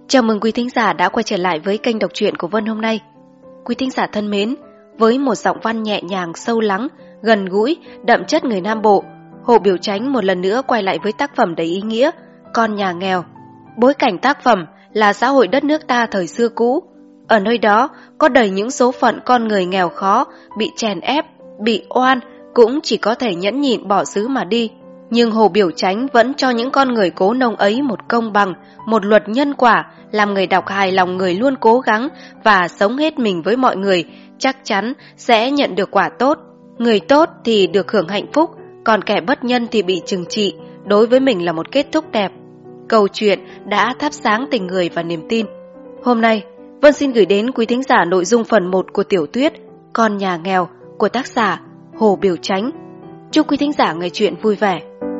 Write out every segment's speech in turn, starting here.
Chào mừng quý thính giả đã quay trở lại với kênh đọc truyện của Vân hôm nay. Quý thính giả thân mến, với một giọng văn nhẹ nhàng, sâu lắng, gần gũi, đậm chất người Nam Bộ, Hồ Biểu Chánh một lần nữa quay lại với tác phẩm đầy ý nghĩa, Con Nhà Nghèo. Bối cảnh tác phẩm là xã hội đất nước ta thời xưa cũ. Ở nơi đó có đầy những số phận con người nghèo khó, bị chèn ép, bị oan, cũng chỉ có thể nhẫn nhịn bỏ xứ mà đi. Nhưng Hồ Biểu Chánh vẫn cho những con người cố nông ấy một công bằng, một luật nhân quả, làm người đọc hài lòng người luôn cố gắng và sống hết mình với mọi người, chắc chắn sẽ nhận được quả tốt. Người tốt thì được hưởng hạnh phúc, còn kẻ bất nhân thì bị trừng trị, đối với mình là một kết thúc đẹp. Câu chuyện đã thắp sáng tình người và niềm tin. Hôm nay, Vân xin gửi đến quý thính giả nội dung phần 1 của tiểu thuyết Con Nhà Nghèo của tác giả Hồ Biểu Chánh. Chúc quý thính giả nghe chuyện vui vẻ.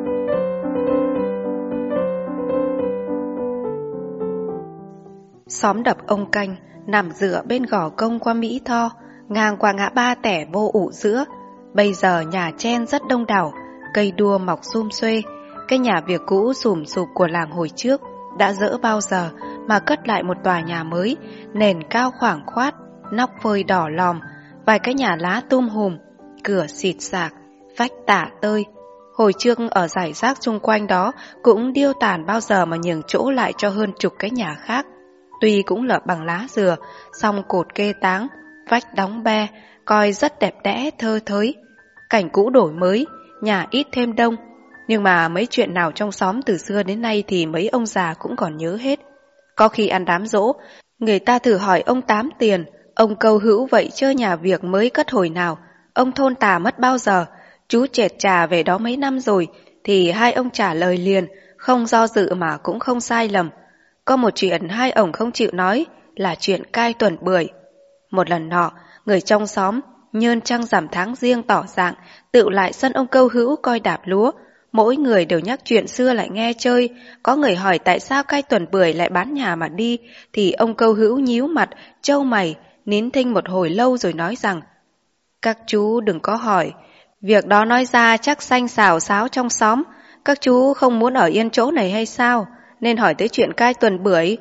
Xóm đập ông Canh nằm dựa bên gò công qua Mỹ Tho, ngang qua ngã ba Tẻ Vô Ụ giữa. Bây giờ nhà chen rất đông đảo, cây đua mọc sum xuê. Cái nhà việc cũ sùm sụp của làng hồi trước đã dỡ bao giờ mà cất lại một tòa nhà mới, nền cao khoảng khoát, nóc phơi đỏ lòm, vài cái nhà lá hùm, cửa xịt sạc, vách tả tơi. Hồi trước ở rải rác xung quanh đó cũng điêu tàn bao giờ mà nhường chỗ lại cho hơn chục cái nhà khác. Tuy cũng lợp bằng lá dừa, song cột kê táng, vách đóng be, coi rất đẹp đẽ thơ thới. Cảnh cũ đổi mới, nhà ít thêm đông, nhưng mà mấy chuyện nào trong xóm từ xưa đến nay thì mấy ông già cũng còn nhớ hết. Có khi ăn đám giỗ, người ta thử hỏi ông Tám tiền, ông Câu Hữu vậy chơ nhà việc mới cất hồi nào, ông Thôn Tà mất bao giờ, chú Chẹt Trà về đó mấy năm rồi, thì hai ông trả lời liền, không do dự mà cũng không sai lầm. Có một chuyện hai ổng không chịu nói là chuyện cai tuần bưởi. Một lần nọ, người trong xóm nhơn trăng rằm tháng riêng tỏ dạng, tựu lại sân ông Câu Hữu coi đạp lúa. Mỗi người đều nhắc chuyện xưa lại nghe chơi. Có người hỏi tại sao cai tuần bưởi lại bán nhà mà đi, thì ông Câu Hữu nhíu mặt, trâu mày, nín thinh một hồi lâu rồi nói rằng: các chú đừng có hỏi, việc đó nói ra chắc xanh xào xáo trong xóm. Các chú không muốn ở yên chỗ này hay sao, nên hỏi tới chuyện cai tuần bưởi.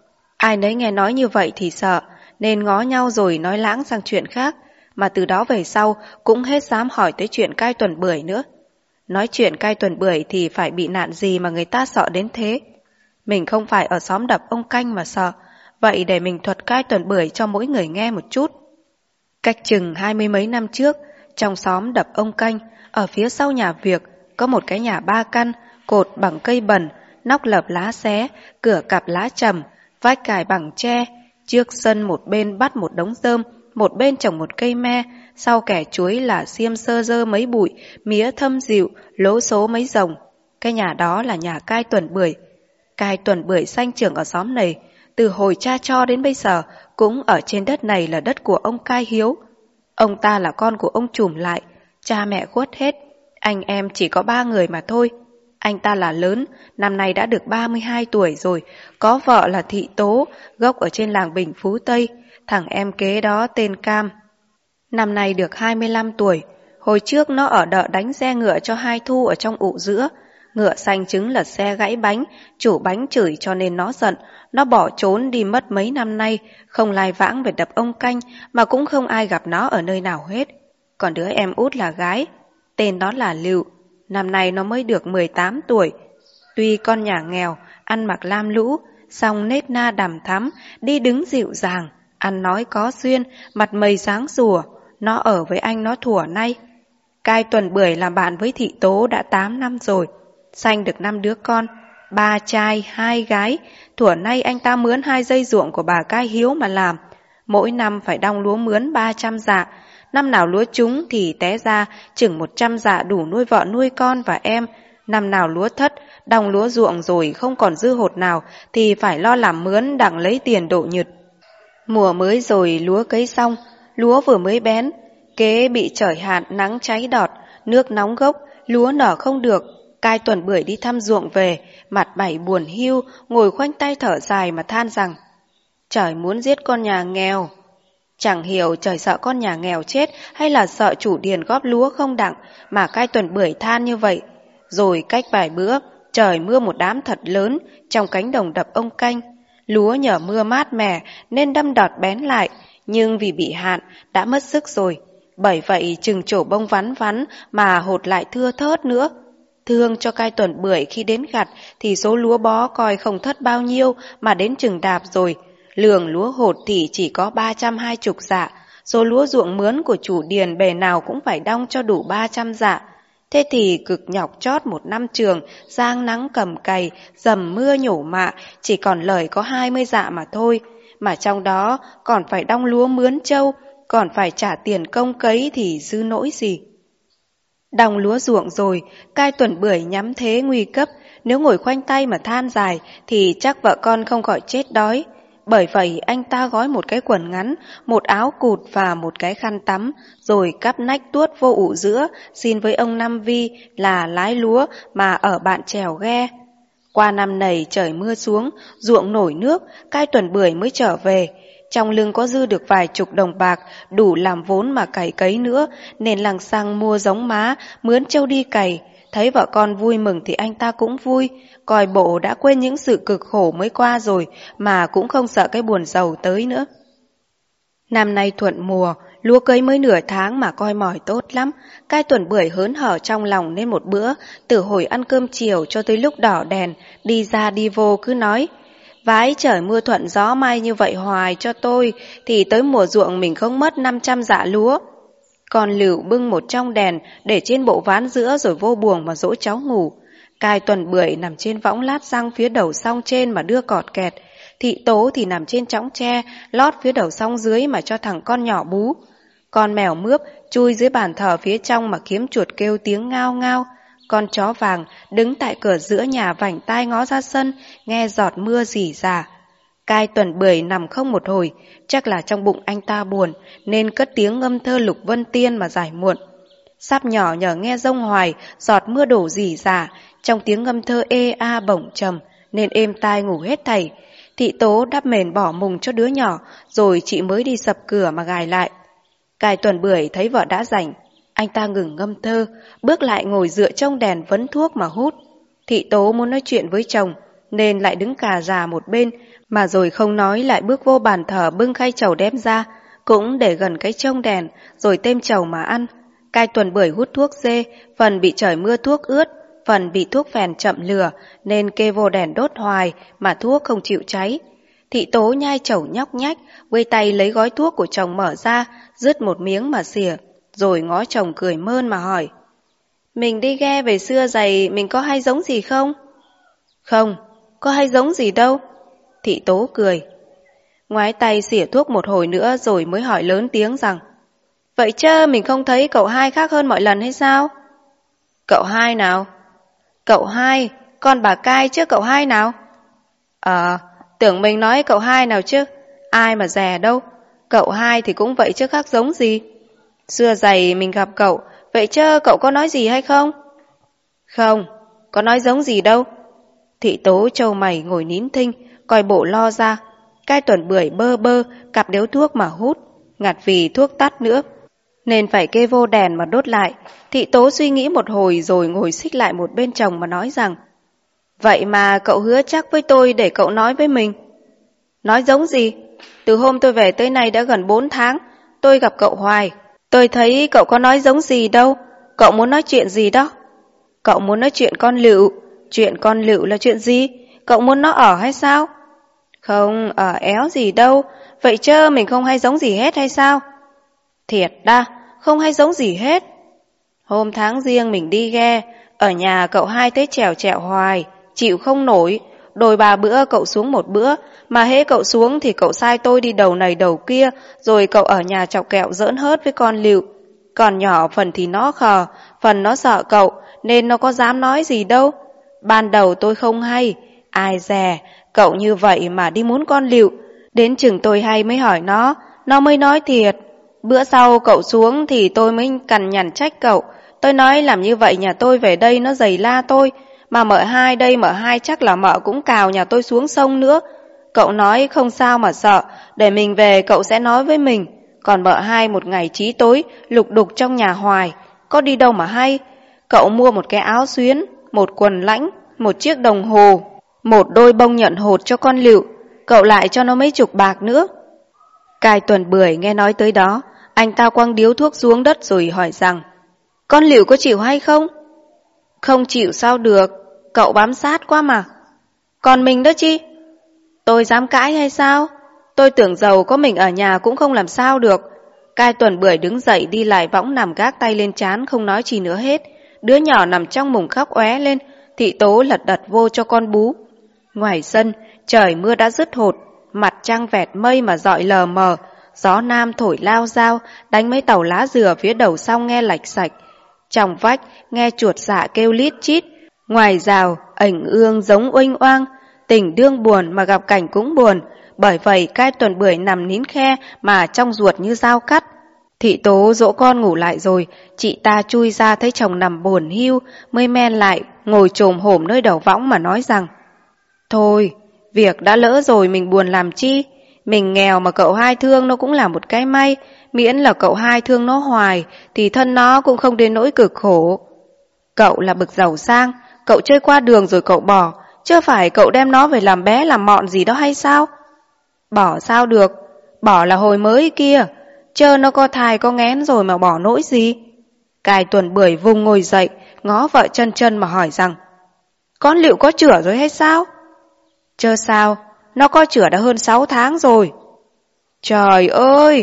Ai nấy nghe nói như vậy thì sợ, nên ngó nhau rồi nói lãng sang chuyện khác, mà từ đó về sau cũng hết dám hỏi tới chuyện cai tuần bưởi nữa. Nói chuyện cai tuần bưởi thì phải bị nạn gì mà người ta sợ đến thế. Mình không phải ở xóm đập ông Canh mà sợ, vậy để mình thuật cai tuần bưởi cho mỗi người nghe một chút. Cách chừng 20 mấy năm trước, trong xóm đập ông Canh, ở phía sau nhà việc, có một cái nhà 3 căn, cột bằng cây bần, nóc lợp lá xé, cửa cặp lá trầm, vách cài bằng tre. Trước sân một bên bắt một đống rơm, một bên trồng một cây me, sau kẻ chuối là xiêm sơ dơ mấy bụi, mía thâm dịu, lố số mấy rồng. Cái nhà đó là nhà cai tuần bưởi. Cai tuần bưởi sanh trưởng ở xóm này, từ hồi cha cho đến bây giờ, cũng ở trên đất này là đất của ông Cai Hiếu. Ông ta là con của ông Trùm Lại, cha mẹ khuất hết, anh em chỉ có 3 người mà thôi. Anh ta là lớn, năm nay đã được 32 tuổi rồi, có vợ là Thị Tố, gốc ở trên làng Bình Phú Tây. Thằng em kế đó tên Cam, năm nay được 25 tuổi. Hồi trước nó ở đợ đánh xe ngựa cho hai Thu ở trong ụ giữa. Ngựa xanh trứng lật xe gãy bánh, chủ bánh chửi cho nên nó giận. Nó bỏ trốn đi mất mấy năm nay, không lai vãng về đập ông Canh, mà cũng không ai gặp nó ở nơi nào hết. Còn đứa em út là gái, tên nó là Lựu, năm nay nó mới được 18 tuổi. Tuy con nhà nghèo, ăn mặc lam lũ, song nết na đằm thắm, đi đứng dịu dàng, ăn nói có duyên, mặt mày sáng sủa. Nó ở với anh nó thuở nay. Cai tuần bưởi làm bạn với Thị Tố đã 8 năm rồi, sanh được 5 đứa con, 3 trai 2 gái. Thuở nay anh ta mướn 2 dây ruộng của bà Cai Hiếu mà làm, mỗi năm phải đong lúa mướn 300 dạ. Năm nào lúa trúng thì té ra chừng 100 dạ đủ nuôi vợ nuôi con và em. Năm nào lúa thất, đong lúa ruộng rồi không còn dư hột nào thì phải lo làm mướn đặng lấy tiền độ nhật. Mùa mới rồi lúa cấy xong, lúa vừa mới bén, kế bị trời hạn nắng cháy đọt, nước nóng gốc, lúa nở không được. Cai tuần bưởi đi thăm ruộng về, mặt mày buồn hiu, ngồi khoanh tay thở dài mà than rằng: trời muốn giết con nhà nghèo. Chẳng hiểu trời sợ con nhà nghèo chết hay là sợ chủ điền góp lúa không đặng mà Cai tuần bưởi than như vậy. Rồi cách vài bữa, trời mưa một đám thật lớn trong cánh đồng đập ông Canh. Lúa nhờ mưa mát mẻ nên đâm đọt bén lại, nhưng vì bị hạn đã mất sức rồi. Bởi vậy chừng trổ bông vắn vắn mà hột lại thưa thớt nữa. Thương cho cai tuần bưởi khi đến gặt thì số lúa bó coi không thất bao nhiêu mà đến chừng đạp rồi. Lường lúa hột thì chỉ có 320 dạ. Số lúa ruộng mướn của chủ điền bề nào cũng phải đong cho đủ 300 dạ. Thế thì cực nhọc chót một năm trường, giang nắng cầm cày, dầm mưa nhổ mạ, chỉ còn lời có 20 dạ mà thôi. Mà trong đó còn phải đong lúa mướn trâu, còn phải trả tiền công cấy thì dư nỗi gì. Đong lúa ruộng rồi, cai tuần bưởi nhắm thế nguy cấp, nếu ngồi khoanh tay mà than dài thì chắc vợ con không gọi chết đói. Bởi vậy anh ta gói một cái quần ngắn, một áo cụt và một cái khăn tắm, rồi cắp nách tuốt vô ụ giữa, xin với ông Năm Vi là lái lúa mà ở bạn chèo ghe. Qua năm này trời mưa xuống, ruộng nổi nước, cai tuần bưởi mới trở về. Trong lưng có dư được vài chục đồng bạc, đủ làm vốn mà cày cấy nữa, nên lằng xăng mua giống má, mướn trâu đi cày. Thấy vợ con vui mừng thì anh ta cũng vui, coi bộ đã quên những sự cực khổ mới qua rồi mà cũng không sợ cái buồn giàu tới nữa. Năm nay thuận mùa, lúa cấy mới nửa tháng mà coi mỏi tốt lắm. Cai tuần bưởi hớn hở trong lòng nên một bữa, từ hồi ăn cơm chiều cho tới lúc đỏ đèn, đi ra đi vô cứ nói: vái trời mưa thuận gió may như vậy hoài cho tôi, thì tới mùa ruộng mình không mất 500 dạ lúa. Còn Lựu bưng một trong đèn để trên bộ ván giữa rồi vô buồng mà dỗ cháu ngủ. Cai tuần bưởi nằm trên võng lát răng phía đầu song trên mà đưa cọt kẹt. Thị Tố thì nằm trên chõng tre lót phía đầu song dưới mà cho thằng con nhỏ bú. Con mèo Mướp chui dưới bàn thờ phía trong mà kiếm chuột kêu tiếng ngao ngao. Con chó Vàng đứng tại cửa giữa nhà vảnh tai ngó ra sân, nghe giọt mưa rỉ rả. Cai tuần bưởi nằm không một hồi, chắc là trong bụng anh ta buồn, nên cất tiếng ngâm thơ Lục Vân Tiên mà giải muộn. Sắp nhỏ nhờ nghe rông hoài, giọt mưa đổ rỉ rả, trong tiếng ngâm thơ ê a bổng trầm, nên êm tai ngủ hết thảy. Thị Tố đắp mền bỏ mùng cho đứa nhỏ, rồi chị mới đi sập cửa mà gài lại. Cai tuần bưởi thấy vợ đã rảnh, anh ta ngừng ngâm thơ, bước lại ngồi dựa trong đèn vấn thuốc mà hút. Thị Tố muốn nói chuyện với chồng, nên lại đứng cà rà một bên, mà rồi không nói lại bước vô bàn thờ bưng khay trầu đem ra, cũng để gần cái chông đèn, rồi thêm trầu mà ăn. Cai tuần bưởi hút thuốc dê, phần bị trời mưa thuốc ướt, phần bị thuốc phèn chậm lửa, nên kê vô đèn đốt hoài mà thuốc không chịu cháy. Thị Tố nhai trầu nhóc nhách, quây tay lấy gói thuốc của chồng mở ra, rứt một miếng mà xỉa, rồi ngó chồng cười mơn mà hỏi: mình đi ghe về xưa giày mình có hay giống gì không? Không, có hay giống gì đâu. Thị Tố cười. Ngoái tay xỉa thuốc một hồi nữa rồi mới hỏi lớn tiếng rằng: vậy chớ mình không thấy cậu hai khác hơn mọi lần hay sao? Cậu hai nào? Cậu hai, con bà Cai chứ cậu hai nào? Tưởng mình nói cậu hai nào chứ, ai mà dè đâu. Cậu hai thì cũng vậy chứ khác giống gì. Xưa giày mình gặp cậu, vậy chứ cậu có nói gì hay không? Không, có nói giống gì đâu. Thị Tố trâu mày ngồi nín thinh, coi bộ lo ra. Cai tuần bưởi bơ bơ, cặp điếu thuốc mà hút, ngặt vì thuốc tắt nữa, nên phải kê vô đèn mà đốt lại. Thị Tố suy nghĩ một hồi rồi ngồi xích lại một bên chồng mà nói rằng: vậy mà cậu hứa chắc với tôi để cậu nói với mình. Nói giống gì? Từ hôm tôi về tới nay đã gần 4 tháng, tôi gặp cậu hoài. Tôi thấy cậu có nói giống gì đâu. Cậu muốn nói chuyện gì đó? Cậu muốn nói chuyện con Lựu. Chuyện con Lựu là chuyện gì? Cậu muốn nó ở hay sao? Không ở éo gì đâu. Vậy chứ mình không hay giống gì hết hay sao? Thiệt đa, không hay giống gì hết. Hôm tháng riêng mình đi ghe, ở nhà cậu hai thấy trèo trẹo hoài, chịu không nổi. Đôi ba bữa cậu xuống một bữa, mà hễ cậu xuống thì cậu sai tôi đi đầu này đầu kia, rồi cậu ở nhà chọc kẹo giỡn hớt với con Lựu. Còn nhỏ phần thì nó khờ, phần nó sợ cậu, nên nó có dám nói gì đâu. Ban đầu tôi không hay, ai dè, cậu như vậy mà đi muốn con Lựu. Đến chừng tôi hay mới hỏi nó mới nói thiệt. Bữa sau cậu xuống thì tôi mới cằn nhằn trách cậu. Tôi nói làm như vậy nhà tôi về đây nó giày la tôi. Mà mợ hai đây, mợ hai chắc là mợ cũng cào nhà tôi xuống sông nữa. Cậu nói không sao mà sợ, để mình về cậu sẽ nói với mình. Còn mợ hai một ngày chí tối lục đục trong nhà hoài, có đi đâu mà hay. Cậu mua một cái áo xuyến, một quần lãnh, một chiếc đồng hồ, một đôi bông nhận hột cho con Lựu. cậu lại cho nó mấy chục bạc nữa. Cai Tuần Bưởi nghe nói tới đó, anh ta quăng điếu thuốc xuống đất rồi hỏi rằng, con Liễu có chịu hay không? Không chịu sao được, cậu bám sát quá mà. Còn mình đó chi? Tôi dám cãi hay sao? Tôi tưởng giàu có mình ở nhà cũng không làm sao được. Cai Tuần Bưởi đứng dậy đi lại võng nằm gác tay lên trán không nói gì nữa hết. Đứa nhỏ nằm trong mùng khóc óe lên, Thị Tố lật đật vô cho con bú. Ngoài sân, trời mưa đã dứt hột, mặt trăng vẹt mây mà dọi lờ mờ, gió nam thổi lao dao, đánh mấy tàu lá dừa phía đầu sông nghe lạch sạch. Trong vách, nghe chuột dạ kêu lít chít, ngoài rào, ảnh ương giống uênh oang, tình đương buồn mà gặp cảnh cũng buồn, bởi vậy Cai Tuần Bưởi nằm nín khe mà trong ruột như dao cắt. Thị Tố dỗ con ngủ lại rồi, chị ta chui ra thấy chồng nằm buồn hiu, mới men lại, ngồi chồm hổm nơi đầu võng mà nói rằng, thôi, việc đã lỡ rồi mình buồn làm chi, mình nghèo mà cậu hai thương nó cũng là một cái may, miễn là cậu hai thương nó hoài, thì thân nó cũng không đến nỗi cực khổ. Cậu là bực giàu sang, cậu chơi qua đường rồi cậu bỏ, chứ phải cậu đem nó về làm bé làm mọn gì đó hay sao? Bỏ sao được, bỏ là hồi mới kia, chớ nó có thai có nghén rồi mà bỏ nỗi gì. Cai Tuần Bưởi vùng ngồi dậy, ngó vợ chân chân mà hỏi rằng, con Liễu có chữa rồi hay sao? Chớ sao, nó có chữa đã hơn 6 tháng rồi. Trời ơi!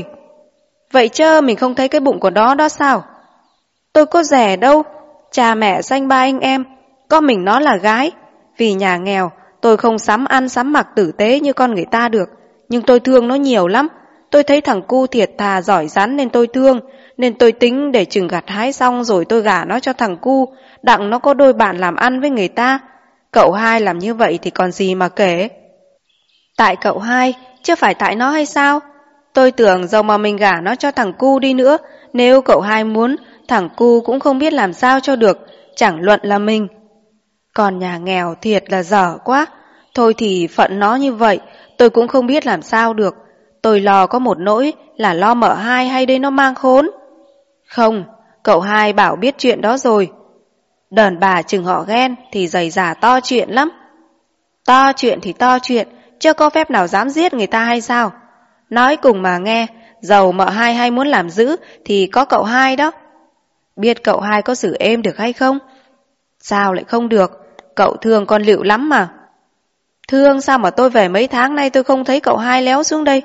Vậy chớ mình không thấy cái bụng của nó đó sao? Tôi có rẻ đâu, cha mẹ sanh 3 anh em, có mình nó là gái. Vì nhà nghèo, tôi không sắm ăn sắm mặc tử tế như con người ta được, nhưng tôi thương nó nhiều lắm. Tôi thấy thằng cu thiệt thà giỏi rắn nên tôi thương, nên tôi tính để chừng gặt hái xong rồi tôi gả nó cho thằng cu, đặng nó có đôi bạn làm ăn với người ta. Cậu hai làm như vậy thì còn gì mà kể. Tại cậu hai, chứ phải tại nó hay sao? Tôi tưởng dầu mà mình gả nó cho thằng cu đi nữa, nếu cậu hai muốn, thằng cu cũng không biết làm sao cho được, chẳng luận là mình. Còn nhà nghèo thiệt là dở quá, thôi thì phận nó như vậy, tôi cũng không biết làm sao được. Tôi lo có một nỗi là lo mợ hai hay đây nó mang khốn. Không, cậu hai bảo biết chuyện đó rồi. Đàn bà chừng họ ghen thì giày giả to chuyện lắm. To chuyện thì to chuyện, chưa có phép nào dám giết người ta hay sao? Nói cùng mà nghe, dầu mợ hai hay muốn làm dữ thì có cậu hai đó. Biết cậu hai có xử êm được hay không? Sao lại không được? Cậu thương con Liễu lắm mà. Thương sao mà tôi về mấy tháng nay tôi không thấy cậu hai léo xuống đây?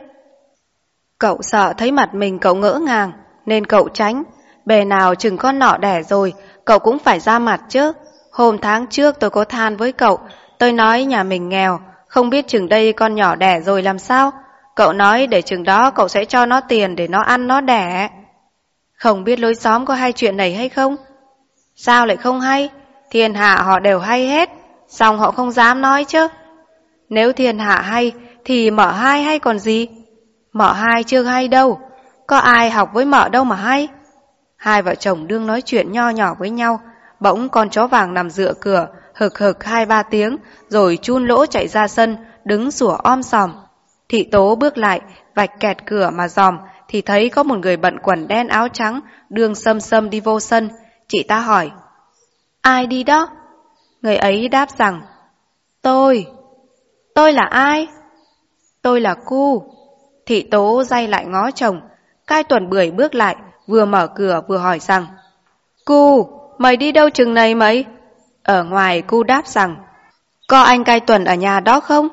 Cậu sợ thấy mặt mình cậu ngỡ ngàng, nên cậu tránh. Bề nào chừng con nọ đẻ rồi, cậu cũng phải ra mặt chứ. Hôm tháng trước tôi có than với cậu, tôi nói nhà mình nghèo, không biết chừng đây con nhỏ đẻ rồi làm sao. Cậu nói để chừng đó cậu sẽ cho nó tiền để nó ăn nó đẻ. Không biết lối xóm có hay chuyện này hay không? Sao lại không hay? Thiên hạ họ đều hay hết, song họ không dám nói chứ. Nếu thiên hạ hay thì mợ hai hay còn gì? Mợ hai chưa hay đâu, có ai học với mợ đâu mà hay. Hai vợ chồng đương nói chuyện nho nhỏ với nhau, bỗng con chó vàng nằm dựa cửa, hực hực 2-3 tiếng, rồi chun lỗ chạy ra sân, đứng sủa om sòm. Thị Tố bước lại, vạch kẹt cửa mà dòm, thì thấy có một người bận quần đen áo trắng, đương xâm xâm đi vô sân. Chị ta hỏi, ai đi đó? Người ấy đáp rằng, tôi là ai? Tôi là Cu. Thị Tố day lại ngó chồng. Cai Tuần Bưởi bước lại, vừa mở cửa vừa hỏi rằng, Cu, mày đi đâu chừng này mày? Ở ngoài Cu đáp rằng, có anh Cai Tuần ở nhà đó không?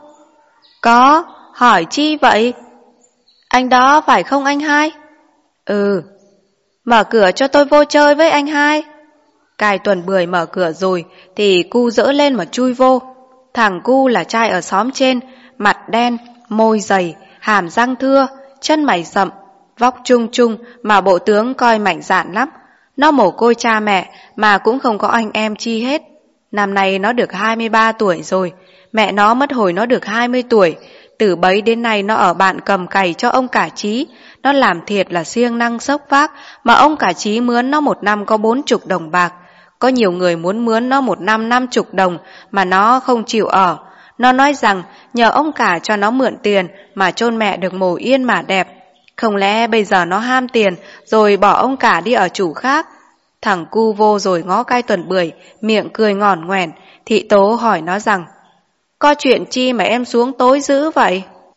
Có, hỏi chi vậy? Anh đó phải không anh hai? Ừ. Mở cửa cho tôi vô chơi với anh hai. Cai Tuần Bưởi mở cửa rồi thì Cu dỡ lên mà chui vô. Thằng Cu là trai ở xóm trên, mặt đen, môi dày, hàm răng thưa, chân mày rậm, vóc trung trung mà bộ tướng coi mạnh dạn lắm. Nó mồ côi cha mẹ mà cũng không có anh em chi hết. Năm nay nó được 23 tuổi rồi, mẹ nó mất hồi nó được 20 tuổi. Từ bấy đến nay nó ở bạn cầm cày cho ông Cả Chí. Nó làm thiệt là siêng năng xốc vác, mà ông Cả Chí mướn nó một năm có 40 đồng bạc. Có nhiều người muốn mướn nó một năm 50 đồng mà nó không chịu ở. Nó nói rằng nhờ ông Cả cho nó mượn tiền mà chôn mẹ được mồ yên mà đẹp. Không lẽ bây giờ nó ham tiền rồi bỏ ông Cả đi ở chủ khác? Thằng Cu vô rồi ngó Cai Tuần Bưởi, miệng cười ngòn ngoèn. Thị Tố hỏi nó rằng, có chuyện chi mà em xuống tối dữ vậy?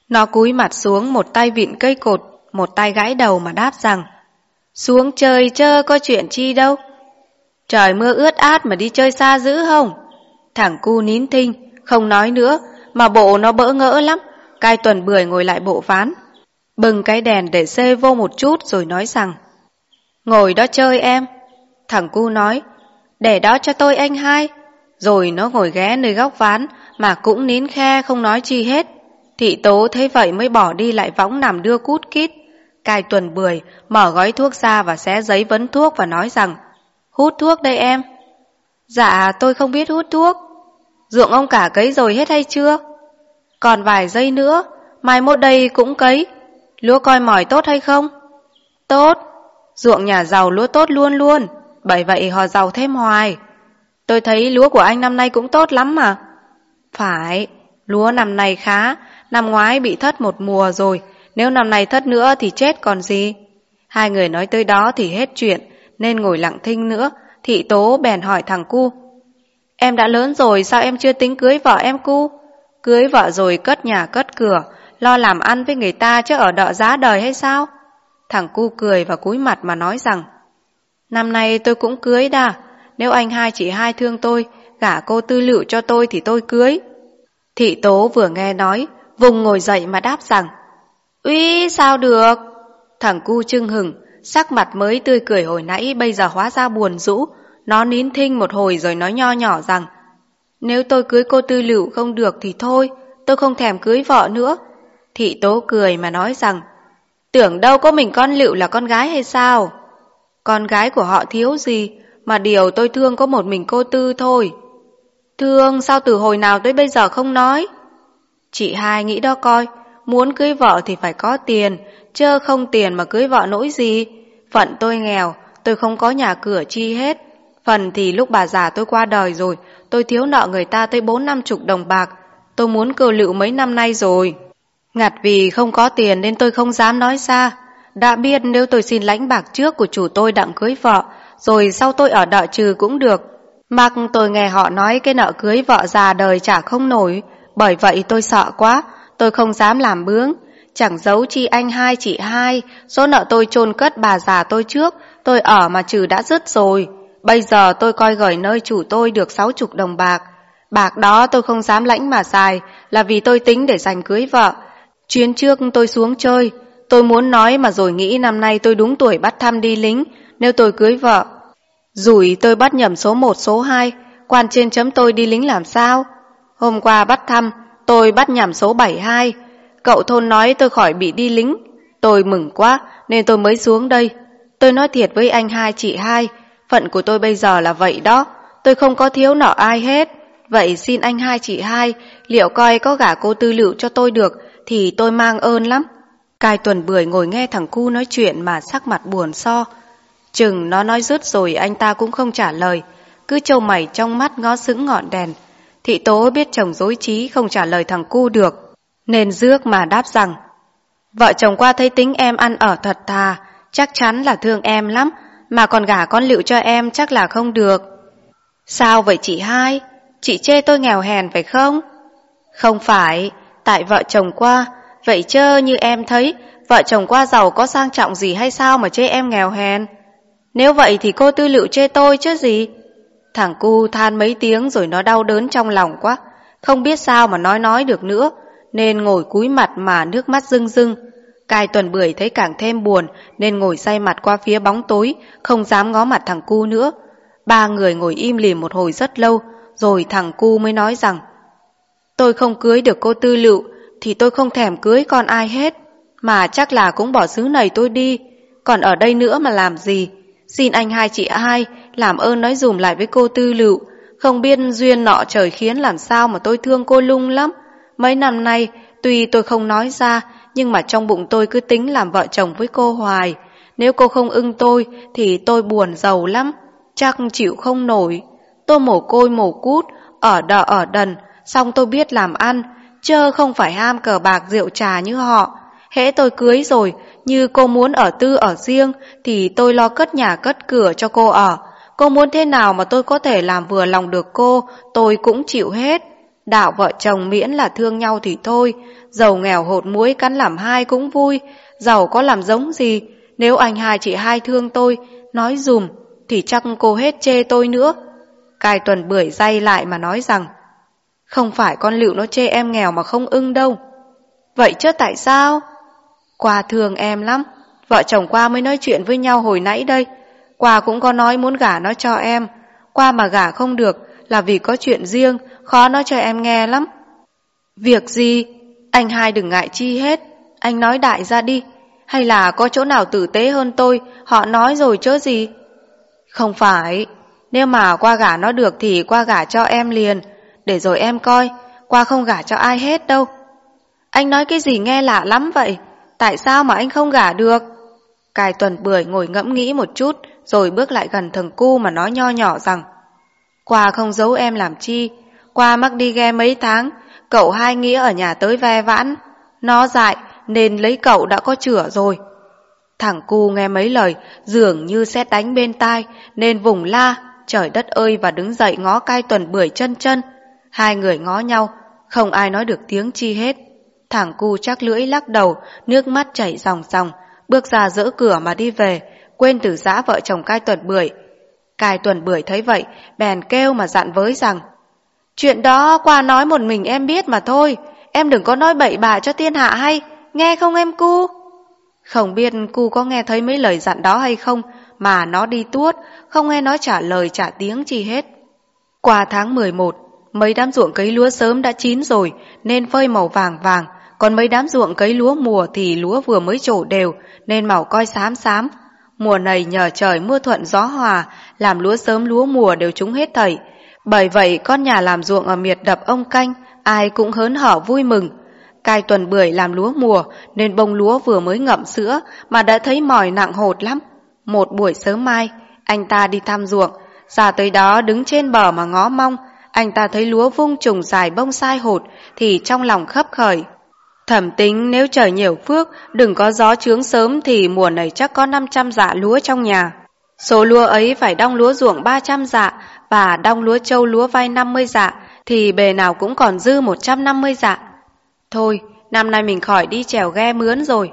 Nó cúi mặt xuống, một tay vịn cây cột, một tay gãi đầu mà đáp rằng: xuống chơi chơ có chuyện chi đâu. Trời mưa ướt át mà đi chơi xa dữ không? Thằng cu nín thinh, không nói nữa, mà bộ nó bỡ ngỡ lắm. Cai Tuần Bưởi ngồi lại bộ ván, bừng cái đèn để xê vô một chút rồi nói rằng: ngồi đó chơi em. Thằng cu nói: để đó cho tôi anh hai. Rồi nó ngồi ghé nơi góc ván mà cũng nín khe không nói chi hết. Thị Tố thấy vậy mới bỏ đi lại võng nằm đưa cút kít. Cai Tuần Bưởi mở gói thuốc ra và xé giấy vấn thuốc và nói rằng: hút thuốc đây em. Dạ tôi không biết hút thuốc. Ruộng ông cả cấy rồi hết hay chưa? Còn vài giây nữa, mai mốt đây cũng cấy. Lúa coi mỏi tốt hay không? Tốt. Ruộng nhà giàu lúa tốt luôn luôn, bởi vậy họ giàu thêm hoài. Tôi thấy lúa của anh năm nay cũng tốt lắm mà. Phải, lúa năm nay khá, năm ngoái bị thất một mùa rồi, nếu năm nay thất nữa thì chết còn gì. Hai người nói tới đó thì hết chuyện, nên ngồi lặng thinh nữa. Thị Tố bèn hỏi thằng cu: em đã lớn rồi sao em chưa tính cưới vợ em cu? Cưới vợ rồi cất nhà cất cửa, lo làm ăn với người ta chứ ở đợ giá đời hay sao? Thằng cu cười và cúi mặt mà nói rằng: năm nay tôi cũng cưới đà. Nếu anh hai chị hai thương tôi, gả cô Tư Lựu cho tôi thì tôi cưới. Thị Tố vừa nghe nói, vùng ngồi dậy mà đáp rằng: uy sao được. Thằng cu chưng hừng, sắc mặt mới tươi cười hồi nãy bây giờ hóa ra buồn rũ. Nó nín thinh một hồi rồi nói nho nhỏ rằng: nếu tôi cưới cô Tư Lựu không được thì thôi, tôi không thèm cưới vợ nữa. Thị Tố cười mà nói rằng: tưởng đâu có mình con Lựu là con gái hay sao? Con gái của họ thiếu gì, mà điều tôi thương có một mình cô Tư thôi. Thương sao từ hồi nào tới bây giờ không nói? Chị hai nghĩ đó coi, muốn cưới vợ thì phải có tiền, chớ không tiền mà cưới vợ nỗi gì. Phận tôi nghèo, tôi không có nhà cửa chi hết. Phần thì lúc bà già tôi qua đời rồi, tôi thiếu nợ người ta tới 40-50 đồng bạc. Tôi muốn cừu Lựu mấy năm nay rồi. Ngặt vì không có tiền nên tôi không dám nói ra. Đã biết nếu tôi xin lãnh bạc trước của chủ tôi đặng cưới vợ, rồi sau tôi ở đợ trừ cũng được. Mặc tôi nghe họ nói cái nợ cưới vợ già đời trả không nổi, bởi vậy tôi sợ quá, tôi không dám làm bướng. Chẳng giấu chi anh hai chị hai, số nợ tôi chôn cất bà già tôi trước, tôi ở mà trừ đã dứt rồi. Bây giờ tôi coi gửi nơi chủ tôi được 60 đồng bạc. Bạc đó tôi không dám lãnh mà xài, là vì tôi tính để dành cưới vợ. Chuyến trước tôi xuống chơi, tôi muốn nói mà rồi nghĩ năm nay tôi đúng tuổi bắt thăm đi lính, nếu tôi cưới vợ. Rủi tôi bắt nhầm số 1 số 2, quan trên chấm tôi đi lính làm sao? Hôm qua bắt thăm, tôi bắt nhầm số 72. Cậu thôn nói tôi khỏi bị đi lính. Tôi mừng quá nên tôi mới xuống đây. Tôi nói thiệt với anh hai chị hai, phận của tôi bây giờ là vậy đó, tôi không có thiếu nợ ai hết. Vậy xin anh hai chị hai, liệu coi có gả cô Tư Lựu cho tôi được thì tôi mang ơn lắm. Cai Tuần Bưởi ngồi nghe thằng cu nói chuyện mà sắc mặt buồn so. Chừng nó nói dứt rồi anh ta cũng không trả lời, cứ trâu mày trong mắt ngó sững ngọn đèn. Thị Tố biết chồng dối trí không trả lời thằng cu được, nên rước mà đáp rằng: vợ chồng qua thấy tính em ăn ở thật thà, chắc chắn là thương em lắm, mà còn gả con Lựu cho em chắc là không được. Sao vậy chị hai? Chị chê tôi nghèo hèn phải không? Không phải, tại vợ chồng qua, vậy chớ như em thấy, vợ chồng qua giàu có sang trọng gì hay sao mà chê em nghèo hèn? Nếu vậy thì cô Tư Lựu chê tôi chứ gì? Thằng cu than mấy tiếng rồi nó đau đớn trong lòng quá, không biết sao mà nói được nữa, nên ngồi cúi mặt mà nước mắt rưng rưng. Cai Tuần Bưởi thấy càng thêm buồn nên ngồi say mặt qua phía bóng tối, không dám ngó mặt thằng cu nữa. Ba người ngồi im lìm một hồi rất lâu, rồi thằng cu mới nói rằng: tôi không cưới được cô Tư Lựu thì tôi không thèm cưới con ai hết, mà chắc là cũng bỏ xứ này tôi đi, còn ở đây nữa mà làm gì. Xin anh hai chị hai làm ơn nói dùm lại với cô Tư Lựu, không biết duyên nọ trời khiến làm sao mà tôi thương cô Lung lắm. Mấy năm nay tuy tôi không nói ra, nhưng mà trong bụng tôi cứ tính làm vợ chồng với cô hoài. Nếu cô không ưng tôi thì tôi buồn giàu lắm, chắc chịu không nổi. Tôi mồ côi mồ cút, ở đợ ở đần, xong tôi biết làm ăn, chớ không phải ham cờ bạc rượu trà như họ. Hễ tôi cưới rồi, như cô muốn ở tư ở riêng thì tôi lo cất nhà cất cửa cho cô ở. Cô muốn thế nào mà tôi có thể làm vừa lòng được cô, tôi cũng chịu hết. Đạo vợ chồng miễn là thương nhau thì thôi, giàu nghèo hột muối cắn làm hai cũng vui, giàu có làm giống gì, nếu anh hai chị hai thương tôi, nói dùm, thì chắc cô hết chê tôi nữa. Cai Tuần bưởi day lại mà nói rằng, không phải con Lựu nó chê em nghèo mà không ưng đâu. Vậy chứ tại sao? Qua thương em lắm, vợ chồng qua mới nói chuyện với nhau hồi nãy đây. Qua cũng có nói muốn gả nó cho em, qua mà gả không được là vì có chuyện riêng, khó nói cho em nghe lắm. Việc gì? Anh hai đừng ngại chi hết, anh nói đại ra đi. Hay là có chỗ nào tử tế hơn tôi, họ nói rồi chớ gì. Không phải, nếu mà qua gả nó được thì qua gả cho em liền, để rồi em coi, qua không gả cho ai hết đâu. Anh nói cái gì nghe lạ lắm vậy, tại sao mà anh không gả được? Cai Tuần bưởi ngồi ngẫm nghĩ một chút, rồi bước lại gần thằng cu mà nói nho nhỏ rằng, qua không giấu em làm chi, qua mắc đi ghe mấy tháng, cậu hai Nghĩa ở nhà tới ve vãn, nó dại nên lấy cậu đã có chửa rồi. Thằng cu nghe mấy lời dường như sét đánh bên tai nên vùng la, trời đất ơi, và đứng dậy ngó Cai Tuần bưởi chân chân. Hai người ngó nhau, không ai nói được tiếng chi hết. Thằng cu chắc lưỡi lắc đầu, nước mắt chảy ròng ròng, bước ra dỡ cửa mà đi về, quên từ giã vợ chồng Cai Tuần bưởi. Cai Tuần bưởi thấy vậy, bèn kêu mà dặn với rằng, chuyện đó qua nói một mình em biết mà thôi, em đừng có nói bậy bạ cho thiên hạ hay, nghe không em cu? Không biết cu có nghe thấy mấy lời dặn đó hay không, mà nó đi tuốt, không nghe nó trả lời trả tiếng chi hết. Qua tháng 11, mấy đám ruộng cấy lúa sớm đã chín rồi nên phơi màu vàng vàng, còn mấy đám ruộng cấy lúa mùa thì lúa vừa mới trổ đều nên màu coi xám xám. Mùa này nhờ trời mưa thuận gió hòa, làm lúa sớm lúa mùa đều trúng hết thảy. Bởi vậy con nhà làm ruộng ở miệt đập ông Canh ai cũng hớn hở vui mừng. Cai Tuần bưởi làm lúa mùa nên bông lúa vừa mới ngậm sữa mà đã thấy mỏi nặng hột lắm. Một buổi sớm mai, anh ta đi thăm ruộng, ra tới đó đứng trên bờ mà ngó mong, anh ta thấy lúa vung trùng dài bông sai hột thì trong lòng khấp khởi. Thẩm tính nếu trời nhiều phước, đừng có gió chướng sớm thì mùa này chắc có 500 dạ lúa trong nhà. Số lúa ấy phải đong lúa ruộng 300 dạ và đong lúa trâu lúa vai 50 dạ thì bề nào cũng còn dư 150 dạ. Thôi, năm nay mình khỏi đi chèo ghe mướn rồi.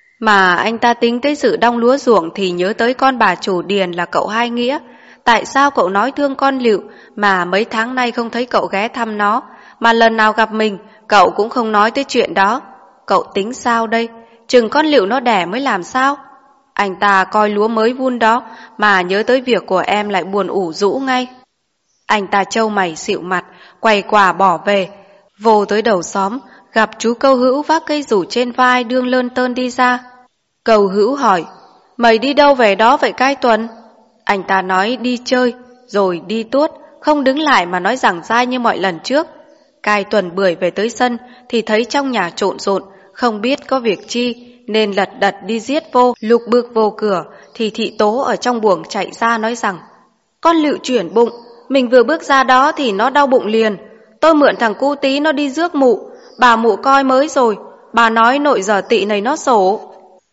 Mà anh ta tính tới sự đong lúa ruộng thì nhớ tới con bà chủ điền là cậu hai Nghĩa. Tại sao cậu nói thương con Lựu mà mấy tháng nay không thấy cậu ghé thăm nó, mà lần nào gặp mình cậu cũng không nói tới chuyện đó. Cậu tính sao đây? Chừng con Lựu nó đẻ mới làm sao? Anh ta coi lúa mới vun đó mà nhớ tới việc của em lại buồn ủ rũ ngay. Anh ta trâu mày xịu mặt, quay quả bỏ về, vô tới đầu xóm, gặp chú Câu Hữu vác cây rủ trên vai đương lơn tơn đi ra. Câu Hữu hỏi, mày đi đâu về đó vậy Cai Tuần? Anh ta nói đi chơi, rồi đi tuốt, không đứng lại mà nói giảng dai như mọi lần trước. Cai Tuần bưởi về tới sân thì thấy trong nhà trộn rộn, không biết có việc chi, nên lật đật đi giết vô. Lúc bước vô cửa thì thị tố ở trong buồng chạy ra nói rằng, con Lựu chuyển bụng, mình vừa bước ra đó thì nó đau bụng liền. Tôi mượn thằng cu tí nó đi rước mụ, bà mụ coi mới rồi, bà nói nội giờ tị này nó sổ.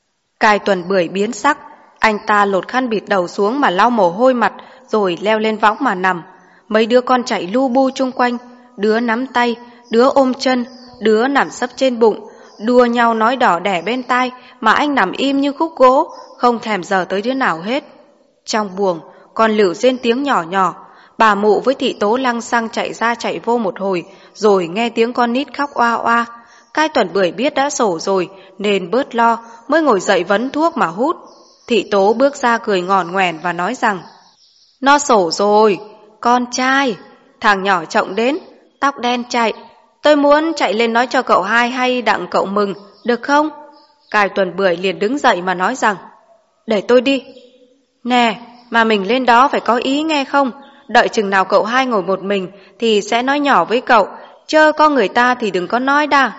Cai Tuần bưởi biến sắc, anh ta lột khăn bịt đầu xuống mà lau mồ hôi mặt, rồi leo lên võng mà nằm. Mấy đứa con chạy lu bu chung quanh, đứa nắm tay, đứa ôm chân, đứa nằm sấp trên bụng, đua nhau nói đỏ đẻ bên tai, mà anh nằm im như khúc gỗ, không thèm giờ tới đứa nào hết. Trong buồng, con Lựu rên tiếng nhỏ nhỏ, bà mụ với thị tố lăng xăng chạy ra chạy vô một hồi, rồi nghe tiếng con nít khóc oa oa. Cai Tuần bưởi biết đã sổ rồi nên bớt lo, mới ngồi dậy vấn thuốc mà hút. Thị tố bước ra cười ngòn ngoèn và nói rằng, nó sổ rồi, con trai. Thằng nhỏ trọng đến, tóc đen chạy, tôi muốn chạy lên nói cho cậu hai hay đặng cậu mừng, được không? Cai Tuần bưởi liền đứng dậy mà nói rằng, để tôi đi. Nè, mà mình lên đó phải có ý nghe không? Đợi chừng nào cậu hai ngồi một mình thì sẽ nói nhỏ với cậu, chớ có người ta thì đừng có nói đa.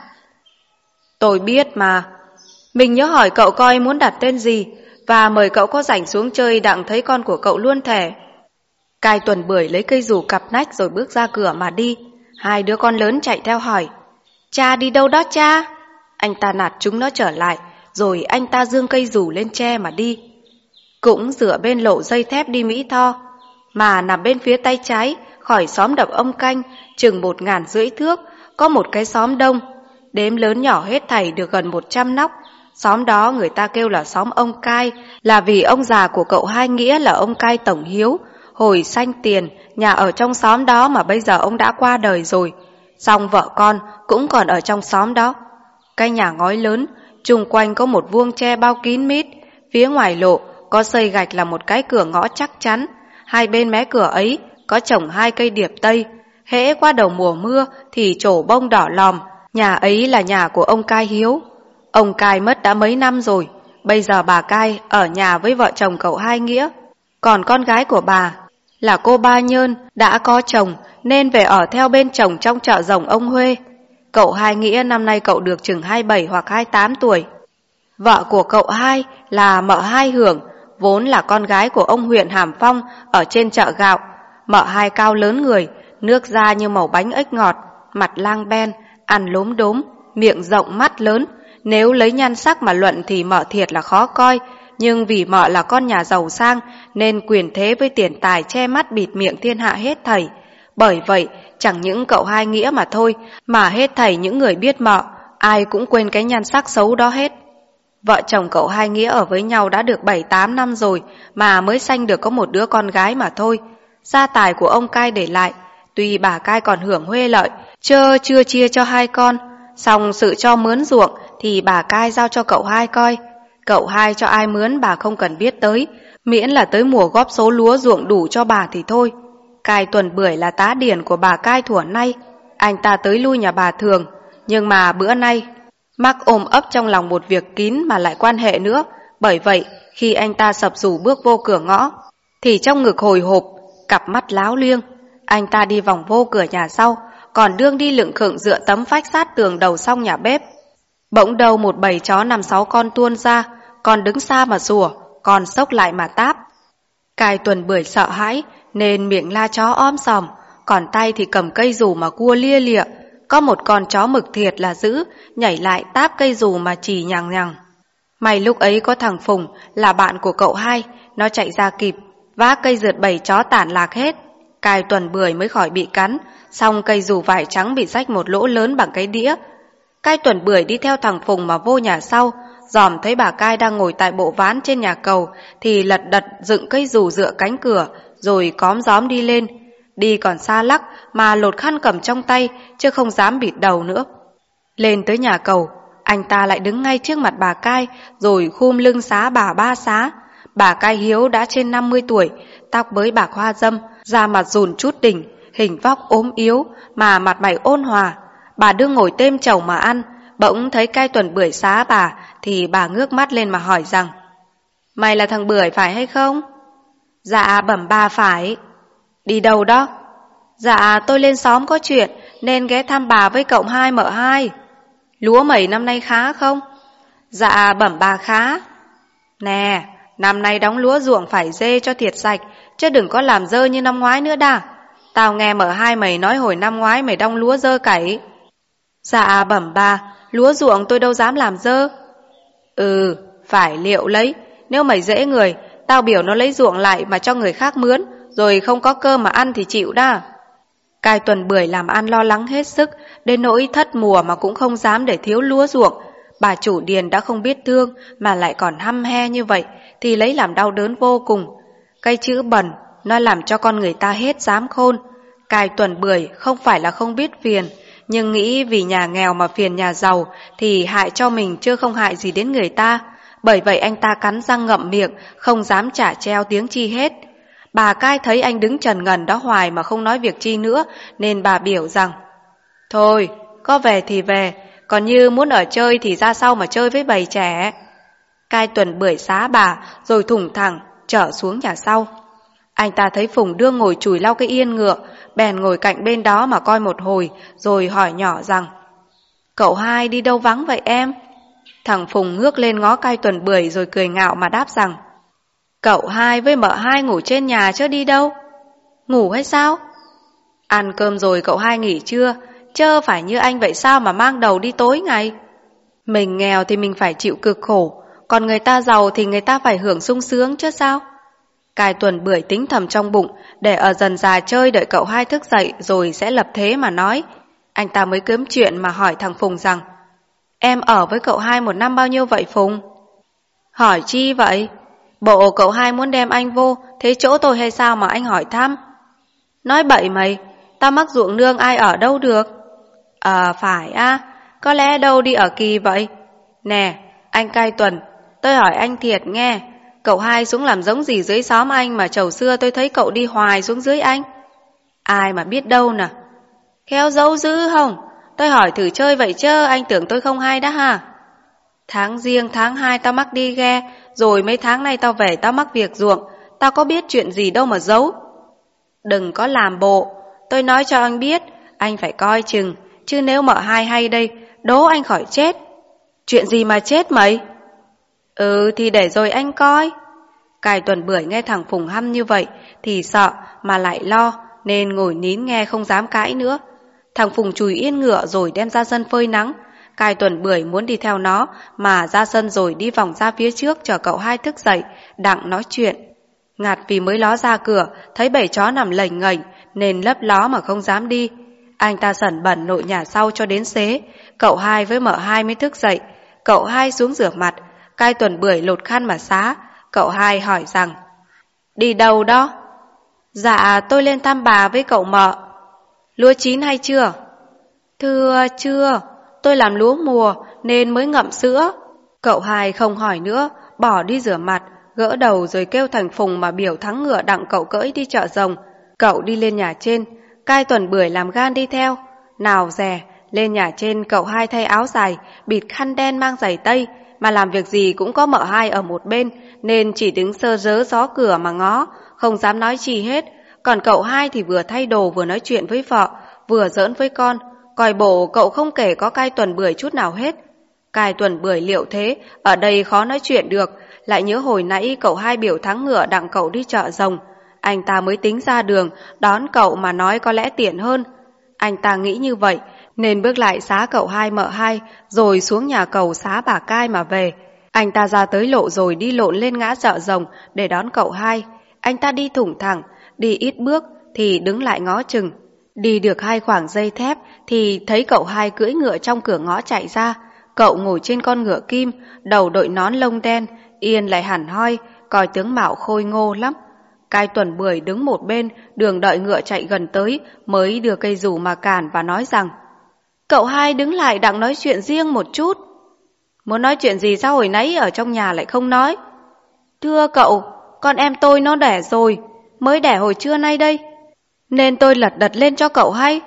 Tôi biết mà. Mình nhớ hỏi cậu coi muốn đặt tên gì, và mời cậu có rảnh xuống chơi đặng thấy con của cậu luôn thể. Cai Tuần bưởi lấy cây rủ cặp nách rồi bước ra cửa mà đi. Hai đứa con lớn chạy theo hỏi, cha đi đâu đó cha? Anh ta nạt chúng nó trở lại, rồi anh ta giương cây rủ lên tre mà đi. Cũng dựa bên lộ dây thép đi Mỹ Tho, mà nằm bên phía tay trái, khỏi xóm đập ông Canh chừng 1.500 thước, có một cái xóm đông, đếm lớn nhỏ hết thảy được gần 100 nóc. Xóm đó người ta kêu là xóm ông Cai, là vì ông già của cậu Hai Nghĩa là ông Cai Tổng Hiếu. Hồi sanh tiền, nhà ở trong xóm đó mà bây giờ ông đã qua đời rồi. Xong vợ con cũng còn ở trong xóm đó. Cái nhà ngói lớn, chung quanh có một vuông tre bao kín mít. Phía ngoài lộ có xây gạch là một cái cửa ngõ chắc chắn. Hai bên mé cửa ấy có trồng 2 cây điệp tây. Hễ qua đầu mùa mưa thì trổ bông đỏ lòm. Nhà ấy là nhà của ông Cai Hiếu. Ông Cai mất đã mấy năm rồi. Bây giờ bà Cai ở nhà với vợ chồng cậu Hai Nghĩa. Còn con gái của bà là cô Ba Nhơn đã có chồng nên về ở theo bên chồng trong chợ rồng ông Huê. Cậu Hai Nghĩa năm nay cậu được chừng 27 hoặc 28 tuổi. Vợ của cậu Hai là mợ Hai Hưởng, vốn là con gái của ông huyện Hàm Phong ở trên chợ gạo. Mợ Hai cao lớn người, nước da như màu bánh ếch ngọt, mặt lang ben, ăn lốm đốm, miệng rộng mắt lớn. Nếu lấy nhan sắc mà luận thì mợ thiệt là khó coi, nhưng vì mợ là con nhà giàu sang nên quyền thế với tiền tài che mắt bịt miệng thiên hạ hết thảy. Bởi vậy, chẳng những cậu Hai Nghĩa mà thôi, mà hết thảy những người biết mợ, ai cũng quên cái nhan sắc xấu đó hết. Vợ chồng cậu Hai Nghĩa ở với nhau đã được 7-8 năm rồi mà mới sanh được có một đứa con gái mà thôi. Gia tài của ông Cai để lại, tuy bà Cai còn hưởng huê lợi, chưa chia cho hai con, song sự cho mướn ruộng thì bà Cai giao cho cậu Hai coi. Cậu Hai cho ai mướn bà không cần biết tới, miễn là tới mùa góp số lúa ruộng đủ cho bà thì thôi. Cai Tuần Bưởi là tá điển của bà Cai thuở nay, anh ta tới lui nhà bà thường, nhưng mà bữa nay mắc ôm ấp trong lòng một việc kín mà lại quan hệ nữa. Bởi vậy khi anh ta sập rủ bước vô cửa ngõ thì trong ngực hồi hộp, cặp mắt láo liêng. Anh ta đi vòng vô cửa nhà sau, còn đương đi lựng khựng dựa tấm phách sát tường đầu song nhà bếp. Bỗng đầu một bầy chó 5-6 con tuôn ra, còn đứng xa mà sủa, còn xốc lại mà táp. Cai Tuần Bưởi sợ hãi nên miệng la chó om sòm, còn tay thì cầm cây dù mà cua lia lịa. Có một con chó mực thiệt là dữ, nhảy lại táp cây dù mà chỉ nhằng nhằng. May lúc ấy có thằng Phùng là bạn của cậu Hai, nó chạy ra kịp, vác cây rượt bầy chó tản lạc hết. Cai Tuần Bưởi mới khỏi bị cắn, xong cây dù vải trắng bị rách một lỗ lớn bằng cái đĩa. Cai Tuần Bưởi đi theo thằng Phùng mà vô nhà sau, dòm thấy bà Cai đang ngồi tại bộ ván trên nhà cầu thì lật đật dựng cây dù dựa cánh cửa rồi cóm gióm đi lên. Đi còn xa lắc mà lột khăn cầm trong tay chứ không dám bịt đầu nữa. Lên tới nhà cầu, anh ta lại đứng ngay trước mặt bà Cai rồi khum lưng xá bà ba xá. Bà Cai Hiếu đã trên 50 tuổi, tóc bới bạc hoa dâm, da mặt rùn chút đỉnh, hình vóc ốm yếu mà mặt mày ôn hòa. Bà đương ngồi têm chầu mà ăn, bỗng thấy Cai Tuần Bưởi xá bà thì bà ngước mắt lên mà hỏi rằng: "Mày là thằng Bưởi phải hay không?" "Dạ bẩm bà phải." "Đi đâu đó?" "Dạ tôi lên xóm có chuyện nên ghé thăm bà với cậu Hai mợ Hai." "Lúa mẩy năm nay khá không?" "Dạ bẩm bà khá." "Nè, năm nay đóng lúa ruộng phải dê cho thiệt sạch, chứ đừng có làm dơ như năm ngoái nữa đà. Tao nghe mợ Hai mày nói hồi năm ngoái mày đong lúa dơ cày." "Dạ bẩm bà, lúa ruộng tôi đâu dám làm dơ." "Ừ, phải liệu lấy. Nếu mày dễ người, tao biểu nó lấy ruộng lại mà cho người khác mướn, rồi không có cơm mà ăn thì chịu đa." Cai Tuần Bưởi làm ăn lo lắng hết sức, đến nỗi thất mùa mà cũng không dám để thiếu lúa ruộng. Bà chủ điền đã không biết thương mà lại còn hăm he như vậy thì lấy làm đau đớn vô cùng. Cái chữ bẩn nó làm cho con người ta hết dám khôn. Cai Tuần Bưởi không phải là không biết phiền, nhưng nghĩ vì nhà nghèo mà phiền nhà giàu thì hại cho mình chứ không hại gì đến người ta. Bởi vậy anh ta cắn răng ngậm miệng, không dám trả treo tiếng chi hết. Bà Cai thấy anh đứng trần ngần đó hoài mà không nói việc chi nữa, nên bà biểu rằng: "Thôi, có về thì về, còn như muốn ở chơi thì ra sau mà chơi với bầy trẻ." Cai Tuần Bưởi xá bà rồi thủng thẳng trở xuống nhà sau. Anh ta thấy Phùng đương ngồi chùi lau cái yên ngựa, bèn ngồi cạnh bên đó mà coi một hồi rồi hỏi nhỏ rằng: "Cậu Hai đi đâu vắng vậy em?" Thằng Phùng ngước lên ngó Cai Tuần Bưởi rồi cười ngạo mà đáp rằng: "Cậu Hai với mợ Hai ngủ trên nhà chứ đi đâu." "Ngủ hay sao?" "Ăn cơm rồi cậu Hai nghỉ chưa? Chớ phải như anh vậy sao mà mang đầu đi tối ngày." "Mình nghèo thì mình phải chịu cực khổ, còn người ta giàu thì người ta phải hưởng sung sướng chứ sao." Cai Tuần Bưởi tính thầm trong bụng, để ở dần già chơi đợi cậu hai thức dậy rồi sẽ lập thế mà nói. Anh ta mới kiếm chuyện mà hỏi thằng Phùng rằng, em ở với cậu hai một năm bao nhiêu vậy Phùng? Hỏi chi vậy? Bộ cậu hai muốn đem anh vô thế chỗ tôi hay sao mà anh hỏi thăm? Nói bậy mày, tao mắc ruộng nương ai ở đâu được. Phải á, có lẽ đâu đi ở kỳ vậy. Nè, anh Cai Tuần, tôi hỏi anh thiệt nghe, cậu hai xuống làm giống gì dưới xóm anh mà chầu xưa tôi thấy cậu đi hoài xuống dưới anh? Ai mà biết đâu nè. Khéo giấu dữ không? Tôi hỏi thử chơi vậy chứ anh tưởng tôi không hay đó ha. Tháng riêng tháng 2 tao mắc đi ghe, rồi mấy tháng nay tao về tao mắc việc ruộng, tao có biết chuyện gì đâu mà giấu. Đừng có làm bộ, tôi nói cho anh biết, anh phải coi chừng, chứ nếu mợ hai hay đây, đố anh khỏi chết. Chuyện gì mà chết mày? Thì để rồi anh coi. Cai Tuần Bưởi nghe thằng Phùng hăm như vậy thì sợ mà lại lo, nên ngồi nín nghe không dám cãi nữa. Thằng Phùng chùi yên ngựa rồi đem ra sân phơi nắng. Cai Tuần Bưởi muốn đi theo nó mà ra sân rồi đi vòng ra phía trước chờ cậu hai thức dậy đặng nói chuyện. Ngặt vì mới ló ra cửa thấy bầy chó nằm lềnh ngềnh nên lấp ló mà không dám đi. Anh ta sẩn bẩn nội nhà sau cho đến xế. Cậu hai với mợ hai mới thức dậy. Cậu hai xuống rửa mặt. Cai Tuần Bưởi lột khăn mà xá. Cậu hai hỏi rằng, đi đâu đó? Dạ tôi lên thăm bà với cậu mợ. Lúa chín hay chưa? Thưa chưa, tôi làm lúa mùa nên mới ngậm sữa. Cậu hai không hỏi nữa, bỏ đi rửa mặt, gỡ đầu rồi kêu thằng Phùng mà biểu thắng ngựa đặng cậu cưỡi đi chợ rồng. Cậu đi lên nhà trên, Cai Tuần Bưởi làm gan đi theo. Nào dè, lên nhà trên cậu hai thay áo dài, bịt khăn đen mang giày tây, mà làm việc gì cũng có mợ hai ở một bên, nên chỉ đứng sơ rớ gió cửa mà ngó, không dám nói chi hết. Còn cậu hai thì vừa thay đồ vừa nói chuyện với vợ, vừa giỡn với con, coi bộ cậu không kể có Cai Tuần Bưởi chút nào hết. Cai Tuần Bưởi liệu thế, ở đây khó nói chuyện được, lại nhớ hồi nãy cậu hai biểu thắng ngựa đặng cậu đi chợ rồng. Anh ta mới tính ra đường, đón cậu mà nói có lẽ tiện hơn. Anh ta nghĩ như vậy, nên bước lại xá cậu hai mợ hai, rồi xuống nhà cầu xá bà Cai mà về. Anh ta ra tới lộ rồi đi lộn lên ngã chợ rồng để đón cậu hai. Anh ta đi thủng thẳng, đi ít bước thì đứng lại ngó chừng. Đi được 2 khoảng dây thép thì thấy cậu hai cưỡi ngựa trong cửa ngõ chạy ra. Cậu ngồi trên con ngựa kim, đầu đội nón lông đen, yên lại hẳn hoi, coi tướng mạo khôi ngô lắm. Cai Tuần Bưởi đứng một bên, đường đợi ngựa chạy gần tới, mới đưa cây dù mà cản và nói rằng, cậu hai đứng lại đặng nói chuyện riêng một chút. Muốn nói chuyện gì sao hồi nãy ở trong nhà lại không nói? Thưa cậu, con em tôi nó đẻ rồi, mới đẻ hồi trưa nay đây, nên tôi lật đật lên cho cậu hay.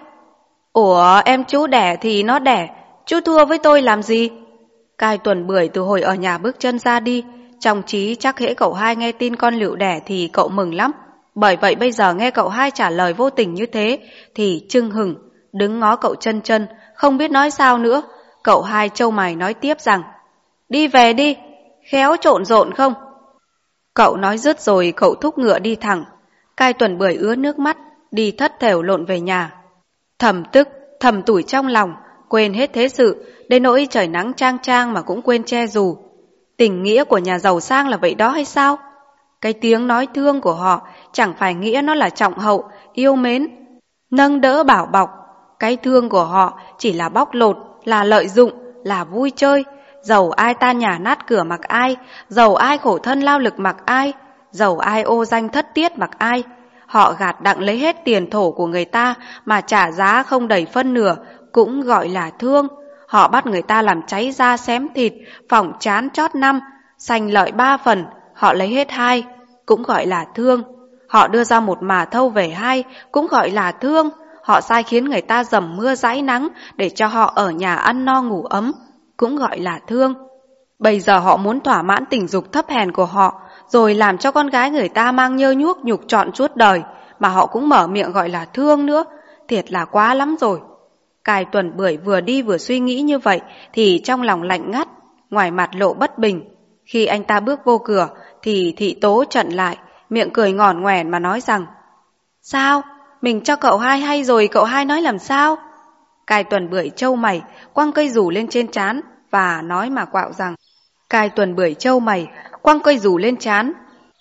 Ủa em chú đẻ thì nó đẻ, chú thua với tôi làm gì? Cai Tuần Bưởi từ hồi ở nhà bước chân ra đi, trong trí chắc hễ cậu hai nghe tin con Lựu đẻ thì cậu mừng lắm. Bởi vậy bây giờ nghe cậu hai trả lời vô tình như thế thì chưng hừng, đứng ngó cậu chân chân, không biết nói sao nữa. Cậu hai trâu mày nói tiếp rằng, đi về đi, khéo trộn rộn không? Cậu nói dứt rồi cậu thúc ngựa đi thẳng. Cai Tuần Bưởi ứa nước mắt, đi thất thểu lộn về nhà. Thầm tức, thầm tủi trong lòng, quên hết thế sự, đến nỗi trời nắng chang chang mà cũng quên che dù. Tình nghĩa của nhà giàu sang là vậy đó hay sao? Cái tiếng nói thương của họ chẳng phải nghĩa nó là trọng hậu, yêu mến, nâng đỡ bảo bọc. Cái thương của họ chỉ là bóc lột, là lợi dụng, là vui chơi. Dầu ai tan nhà nát cửa mặc ai, dầu ai khổ thân lao lực mặc ai, dầu ai ô danh thất tiết mặc ai. Họ gạt đặng lấy hết tiền thổ của người ta mà trả giá không đầy phân nửa, cũng gọi là thương. Họ bắt người ta làm cháy da xém thịt, phỏng chán chót 5, sành lợi 3 phần, họ lấy hết 2, cũng gọi là thương. Họ đưa ra một mà thâu về 2, cũng gọi là thương. Họ sai khiến người ta dầm mưa dãi nắng để cho họ ở nhà ăn no ngủ ấm, cũng gọi là thương. Bây giờ họ muốn thỏa mãn tình dục thấp hèn của họ, rồi làm cho con gái người ta mang nhơ nhuốc nhục trọn suốt đời, mà họ cũng mở miệng gọi là thương nữa. Thiệt là quá lắm rồi. Cai Tuần Bưởi vừa đi vừa suy nghĩ như vậy thì trong lòng lạnh ngắt, ngoài mặt lộ bất bình. Khi anh ta bước vô cửa thì thị tố chặn lại, miệng cười ngòn ngoèn mà nói rằng, sao? Mình cho cậu hai hay rồi cậu hai nói làm sao? Cai Tuần Bưởi trâu mày, quăng cây dù lên trên trán và nói mà quạo rằng, Cai Tuần Bưởi trâu mày, quăng cây dù lên trán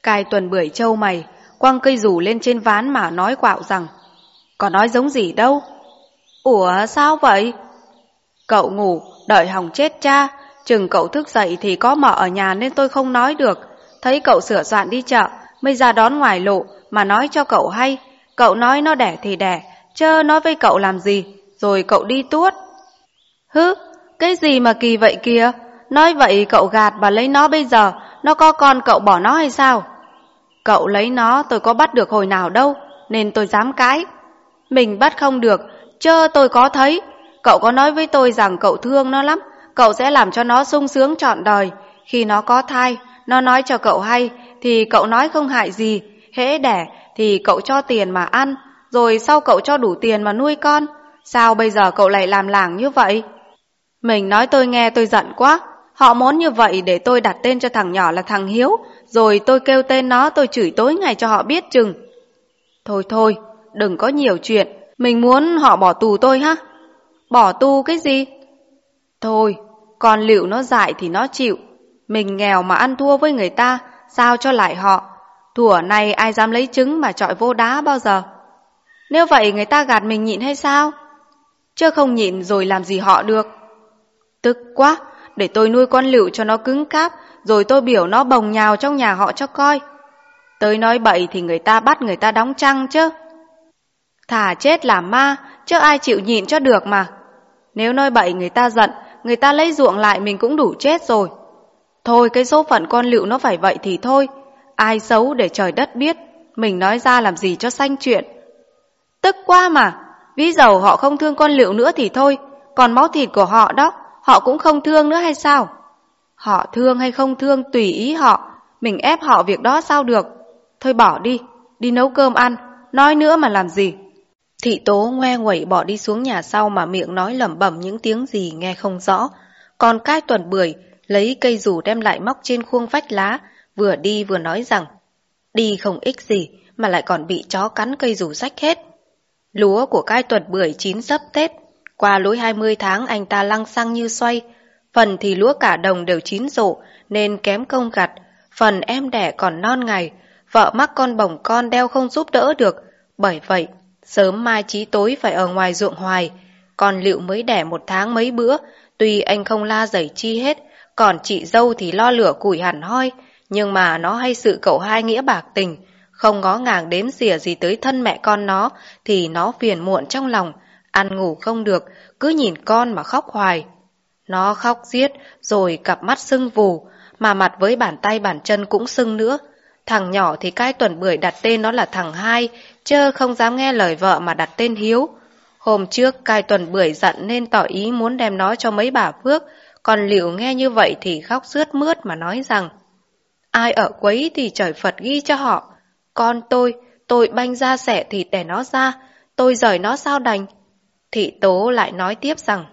Cai Tuần Bưởi trâu mày, quăng cây dù lên trên ván mà nói quạo rằng: có nói giống gì đâu. Ủa sao vậy? Cậu ngủ, đợi hòng chết cha, chừng cậu thức dậy thì có mợ ở nhà nên tôi không nói được. Thấy cậu sửa soạn đi chợ, mới ra đón ngoài lộ mà nói cho cậu hay. Cậu nói nó đẻ thì đẻ, chớ nói với cậu làm gì, rồi cậu đi tuốt. Hứ, cái gì mà kỳ vậy kìa? Nói vậy cậu gạt và lấy nó bây giờ, nó có con cậu bỏ nó hay sao? Cậu lấy nó tôi có bắt được hồi nào đâu, nên tôi dám cãi. Mình bắt không được, chớ tôi có thấy. Cậu có nói với tôi rằng cậu thương nó lắm, cậu sẽ làm cho nó sung sướng trọn đời. Khi nó có thai, nó nói cho cậu hay, thì cậu nói không hại gì. Hễ đẻ thì cậu cho tiền mà ăn, rồi sau cậu cho đủ tiền mà nuôi con. Sao bây giờ cậu lại làm làng như vậy? Mình nói tôi nghe tôi giận quá. Họ muốn như vậy để tôi đặt tên cho thằng nhỏ là thằng Hiếu, rồi tôi kêu tên nó tôi chửi tối ngày cho họ biết chừng. Thôi thôi, đừng có nhiều chuyện, mình muốn họ bỏ tù tôi ha. Bỏ tù cái gì? Thôi, còn liệu nó dại thì nó chịu. Mình nghèo mà ăn thua với người ta, sao cho lại họ. Thủa này ai dám lấy trứng mà chọi vô đá bao giờ. Nếu vậy người ta gạt mình nhịn hay sao? Chứ không nhịn rồi làm gì họ được. Tức quá, để tôi nuôi con lựu cho nó cứng cáp, rồi tôi biểu nó bồng nhào trong nhà họ cho coi. Tới nói bậy thì người ta bắt người ta đóng trăng chứ. Thà chết làm ma, chứ ai chịu nhịn cho được mà. Nếu nói bậy người ta giận, người ta lấy ruộng lại mình cũng đủ chết rồi. Thôi cái số phận con lựu nó phải vậy thì thôi. Ai xấu để trời đất biết, mình nói ra làm gì cho xanh chuyện. Tức quá mà, ví dầu họ không thương con lựu nữa thì thôi, còn máu thịt của họ đó, họ cũng không thương nữa hay sao? Họ thương hay không thương tùy ý họ, mình ép họ việc đó sao được. Thôi bỏ đi, đi nấu cơm ăn, nói nữa mà làm gì. Thị Tố ngoe nguẩy bỏ đi xuống nhà sau mà miệng nói lẩm bẩm những tiếng gì nghe không rõ. Còn Cai Tuần Bưởi lấy cây dù đem lại móc trên khuôn vách lá, vừa đi vừa nói rằng đi không ích gì mà lại còn bị chó cắn cây dù rách hết. Lúa của Cai Tuần Bưởi chín sắp Tết, qua lối 20 tháng anh ta lăng xăng như xoay. Phần thì lúa cả đồng đều chín rộ nên kém công gặt, phần em đẻ còn non ngày, vợ mắc con bồng con đeo không giúp đỡ được. Bởi vậy, sớm mai chí tối phải ở ngoài ruộng hoài. Con lựu mới đẻ 1 tháng mấy bữa, tuy anh không la dẩy chi hết, còn chị dâu thì lo lửa củi hẳn hoi, nhưng mà nó hay sự cậu hai nghĩa bạc tình, không ngó ngàng đếm xỉa gì tới thân mẹ con nó, thì nó phiền muộn trong lòng, ăn ngủ không được, cứ nhìn con mà khóc hoài. Nó khóc giết, rồi cặp mắt sưng vù, mà mặt với bàn tay bàn chân cũng sưng nữa. Thằng nhỏ thì Cai Tuần Bưởi đặt tên nó là thằng Hai, chớ không dám nghe lời vợ mà đặt tên Hiếu. Hôm trước Cai Tuần Bưởi giận nên tỏ ý muốn đem nó cho mấy bà Phước, còn Lựu nghe như vậy thì khóc sướt mướt mà nói rằng ai ở quấy thì trời Phật ghi cho họ. Con tôi banh ra xẻ thịt để nó ra, tôi rời nó sao đành. Thị Tố lại nói tiếp rằng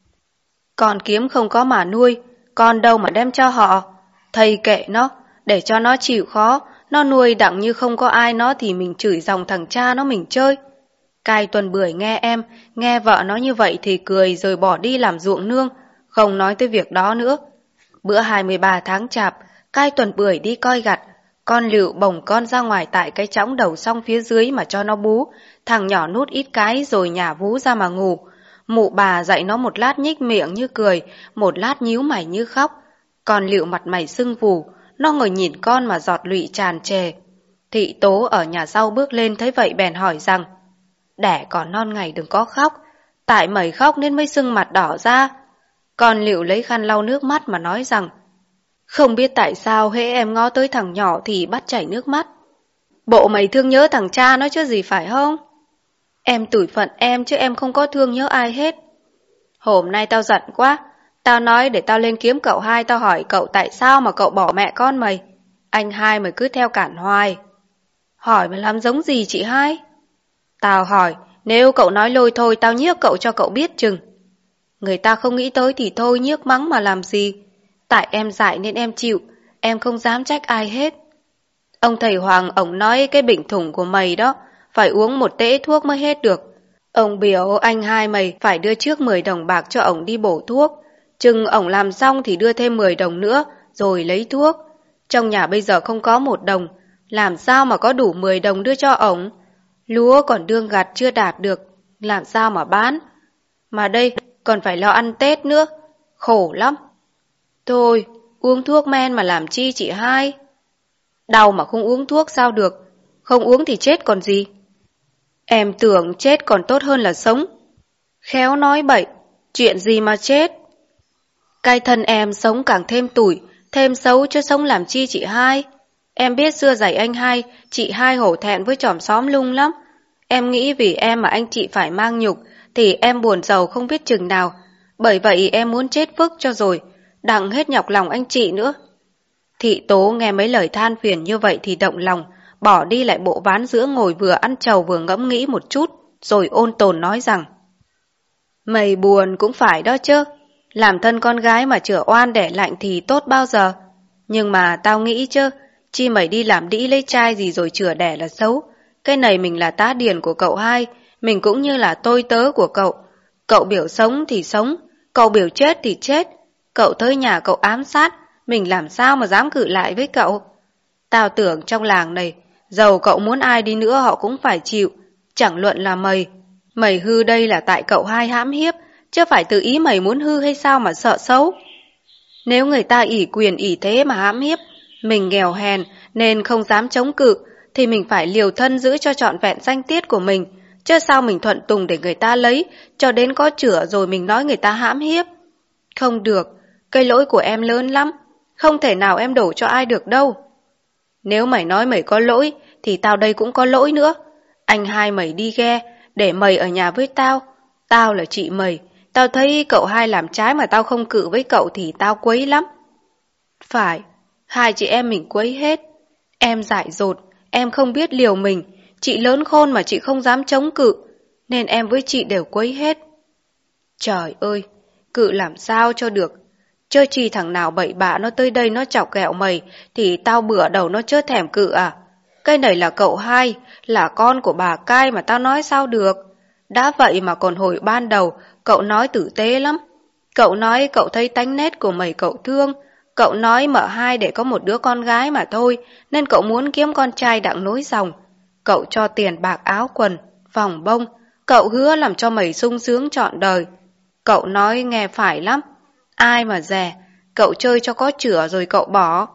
con kiếm không có mà nuôi, con đâu mà đem cho họ. Thầy kệ nó, để cho nó chịu khó, nó nuôi đặng như không có ai nó thì mình chửi dòng thằng cha nó mình chơi. Cai Tuần Bưởi nghe vợ nó như vậy thì cười rồi bỏ đi làm ruộng nương, không nói tới việc đó nữa. Bữa 23 tháng Chạp, Cai Tuần Bưởi đi coi gặt, con Lựu bồng con ra ngoài tại cái chõng đầu song phía dưới mà cho nó bú, thằng nhỏ nút ít cái rồi nhả vú ra mà ngủ. Mụ bà dạy nó một lát nhích miệng như cười, một lát nhíu mày như khóc. Con Lựu mặt mày sưng vù, nó ngồi nhìn con mà giọt lụy tràn trề. Thị Tố ở nhà sau bước lên thấy vậy bèn hỏi rằng đẻ còn non ngày đừng có khóc, tại mày khóc nên mới sưng mặt đỏ ra. Con Lựu lấy khăn lau nước mắt mà nói rằng không biết tại sao hễ em ngó tới thằng nhỏ thì bắt chảy nước mắt. Bộ mày thương nhớ thằng cha nó chứ gì phải không? Em tủi phận em chứ em không có thương nhớ ai hết. Hôm nay tao giận quá, tao nói để tao lên kiếm cậu Hai, tao hỏi cậu tại sao mà cậu bỏ mẹ con mày. Anh Hai mày cứ theo cản hoài. Hỏi mà làm giống gì chị Hai? Tao hỏi, nếu cậu nói lôi thôi tao nhiếc cậu cho cậu biết chừng. Người ta không nghĩ tới thì thôi, nhiếc mắng mà làm gì. Tại em dại nên em chịu, em không dám trách ai hết. Ông thầy Hoàng ổng nói cái bệnh thủng của mày đó phải uống một tễ thuốc mới hết được. Ông biểu anh Hai mày phải đưa trước 10 đồng bạc cho ổng đi bổ thuốc. Chừng ổng làm xong thì đưa thêm 10 đồng nữa rồi lấy thuốc. Trong nhà bây giờ không có 1 đồng, làm sao mà có đủ 10 đồng đưa cho ổng. Lúa còn đương gặt chưa đạt được, làm sao mà bán. Mà đây còn phải lo ăn Tết nữa, khổ lắm. Thôi, uống thuốc men mà làm chi chị hai. Đau mà không uống thuốc sao được, không uống thì chết còn gì. Em tưởng chết còn tốt hơn là sống. Khéo nói bậy, chuyện gì mà chết. Cái thân em sống càng thêm tủi, thêm xấu chứ sống làm chi chị hai. Em biết xưa dạy anh hai, chị hai hổ thẹn với chòm xóm lung lắm. Em nghĩ vì em mà anh chị phải mang nhục, thì em buồn giàu không biết chừng nào. Bởi vậy em muốn chết phức cho rồi, đặng hết nhọc lòng anh chị nữa. Thị Tố nghe mấy lời than phiền như vậy thì động lòng, bỏ đi lại bộ ván giữa ngồi vừa ăn trầu vừa ngẫm nghĩ một chút, rồi ôn tồn nói rằng: Mày buồn cũng phải đó chứ, làm thân con gái mà chữa oan đẻ lạnh thì tốt bao giờ. Nhưng mà tao nghĩ chứ, chi mày đi làm đĩ lấy trai gì rồi chữa đẻ là xấu. Cái này mình là tá điền của cậu hai, mình cũng như là tôi tớ của cậu. Cậu biểu sống thì sống, cậu biểu chết thì chết. Cậu tới nhà cậu ám sát, mình làm sao mà dám cự lại với cậu. Tao tưởng trong làng này, dầu cậu muốn ai đi nữa họ cũng phải chịu, chẳng luận là mày. Mày hư đây là tại cậu hai hãm hiếp, chứ phải tự ý mày muốn hư hay sao mà sợ xấu. Nếu người ta ỷ quyền ỷ thế mà hãm hiếp, mình nghèo hèn nên không dám chống cự, thì mình phải liều thân giữ cho trọn vẹn danh tiết của mình, chứ sao mình thuận tùng để người ta lấy, cho đến có chữa rồi mình nói người ta hãm hiếp. Không được, cái lỗi của em lớn lắm, không thể nào em đổ cho ai được đâu. Nếu mày nói mày có lỗi, thì tao đây cũng có lỗi nữa. Anh hai mày đi ghe, để mày ở nhà với tao. Tao là chị mày, tao thấy cậu hai làm trái mà tao không cự với cậu thì tao quấy lắm. Phải, hai chị em mình quấy hết. Em dại dột, em không biết liều mình, chị lớn khôn mà chị không dám chống cự, nên em với chị đều quấy hết. Trời ơi, cự làm sao cho được. Chơi chi thằng nào bậy bạ nó tới đây nó chọc ghẹo mày, thì tao bữa đầu nó chớ thèm cự à. Cái này là cậu hai, là con của bà cai mà tao nói sao được. Đã vậy mà còn hồi ban đầu, cậu nói tử tế lắm. Cậu nói cậu thấy tánh nét của mày cậu thương. Cậu nói mở hai để có một đứa con gái mà thôi, nên cậu muốn kiếm con trai đặng nối dòng. Cậu cho tiền bạc áo quần, vòng bông. Cậu hứa làm cho mày sung sướng trọn đời. Cậu nói nghe phải lắm. Ai mà dè, cậu chơi cho có chửa rồi cậu bỏ.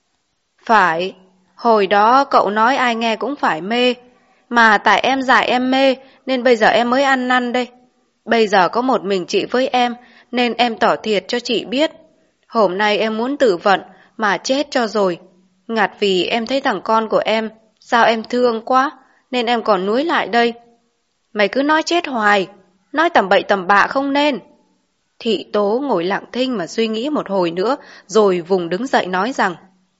Phải, hồi đó cậu nói ai nghe cũng phải mê. Mà tại em dại em mê, nên bây giờ em mới ăn năn đây. Bây giờ có một mình chị với em, nên em tỏ thiệt cho chị biết. Hôm nay em muốn tự vận, mà chết cho rồi. Ngặt vì em thấy thằng con của em, sao em thương quá, nên em còn nuối lại đây. Mày cứ nói chết hoài, nói tầm bậy tầm bạ không nên. Thị Tố ngồi lặng thinh mà suy nghĩ một hồi nữa, rồi vùng đứng dậy nói rằng: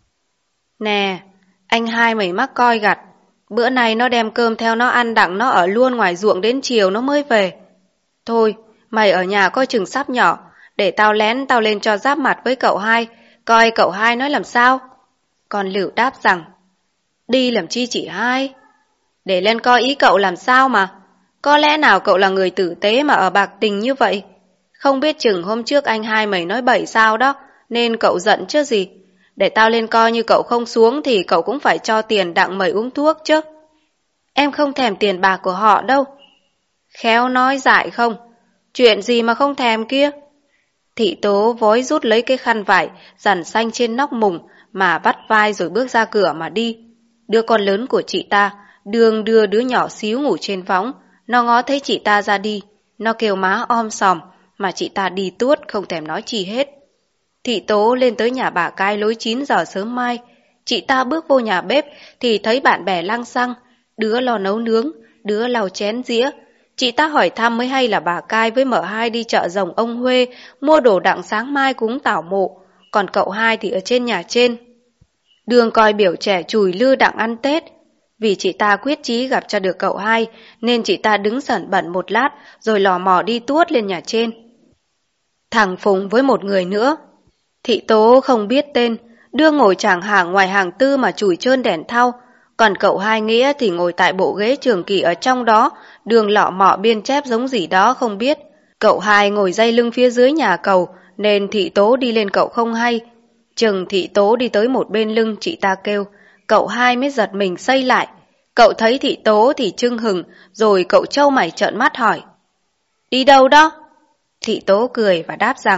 Nè, anh hai mày mắc coi gặt. Bữa nay nó đem cơm theo nó ăn đặng nó ở luôn ngoài ruộng đến chiều nó mới về. Thôi, mày ở nhà coi chừng sắp nhỏ, để tao lén tao lên cho giáp mặt với cậu hai, coi cậu hai nói làm sao. Còn Lựu đáp rằng: Đi làm chi chị hai? Để lên coi ý cậu làm sao mà. Có lẽ nào cậu là người tử tế mà ở bạc tình như vậy? Không biết chừng hôm trước anh hai mày nói bậy sao đó, nên cậu giận chứ gì. Để tao lên coi như cậu không xuống thì cậu cũng phải cho tiền đặng mày uống thuốc chứ. Em không thèm tiền bạc của họ đâu. Khéo nói dại không? Chuyện gì mà không thèm kia? Thị Tố vói rút lấy cái khăn vải, dằn xanh trên nóc mùng mà vắt vai rồi bước ra cửa mà đi. Đứa con lớn của chị ta đường đưa đứa nhỏ xíu ngủ trên võng. Nó ngó thấy chị ta ra đi, nó kêu má om sòm, mà chị ta đi tuốt không thèm nói chi hết. Thị Tố lên tới nhà bà cai lối 9 giờ sớm mai. Chị ta bước vô nhà bếp thì thấy bạn bè lăng xăng, đứa lo nấu nướng, đứa lau chén dĩa. Chị ta hỏi thăm mới hay là bà cai với mợ hai đi chợ rồng ông Huê mua đồ đặng sáng mai cúng tảo mộ, còn cậu hai thì ở trên nhà trên. Đường coi biểu trẻ chùi lư đặng ăn Tết. Vì chị ta quyết chí gặp cho được cậu hai, nên chị ta đứng sẩn bẩn một lát rồi lò mò đi tuốt lên nhà trên. Thằng Phùng với một người nữa. Thị Tố không biết tên, đưa ngồi chàng hàng ngoài hàng tư mà chùi trơn đèn thau, còn cậu hai Nghĩa thì ngồi tại bộ ghế trường kỳ ở trong đó, đường lọ mọ biên chép giống gì đó không biết. Cậu hai ngồi dây lưng phía dưới nhà cầu, nên Thị Tố đi lên cậu không hay. Chừng Thị Tố đi tới một bên lưng, chị ta kêu: cậu hai mới giật mình xây lại. Cậu thấy thị tố thì chưng hừng, rồi cậu trâu mày trợn mắt hỏi. Đi đâu đó? Thị tố cười và đáp rằng,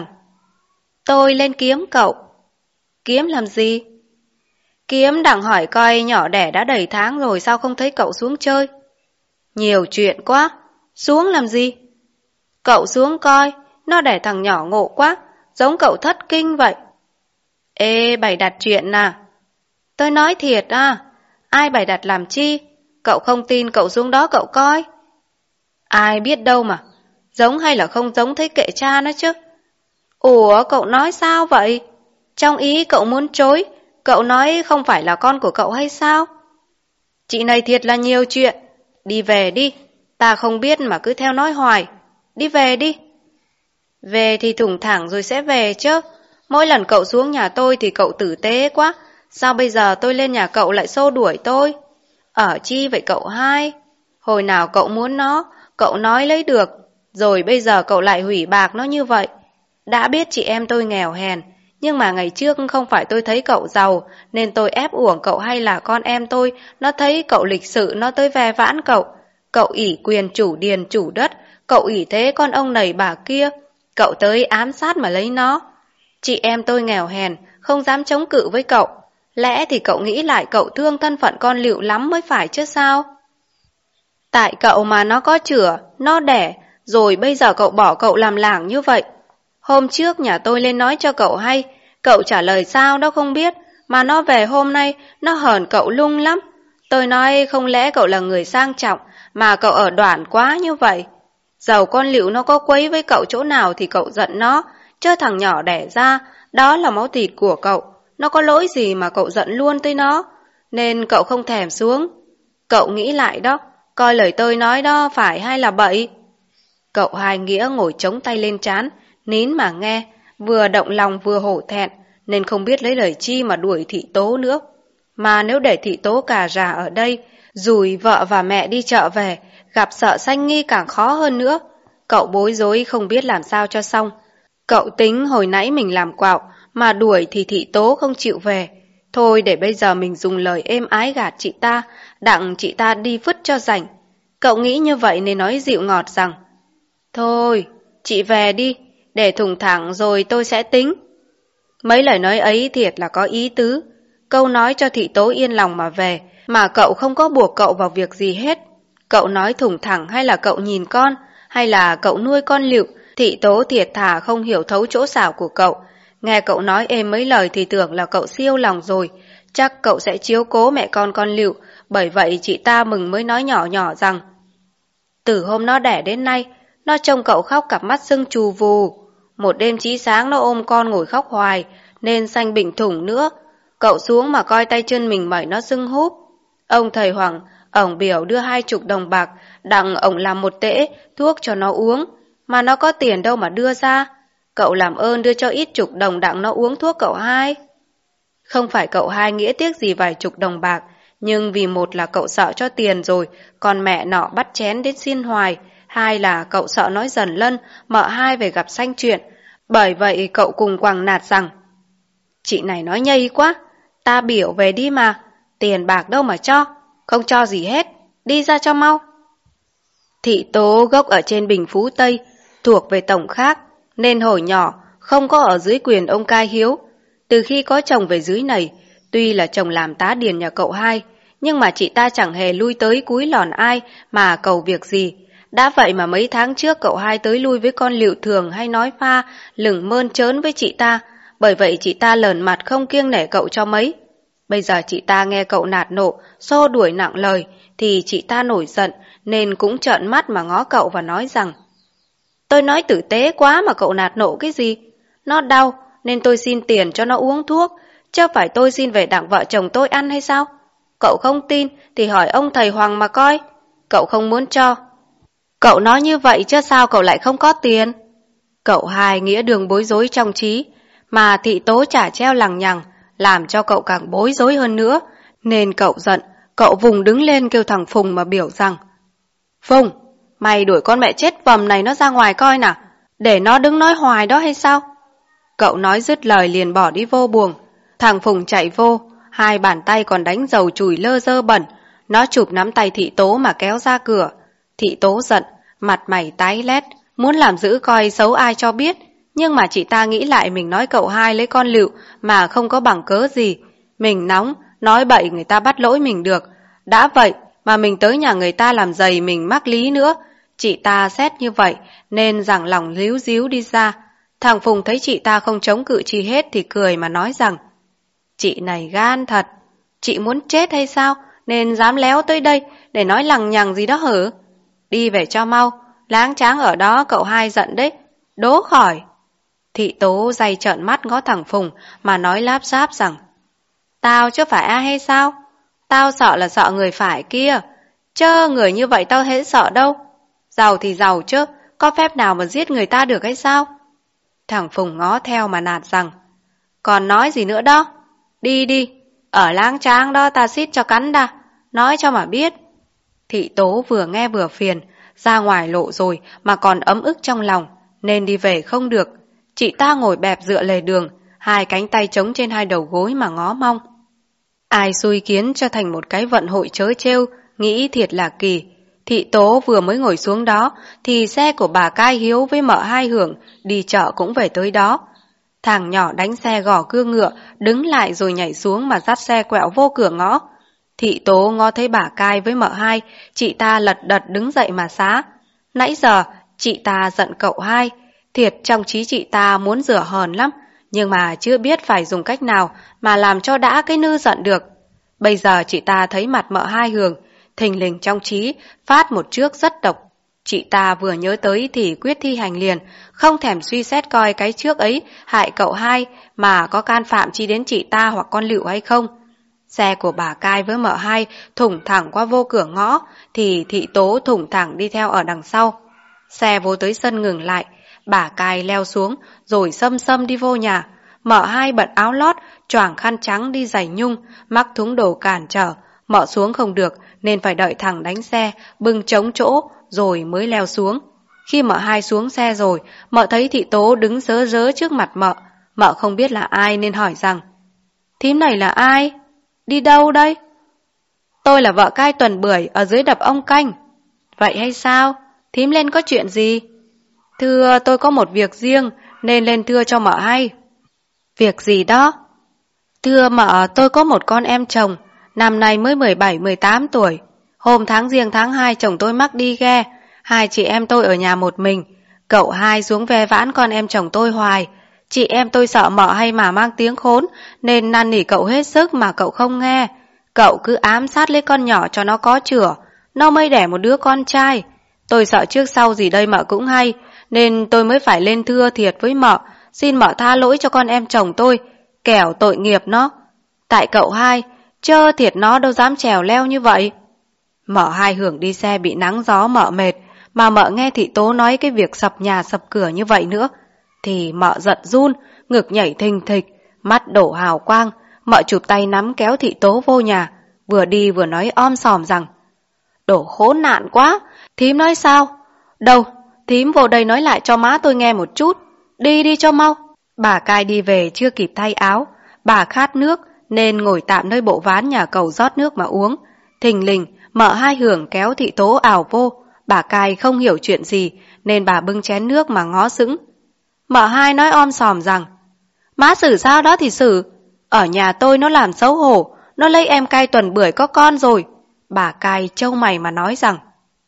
tôi lên kiếm cậu. Kiếm làm gì? Kiếm đặng hỏi coi nhỏ đẻ đã đầy tháng rồi sao không thấy cậu xuống chơi. Nhiều chuyện quá, xuống làm gì? Cậu xuống coi, nó đẻ thằng nhỏ ngộ quá, giống cậu thất kinh vậy. Ê, bày đặt chuyện à? Tôi nói thiệt à, ai bày đặt làm chi? Cậu không tin cậu xuống đó cậu coi. Ai biết đâu mà, giống hay là không giống thấy kệ cha nó chứ. Ủa, cậu nói sao vậy? Trong ý cậu muốn chối, cậu nói không phải là con của cậu hay sao? Chị này thiệt là nhiều chuyện. Đi về đi, ta không biết mà cứ theo nói hoài. Đi về đi. Về thì thủng thẳng rồi sẽ về chứ. Mỗi lần cậu xuống nhà tôi thì cậu tử tế quá. Sao bây giờ tôi lên nhà cậu lại xô đuổi tôi? Ở chi vậy cậu hai? Hồi nào cậu muốn nó, cậu nói lấy được. Rồi bây giờ cậu lại hủy bạc nó như vậy. Đã biết chị em tôi nghèo hèn, nhưng mà ngày trước không phải tôi thấy cậu giàu, nên tôi ép uổng cậu hay là con em tôi, nó thấy cậu lịch sự nó tới ve vãn cậu. Cậu ỷ quyền chủ điền chủ đất, cậu ỷ thế con ông này bà kia, cậu tới ám sát mà lấy nó. Chị em tôi nghèo hèn, không dám chống cự với cậu. Lẽ thì cậu nghĩ lại cậu thương thân phận con Lựu lắm mới phải chứ sao? Tại cậu mà nó có chửa, nó đẻ, rồi bây giờ cậu bỏ cậu làm lảng như vậy. Hôm trước nhà tôi lên nói cho cậu hay, cậu trả lời sao đó không biết, mà nó về hôm nay, nó hờn cậu lung lắm. Tôi nói không lẽ cậu là người sang trọng, mà cậu ở đoản quá như vậy. Dầu con Lựu nó có quấy với cậu chỗ nào thì cậu giận nó, chứ thằng nhỏ đẻ ra, đó là máu thịt của cậu. Nó có lỗi gì mà cậu giận luôn tới nó, nên cậu không thèm xuống. Cậu nghĩ lại đó, coi lời tôi nói đó phải hay là bậy. Cậu hai Nghĩa ngồi chống tay lên trán, nín mà nghe, vừa động lòng vừa hổ thẹn, nên không biết lấy lời chi mà đuổi thị tố nữa. Mà nếu để thị tố cà rà ở đây, rủi vợ và mẹ đi chợ về, gặp sợ sanh nghi càng khó hơn nữa. Cậu bối rối không biết làm sao cho xong. Cậu tính hồi nãy mình làm quạo, mà đuổi thì thị tố không chịu về. Thôi để bây giờ mình dùng lời êm ái gạt chị ta, đặng chị ta đi vứt cho rảnh. Cậu nghĩ như vậy nên nói dịu ngọt rằng, thôi, chị về đi, để thủng thẳng rồi tôi sẽ tính. Mấy lời nói ấy thiệt là có ý tứ. Câu nói cho thị tố yên lòng mà về, mà cậu không có buộc cậu vào việc gì hết. Cậu nói thủng thẳng hay là cậu nhìn con, hay là cậu nuôi con Lựu, thị tố thiệt thà không hiểu thấu chỗ xảo của cậu. Nghe cậu nói êm mấy lời thì tưởng là cậu siêu lòng rồi, chắc cậu sẽ chiếu cố mẹ con Lựu, bởi vậy chị ta mừng mới nói nhỏ nhỏ rằng, từ hôm nó đẻ đến nay, nó trông cậu khóc cặp mắt sưng trù vù. Một đêm chí sáng nó ôm con ngồi khóc hoài, nên sanh bệnh thủng nữa. Cậu xuống mà coi tay chân mình mẩy nó sưng húp. Ông thầy Hoàng, ổng biểu đưa 20 đồng bạc, đặng ổng làm một tễ, thuốc cho nó uống. Mà nó có tiền đâu mà đưa ra. Cậu làm ơn đưa cho ít chục đồng đặng nó uống thuốc cậu hai. Không phải cậu hai nghĩa tiếc gì vài chục đồng bạc, nhưng vì một là cậu sợ cho tiền rồi, còn mẹ nọ bắt chén đến xin hoài. Hai là cậu sợ nói dần lân, mợ hai về gặp sanh chuyện. Bởi vậy cậu cùng quằng nạt rằng, chị này nói nhây quá, ta biểu về đi mà, tiền bạc đâu mà cho, không cho gì hết, đi ra cho mau. Thị tố gốc ở trên Bình Phú Tây, thuộc về tổng khác, nên hồi nhỏ không có ở dưới quyền ông Cai Hiếu. Từ khi có chồng về dưới này, tuy là chồng làm tá điền nhà cậu hai, nhưng mà chị ta chẳng hề lui tới cúi lòn ai mà cầu việc gì. Đã vậy mà mấy tháng trước cậu hai tới lui với con Lựu thường hay nói pha, lửng mơn trớn với chị ta, bởi vậy chị ta lờn mặt không kiêng nể cậu cho mấy. Bây giờ chị ta nghe cậu nạt nộ, xô đuổi nặng lời, thì chị ta nổi giận, nên cũng trợn mắt mà ngó cậu và nói rằng, tôi nói tử tế quá mà cậu nạt nộ cái gì? Nó đau, nên tôi xin tiền cho nó uống thuốc, chứ phải tôi xin về đặng vợ chồng tôi ăn hay sao? Cậu không tin thì hỏi ông thầy Hoàng mà coi. Cậu không muốn cho. Cậu nói như vậy chứ sao cậu lại không có tiền? Cậu hai Nghĩa đường bối rối trong trí, mà thị tố chả treo lằng nhằng, làm cho cậu càng bối rối hơn nữa. Nên cậu giận, cậu vùng đứng lên kêu thằng Phùng mà biểu rằng, Phùng, mày đuổi con mẹ chết vầm này nó ra ngoài coi nào, để nó đứng nói hoài đó hay sao? Cậu nói dứt lời liền bỏ đi vô buồng. Thằng Phùng chạy vô, Hai bàn tay còn đánh dầu chùi lơ dơ bẩn. Nó chụp nắm tay Thị Tố mà kéo ra cửa. Thị Tố giận, mặt mày tái lét, muốn làm dữ coi xấu ai cho biết. Nhưng mà chị ta nghĩ lại mình nói cậu hai lấy con Lựu mà không có bằng cớ gì. Mình nóng, nói bậy người ta bắt lỗi mình được. Đã vậy mà mình tới nhà người ta làm dày mình mắc lý nữa. Chị ta xét như vậy nên rằng lòng líu díu đi ra. Thằng Phùng thấy chị ta không chống cự chi hết thì cười mà nói rằng: Chị này gan thật, chị muốn chết hay sao nên dám léo tới đây để nói lằng nhằng gì đó hử? Đi về cho mau, láng tráng ở đó cậu hai giận đấy, đố khỏi. Thị Tố day trợn mắt ngó thằng Phùng mà nói láp ráp rằng: Tao chứ phải ai hay sao? Tao sợ là sợ người phải kia, chớ người như vậy tao hễ sợ đâu. Giàu thì giàu chứ, có phép nào mà giết người ta được hay sao? Thằng Phùng ngó theo mà nạt rằng: Còn nói gì nữa đó? Đi đi, ở láng tráng đó ta xít cho cắn đà, nói cho mà biết. Thị Tố vừa nghe vừa phiền, ra ngoài lộ rồi mà còn ấm ức trong lòng, nên đi về không được. Chị ta ngồi bẹp dựa lề đường, hai cánh tay chống trên hai đầu gối mà ngó mong. Ai xui kiến cho thành một cái vận hội trớ trêu, nghĩ thiệt là kỳ. Thị Tố vừa mới ngồi xuống đó thì xe của bà Cai Hiếu với mợ Hai Hưởng đi chợ cũng về tới đó. Thằng nhỏ đánh xe gò cương ngựa, đứng lại rồi nhảy xuống mà dắt xe quẹo vô cửa ngõ. Thị Tố ngó thấy bà Cai với mợ Hai, chị ta lật đật đứng dậy mà xá. Nãy giờ chị ta giận cậu hai, thiệt trong trí chị ta muốn rửa hờn lắm, nhưng mà chưa biết phải dùng cách nào mà làm cho đã cái nư giận được. Bây giờ chị ta thấy mặt mợ Hai Hường, thình lình trong trí phát một trước rất độc. Chị ta vừa nhớ tới thì quyết thi hành liền, không thèm suy xét coi cái trước ấy hại cậu hai mà có can phạm chi đến chị ta hoặc con Lựu hay không. Xe của bà Cai với mợ Hai thủng thẳng qua vô cửa ngõ thì Thị Tố thủng thẳng đi theo ở đằng sau. Xe vô tới sân ngừng lại, bà Cai leo xuống rồi xâm xâm đi vô nhà. Mợ Hai bận áo lót, choàng khăn trắng đi giày nhung, mắc thúng đồ cản trở. Mợ xuống không được nên phải đợi thằng đánh xe bưng trống chỗ rồi mới leo xuống. Khi mợ Hai xuống xe rồi, mợ thấy Thị Tố đứng rớ rớ trước mặt mợ. Mợ không biết là ai nên hỏi rằng: Thím này là ai? Đi đâu đây? Tôi là vợ Cai Tuần Bưởi ở dưới đập ông Canh. Vậy hay sao? Thím lên có chuyện gì? Thưa tôi có một việc riêng nên lên thưa cho mợ hay. Việc gì đó? Thưa mợ, tôi có một con em chồng, năm nay mới 17-18 tuổi. Hôm tháng Giêng tháng 2 chồng tôi mắc đi ghe, hai chị em tôi ở nhà một mình. Cậu hai xuống ve vãn con em chồng tôi hoài. Chị em tôi sợ mợ hay mà mang tiếng khốn nên năn nỉ cậu hết sức mà cậu không nghe. Cậu cứ ám sát lấy con nhỏ cho nó có chửa, nó mới đẻ một đứa con trai. Tôi sợ trước sau gì đây mợ cũng hay, nên tôi mới phải lên thưa thiệt với mợ, xin mợ tha lỗi cho con em chồng tôi, kẻo tội nghiệp nó. Tại cậu hai, chơ thiệt nó đâu dám trèo leo như vậy. Mợ Hai Hưởng đi xe bị nắng gió mợ mệt, mà mợ nghe Thị Tố nói cái việc sập nhà sập cửa như vậy nữa, thì mợ giận run, ngực nhảy thình thịch, mắt đổ hào quang. Mợ chụp tay nắm kéo Thị Tố vô nhà, vừa đi vừa nói om sòm rằng: Đồ khốn nạn quá, thím nói sao? Đâu, thím vô đây nói lại cho má tôi nghe một chút. Đi đi cho mau. Bà Cai đi về chưa kịp thay áo, bà khát nước nên ngồi tạm nơi bộ ván nhà cầu rót nước mà uống. Thình lình mợ Hai Hưởng kéo Thị Tố ảo vô. Bà Cai không hiểu chuyện gì nên bà bưng chén nước mà ngó sững. Mợ Hai nói om sòm rằng: Má xử sao đó thì xử, ở nhà tôi nó làm xấu hổ, nó lấy em Cai Tuần Bưởi có con rồi. Bà Cai trâu mày mà nói rằng: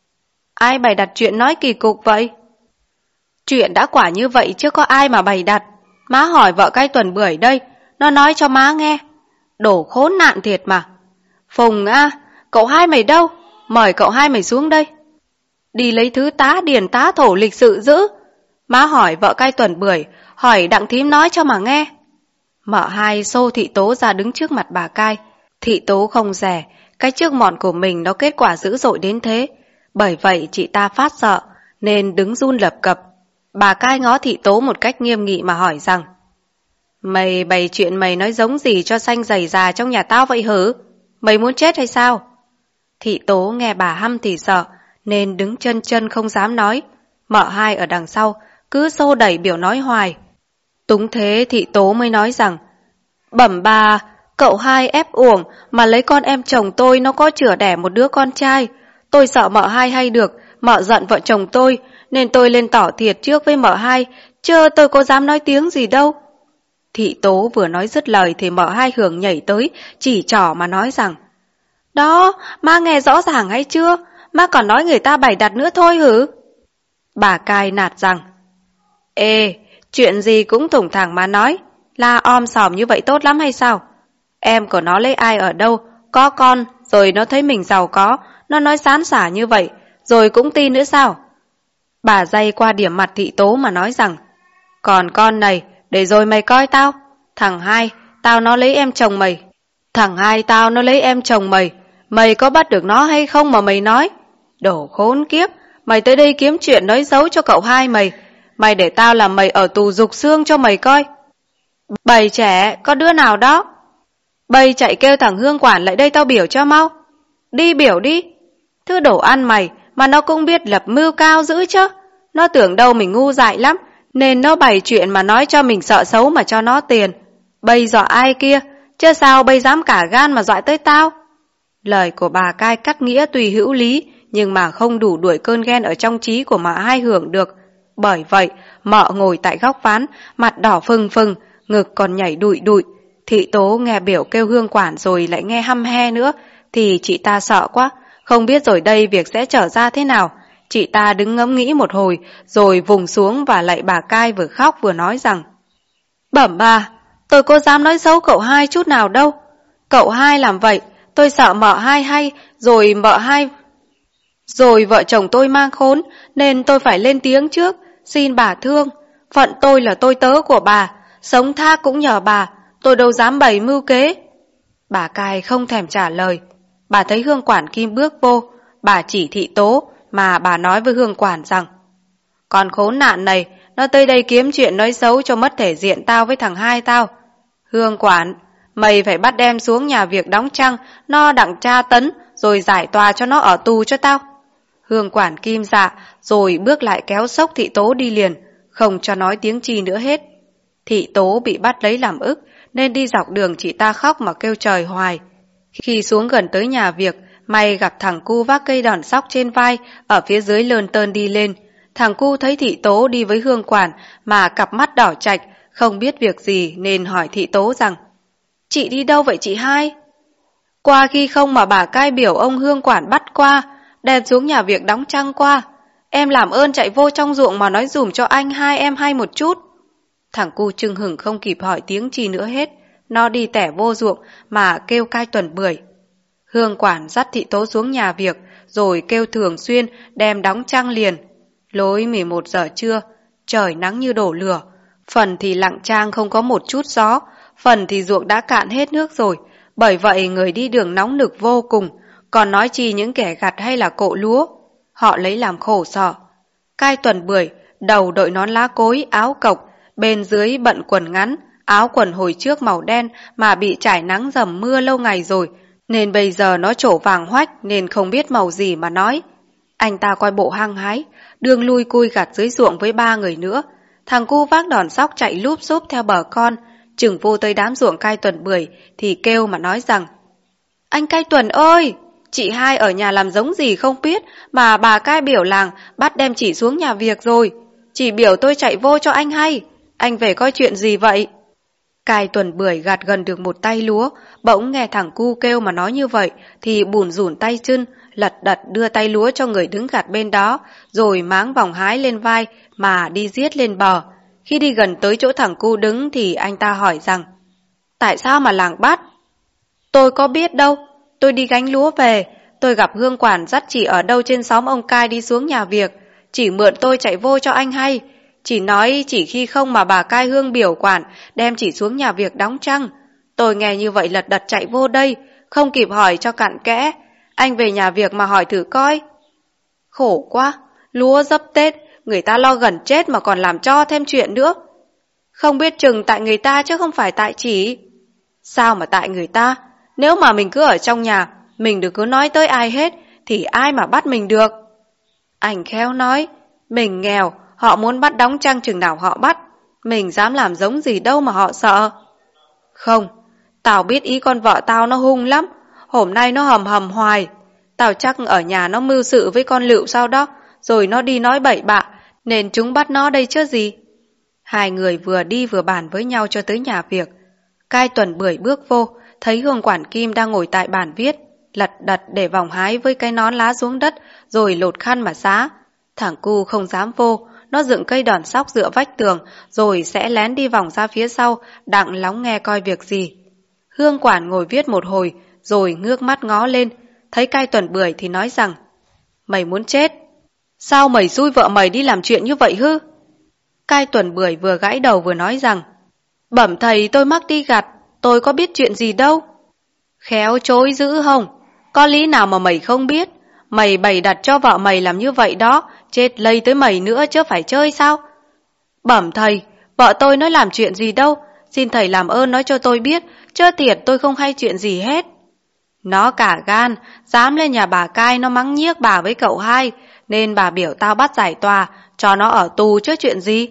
Ai bày đặt chuyện nói kỳ cục vậy? Chuyện đã quả như vậy chứ có ai mà bày đặt. Má hỏi vợ Cai Tuần Bưởi đây, nó nói cho má nghe. Đồ khốn nạn thiệt mà. Phùng à, cậu hai mày đâu? Mời cậu hai mày xuống đây. Đi lấy thứ tá điền tá thổ lịch sự dữ. Má hỏi vợ Cai Tuần Bưởi, hỏi đặng thím nói cho mà nghe. Mợ Hai xô Thị Tố ra đứng trước mặt bà Cai. Thị Tố không dè, cái trước mọn của mình nó kết quả dữ dội đến thế. Bởi vậy chị ta phát sợ, nên đứng run lập cập. Bà Cai ngó Thị Tố một cách nghiêm nghị mà hỏi rằng: Mày bày chuyện mày nói giống gì cho xanh dày già trong nhà tao vậy hử? Mày muốn chết hay sao? Thị Tố nghe bà hăm thì sợ, nên đứng chân chân không dám nói. Mợ Hai ở đằng sau cứ xô đẩy biểu nói hoài. Túng thế Thị Tố mới nói rằng: Bẩm bà, Cậu hai ép uổng mà lấy con em chồng tôi nó có chửa đẻ một đứa con trai. Tôi sợ mợ hai hay được, mợ giận vợ chồng tôi, nên tôi lên tỏ thiệt trước với mợ hai, chứ tôi có dám nói tiếng gì đâu. Thị Tố vừa nói dứt lời thì mợ hai Hường nhảy tới, chỉ trỏ mà nói rằng: Đó, má nghe rõ ràng hay chưa? Má còn nói người ta bày đặt nữa thôi hử? Bà cai nạt rằng: Ê, chuyện gì cũng thủng thẳng mà nói, la om sòm như vậy tốt lắm hay sao? Em của nó lấy ai ở đâu, có con, rồi nó thấy mình giàu có, nó nói sán xả như vậy, rồi cũng tin nữa sao? Bà day qua điểm mặt Thị Tố mà nói rằng: Còn con này, để rồi mày coi tao. Thằng hai, tao nó lấy em chồng mày. Thằng hai tao nó lấy em chồng mày. Mày có bắt được nó hay không mà mày nói? Đồ khốn kiếp, mày tới đây kiếm chuyện nói xấu cho cậu hai mày. Mày để tao làm mày ở tù dục xương cho mày coi. Bầy trẻ, có đứa nào đó? Bầy chạy kêu thằng Hương quản lại đây tao biểu cho mau. Đi biểu đi. Thứ đồ ăn mày mà nó cũng biết lập mưu cao dữ chứ. Nó tưởng đâu mình ngu dại lắm, nên nó bày chuyện mà nói cho mình sợ xấu mà cho nó tiền. Bây dọa ai kia, chứ sao bây dám cả gan mà dọa tới tao? Lời của bà cai cắt nghĩa tùy hữu lý, nhưng mà không đủ đuổi cơn ghen ở trong trí của mợ hai Hưởng được. Bởi vậy, mợ ngồi tại góc ván, mặt đỏ phừng phừng, ngực còn nhảy đụi đụi. Thị Tố nghe biểu kêu Hương quản rồi lại nghe hăm he nữa, thì chị ta sợ quá, không biết rồi đây việc sẽ trở ra thế nào. Chị ta đứng ngẫm nghĩ một hồi, rồi vùng xuống và lạy bà cai vừa khóc vừa nói rằng: Bẩm bà, tôi có dám nói xấu cậu hai chút nào đâu. Cậu hai làm vậy, tôi sợ mợ hai hay, rồi vợ chồng tôi mang khốn, nên tôi phải lên tiếng trước, xin bà thương. Phận tôi là tôi tớ của bà, sống tha cũng nhờ bà, tôi đâu dám bày mưu kế. Bà cai không thèm trả lời. Bà thấy Hương quản Kim bước vô, bà chỉ Thị Tố, mà bà nói với Hương quản rằng: Con khốn nạn này, nó tới đây kiếm chuyện nói xấu cho mất thể diện tao với thằng hai tao. Hương quản, mày phải bắt đem xuống nhà việc đóng trăng, no đặng tra tấn, rồi giải tòa cho nó ở tù cho tao. Hương quản Kim dạ, rồi bước lại kéo xốc Thị Tố đi liền, không cho nói tiếng chi nữa hết. Thị Tố bị bắt lấy làm ức, nên đi dọc đường chị ta khóc mà kêu trời hoài. Khi xuống gần tới nhà việc, may gặp thằng cu vác cây đòn sóc trên vai, ở phía dưới lơn tơn đi lên. Thằng cu thấy Thị Tố đi với Hương quản, mà cặp mắt đỏ chạch, không biết việc gì nên hỏi Thị Tố rằng: Chị đi đâu vậy chị hai? Qua khi không mà bà cai biểu ông Hương quản bắt qua, đem xuống nhà việc đóng trăng qua. Em làm ơn chạy vô trong ruộng mà nói dùm cho anh hai em hay một chút. Thằng cu chưng hửng không kịp hỏi tiếng chi nữa hết, nó đi tẻ vô ruộng mà kêu cai tuần bưởi. Hương quản dắt Thị Tố xuống nhà việc, rồi kêu Thường Xuyên đem đóng trăng liền. Lối 11 giờ trưa, trời nắng như đổ lửa, phần thì lặng trang không có một chút gió, phần thì ruộng đã cạn hết nước rồi, bởi vậy người đi đường nóng nực vô cùng, còn nói chi những kẻ gặt hay là cộ lúa. Họ lấy làm khổ sở. Cai tuần bưởi, đầu đội nón lá cối, áo cộc, bên dưới bận quần ngắn, áo quần hồi trước màu đen mà bị trải nắng dầm mưa lâu ngày rồi, nên bây giờ nó trổ vàng hoách nên không biết màu gì mà nói. Anh ta coi bộ hăng hái, đường lui cui gặt dưới ruộng với 3 người nữa. Thằng cu vác đòn sóc chạy lúp xúp theo bờ con, chừng vô tới đám ruộng cai tuần bưởi thì kêu mà nói rằng: Anh cai tuần ơi, chị hai ở nhà làm giống gì không biết mà bà cai biểu làng bắt đem chỉ xuống nhà việc rồi. Chỉ biểu tôi chạy vô cho anh hay. Anh về coi chuyện gì vậy? Cai tuần bưởi gặt gần được một tay lúa, bỗng nghe thằng cu kêu mà nói như vậy thì bủn rủn tay chân, lật đật đưa tay lúa cho người đứng gặt bên đó, rồi máng vòng hái lên vai mà đi giết lên bờ. Khi đi gần tới chỗ thằng cu đứng thì anh ta hỏi rằng: Tại sao mà làng bắt? Tôi có biết đâu, tôi đi gánh lúa về, tôi gặp Hương quản dắt chỉ ở đâu trên xóm ông cai đi xuống nhà việc, chỉ mượn tôi chạy vô cho anh hay. Chỉ nói chỉ khi không mà bà cai Hương biểu quản đem chỉ xuống nhà việc đóng trăng. Tôi nghe như vậy lật đật chạy vô đây, không kịp hỏi cho cặn kẽ. Anh về nhà việc mà hỏi thử coi. Khổ quá, lúa dấp Tết, người ta lo gần chết mà còn làm cho thêm chuyện nữa. Không biết chừng tại người ta chứ không phải tại chỉ. Sao mà tại người ta? Nếu mà mình cứ ở trong nhà, mình đừng có nói tới ai hết, thì ai mà bắt mình được? Anh khéo nói, mình nghèo, họ muốn bắt đóng trăng chừng nào họ bắt. Mình dám làm giống gì đâu mà họ sợ. Không, Tao biết ý con vợ tao nó hung lắm, hôm nay nó hầm hầm hoài. Tao chắc ở nhà nó mưu sự với con Lựu sau đó, rồi nó đi nói bậy bạ, nên chúng bắt nó đây chứ gì. Hai người vừa đi vừa bàn với nhau cho tới nhà việc. Cai Tuần Bưởi bước vô, thấy Hương Quản Kim đang ngồi tại bàn viết, lật đật để vòng hái với cái nón lá xuống đất, rồi lột khăn mà xá. Thằng cu không dám vô, nó dựng cây đòn sóc dựa vách tường, rồi sẽ lén đi vòng ra phía sau, đặng lóng nghe coi việc gì. Hương Quản ngồi viết một hồi, rồi ngước mắt ngó lên, thấy Cai Tuần Bưởi thì nói rằng, mày muốn chết. Sao mày xui vợ mày đi làm chuyện như vậy hư? Cai Tuần Bưởi vừa gãi đầu vừa nói rằng, bẩm thầy tôi mắc đi gặt, tôi có biết chuyện gì đâu. Khéo chối dữ không? Có lý nào mà mày không biết? Mày bày đặt cho vợ mày làm như vậy đó, chết lây tới mày nữa chứ phải chơi sao? Bẩm thầy, vợ tôi nói làm chuyện gì đâu, xin thầy làm ơn nói cho tôi biết, chớ tiệt tôi không hay chuyện gì hết. Nó cả gan, dám lên nhà bà Cai nó mắng nhiếc bà với cậu hai, nên bà biểu tao bắt giải tòa, cho nó ở tù chứ chuyện gì.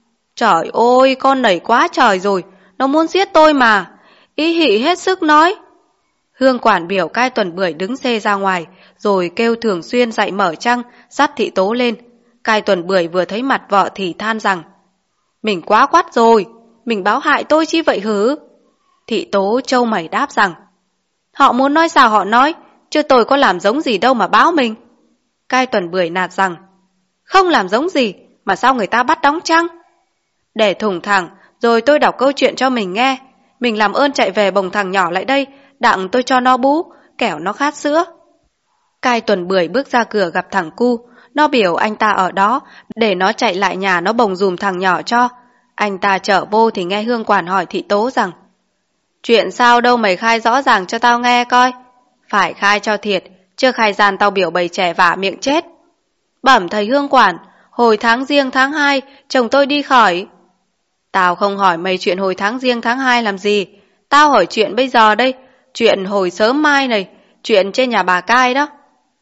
Trời ơi, con nảy quá trời rồi, nó muốn giết tôi mà. Ý hị hết sức nói. Hương Quản biểu Cai Tuần Bưởi đứng xê ra ngoài, rồi kêu Thường Xuyên dậy mở trăng, dắt Thị Tố lên. Cai Tuần Bưởi vừa thấy mặt vợ thì than rằng, mình quá quắt rồi, mình báo hại tôi chi vậy hử? Thị Tố trâu mày đáp rằng, họ muốn nói sao họ nói, chứ tôi có làm giống gì đâu mà báo mình. Cai Tuần Bưởi nạt rằng, không làm giống gì, mà sao người ta bắt đóng trăng? Để thủng thẳng, rồi tôi đọc câu chuyện cho mình nghe. Mình làm ơn chạy về bồng thằng nhỏ lại đây, đặng tôi cho nó bú, kẻo nó khát sữa. Cai Tuần Bưởi bước ra cửa gặp thằng cu, nó biểu anh ta ở đó, để nó chạy lại nhà nó bồng dùm thằng nhỏ cho. Anh ta chở vô thì nghe Hương Quản hỏi Thị Tố rằng, chuyện sao đâu mày khai rõ ràng cho tao nghe coi. Phải khai cho thiệt, chưa khai gian tao biểu bầy trẻ vả miệng chết. Bẩm thầy Hương Quản, hồi tháng Giêng tháng 2, chồng tôi đi khỏi. Tao không hỏi mày chuyện hồi tháng Giêng tháng 2 làm gì, tao hỏi chuyện bây giờ đây, chuyện hồi sớm mai này, chuyện trên nhà bà Cai đó.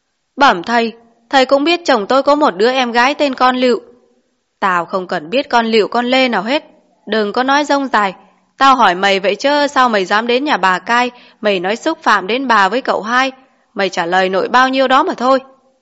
Bẩm thầy, thầy cũng biết chồng tôi có một đứa em gái tên con Lựu. Tao không cần biết con Lựu con Lê nào hết, đừng có nói rông dài. Tao hỏi mày vậy chứ sao mày dám đến nhà bà Cai, mày nói xúc phạm đến bà với cậu hai, mày trả lời nội bao nhiêu đó mà thôi.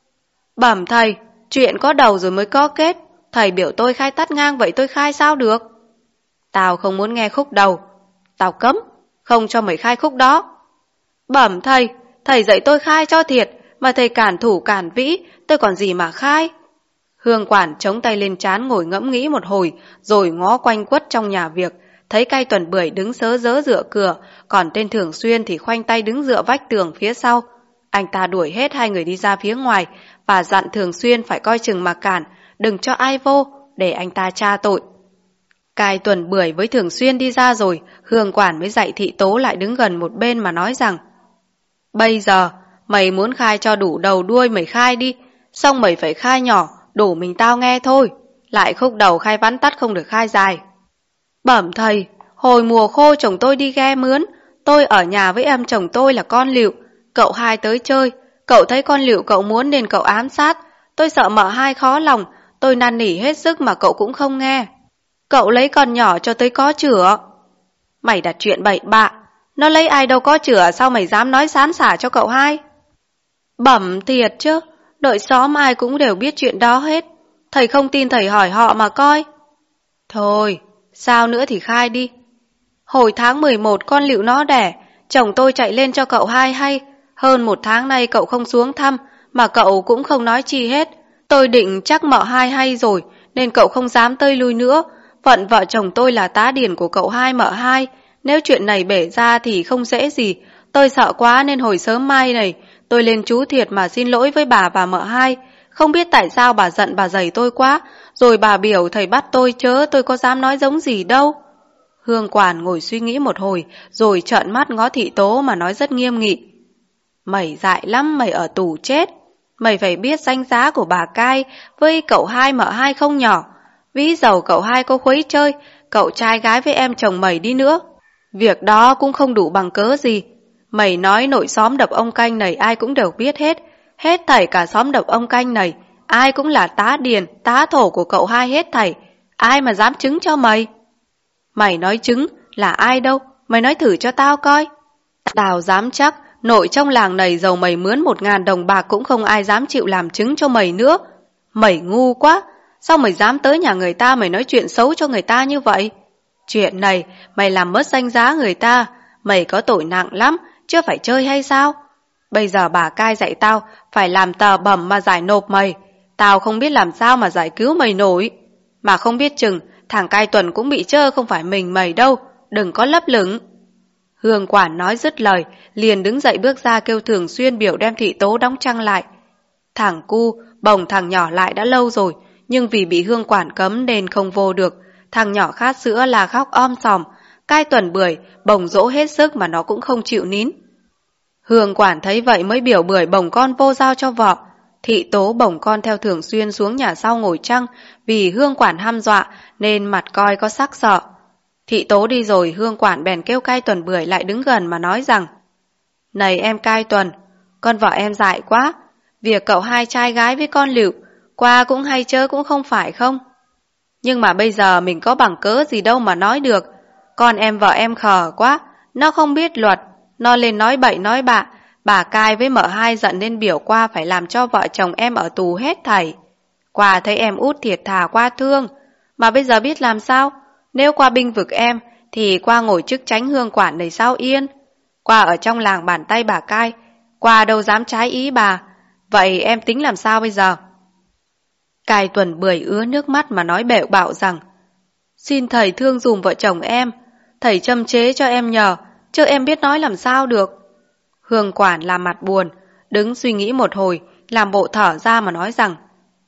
Bẩm thầy, chuyện có đầu rồi mới có kết, thầy biểu tôi khai tắt ngang vậy tôi khai sao được? Tao không muốn nghe khúc đầu, tao cấm, không cho mày khai khúc đó. Bẩm thầy, thầy dạy tôi khai cho thiệt, mà thầy cản thủ cản vĩ, tôi còn gì mà khai? Hương Quản chống tay lên trán ngồi ngẫm nghĩ một hồi, rồi ngó quanh quất trong nhà việc, thấy Cai Tuần Bưởi đứng sớ rớ dựa cửa, còn tên Thường Xuyên thì khoanh tay đứng dựa vách tường phía sau. Anh ta đuổi hết hai người đi ra phía ngoài và dặn Thường Xuyên phải coi chừng mà cản, đừng cho ai vô, để anh ta tra tội. Cai Tuần Bưởi với Thường Xuyên đi ra rồi, Hương Quản mới dạy Thị Tố lại đứng gần một bên mà nói rằng, bây giờ, mày muốn khai cho đủ đầu đuôi mày khai đi, xong mày phải khai nhỏ, đủ mình tao nghe thôi, lại khúc đầu khai vắn tắt không được khai dài. Bẩm thầy, hồi mùa khô chồng tôi đi ghe mướn, tôi ở nhà với em chồng tôi là con Lựu, cậu hai tới chơi, cậu thấy con Lựu cậu muốn nên cậu ám sát, tôi sợ mợ hai khó lòng, tôi năn nỉ hết sức mà cậu cũng không nghe. Cậu lấy con nhỏ cho tới có chửa. Mày đặt chuyện bậy bạ, nó lấy ai đâu có chửa, sao mày dám nói sán xả cho cậu hai? Bẩm thiệt chứ, đội xóm ai cũng đều biết chuyện đó hết, thầy không tin thầy hỏi họ mà coi. Thôi, sao nữa thì khai đi. Hồi tháng 11 con Lựu nó đẻ, chồng tôi chạy lên cho cậu hai hay, hơn một tháng nay cậu không xuống thăm, mà cậu cũng không nói chi hết. Tôi định chắc mợ hai hay rồi, nên cậu không dám tơi lui nữa. Phận vợ chồng tôi là tá điển của cậu hai mợ hai, nếu chuyện này bể ra thì không dễ gì. Tôi sợ quá nên hồi sớm mai này, tôi lên chú thiệt mà xin lỗi với bà và mợ hai. Không biết tại sao bà giận bà giày tôi quá, rồi bà biểu thầy bắt tôi chớ, tôi có dám nói giống gì đâu. Hương Quản ngồi suy nghĩ một hồi, rồi trợn mắt ngó Thị Tố mà nói rất nghiêm nghị. Mày dại lắm, mày ở tù chết. Mày phải biết danh giá của bà Cai với cậu hai mợ hai không nhỏ. Ví dầu cậu hai có khuấy chơi, cậu trai gái với em chồng mày đi nữa, việc đó cũng không đủ bằng cớ gì. Mày nói nội xóm Đập Ông Canh này ai cũng đều biết hết, hết thảy cả xóm Đập Ông Canh này, ai cũng là tá điền, tá thổ của cậu hai hết thảy, ai mà dám chứng cho mày? Mày nói chứng là ai đâu, Mày nói thử cho tao coi. Tao dám chắc, nội trong làng này dầu mày mướn 1.000 đồng bạc cũng không ai dám chịu làm chứng cho mày nữa. Mày ngu quá, sao mày dám tới nhà người ta mày nói chuyện xấu cho người ta như vậy? Chuyện này, mày làm mất danh giá người ta, mày có tội nặng lắm, chưa phải chơi hay sao? Bây giờ bà cai dạy tao phải làm tờ bẩm mà giải nộp mày. Tao không biết làm sao mà giải cứu mày nổi. Mà không biết chừng, thằng cai Tuần cũng bị trơ không phải mình mày đâu, đừng có lấp lửng. Hương quản nói dứt lời, liền đứng dậy bước ra kêu Thường Xuyên biểu đem thị tố đóng trăng lại. Thằng cu bồng thằng nhỏ lại đã lâu rồi, nhưng vì bị Hương quản cấm nên không vô được. Thằng nhỏ khát sữa là khóc om sòm, cai Tuần Bưởi bồng dỗ hết sức mà nó cũng không chịu nín. Hương quản thấy vậy mới biểu Bưởi bồng con vô giao cho vợ. Thị tố bồng con theo Thường Xuyên xuống nhà sau ngồi trăng, vì Hương quản hăm dọa nên mặt coi có sắc sợ. Thị tố đi rồi, Hương quản bèn kêu cai Tuần Bưởi lại đứng gần mà nói rằng: Này em cai Tuần, con vợ em dại quá, việc cậu hai trai gái với con Lựu qua cũng hay chớ cũng không phải không? Nhưng mà bây giờ mình có bằng cớ gì đâu mà nói được. Con em vợ em khờ quá, nó không biết luật, nó lên nói bậy nói bạ. Bà cai với mợ hai giận nên biểu qua phải làm cho vợ chồng em ở tù hết thảy. Qua thấy em út thiệt thà qua thương, mà bây giờ biết làm sao? Nếu qua binh vực em thì qua ngồi chức tránh Hương quản này sao yên? Qua ở trong làng bàn tay bà cai, qua đâu dám trái ý bà. Vậy em tính làm sao bây giờ? Cai Tuần Bưởi ứa nước mắt mà nói bẹo bạo rằng: Xin thầy thương dùm vợ chồng em, thầy châm chế cho em nhờ, chứ em biết nói làm sao được. Hương quản làm mặt buồn, đứng suy nghĩ một hồi, làm bộ thở ra mà nói rằng: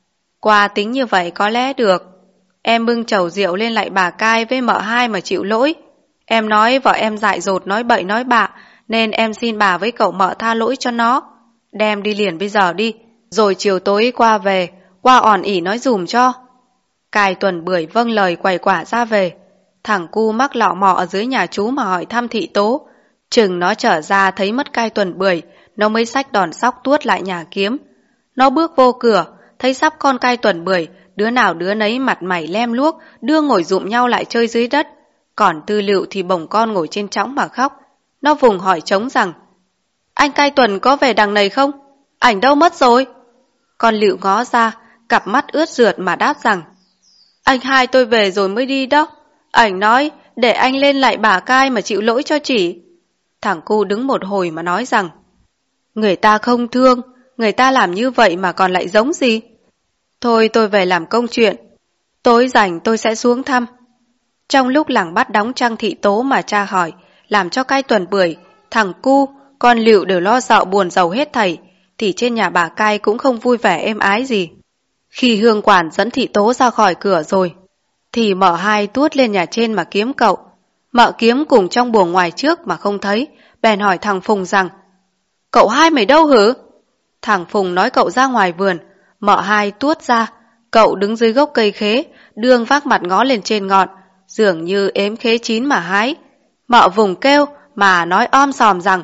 Qua tính như vậy có lẽ được. Em bưng chầu rượu lên lại bà cai với mợ hai mà chịu lỗi. Em nói vợ em dại dột nói bậy nói bạ, nên em xin bà với cậu mợ tha lỗi cho nó. Đem đi liền bây giờ đi, rồi chiều tối qua về, qua ỏn ỉ nói dùm cho. Cai Tuần Bưởi vâng lời quầy quả ra về. Thằng cu mắc lọ mọ ở dưới nhà chú mà hỏi thăm thị tố. Chừng nó trở ra thấy mất cai Tuần Bưởi, nó mới xách đòn sóc tuốt lại nhà kiếm. Nó bước vô cửa, thấy sắp con cai Tuần Bưởi, đứa nào đứa nấy mặt mày lem luốc, đưa ngồi dụm nhau lại chơi dưới đất. Còn Tư Lựu thì bồng con ngồi trên chõng mà khóc. Nó vùng hỏi trống rằng: Anh cai Tuần có về đằng này không? Ảnh đâu mất rồi? Con Lựu ngó ra, cặp mắt ướt rượt mà đáp rằng: Anh hai tôi về rồi mới đi đó. Ảnh nói để anh lên lại bà cai mà chịu lỗi cho chỉ. Thằng cu đứng một hồi mà nói rằng: Người ta không thương, người ta làm như vậy mà còn lại giống gì? Thôi tôi về làm công chuyện, tối rảnh tôi sẽ xuống thăm. Trong lúc làng bắt đóng trăng thị tố mà tra hỏi, làm cho cai Tuần Bưởi, thằng cu, con Lựu đều lo sợ buồn rầu hết thảy, thì trên nhà bà cai cũng không vui vẻ êm ái gì. Khi Hương quản dẫn thị tố ra khỏi cửa rồi, thì mợ hai tuốt lên nhà trên mà kiếm cậu. Mợ kiếm cùng trong buồng ngoài trước mà không thấy, bèn hỏi thằng Phùng rằng: Cậu hai mày đâu hử? Thằng Phùng nói cậu ra ngoài vườn. Mợ hai tuốt ra, cậu đứng dưới gốc cây khế, đương vác mặt ngó lên trên ngọn, dường như ếm khế chín mà hái. Mợ vùng kêu mà nói om sòm rằng: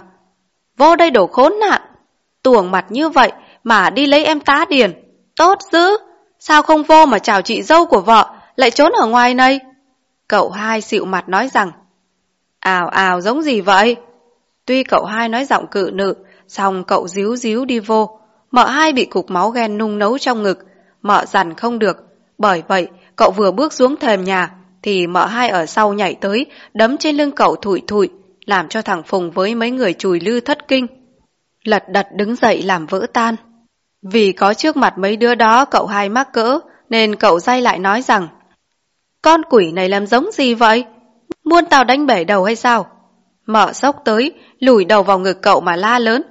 Vô đây đổ khốn nạn, tuồng mặt như vậy mà đi lấy em tá điền, tốt dữ, sao không vô mà chào chị dâu của vợ, lại trốn ở ngoài này? Cậu hai xịu mặt nói rằng: Ào ào giống gì vậy? Tuy cậu hai nói giọng cự nự, xong cậu díu díu đi vô. Mợ hai bị cục máu ghen nung nấu trong ngực, mợ dằn không được. Bởi vậy cậu vừa bước xuống thềm nhà thì mợ hai ở sau nhảy tới, đấm trên lưng cậu thụi thụi, làm cho thằng Phùng với mấy người chùi lư thất kinh, lật đật đứng dậy làm vỡ tan. Vì có trước mặt mấy đứa đó cậu hai mắc cỡ, nên cậu day lại nói rằng: Con quỷ này làm giống gì vậy? Muốn tao đánh bể đầu hay sao? Mợ xốc tới, lùi đầu vào ngực cậu mà la lớn: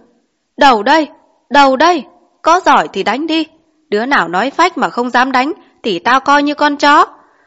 Đầu đây, có giỏi thì đánh đi. Đứa nào nói phách mà không dám đánh thì tao coi như con chó.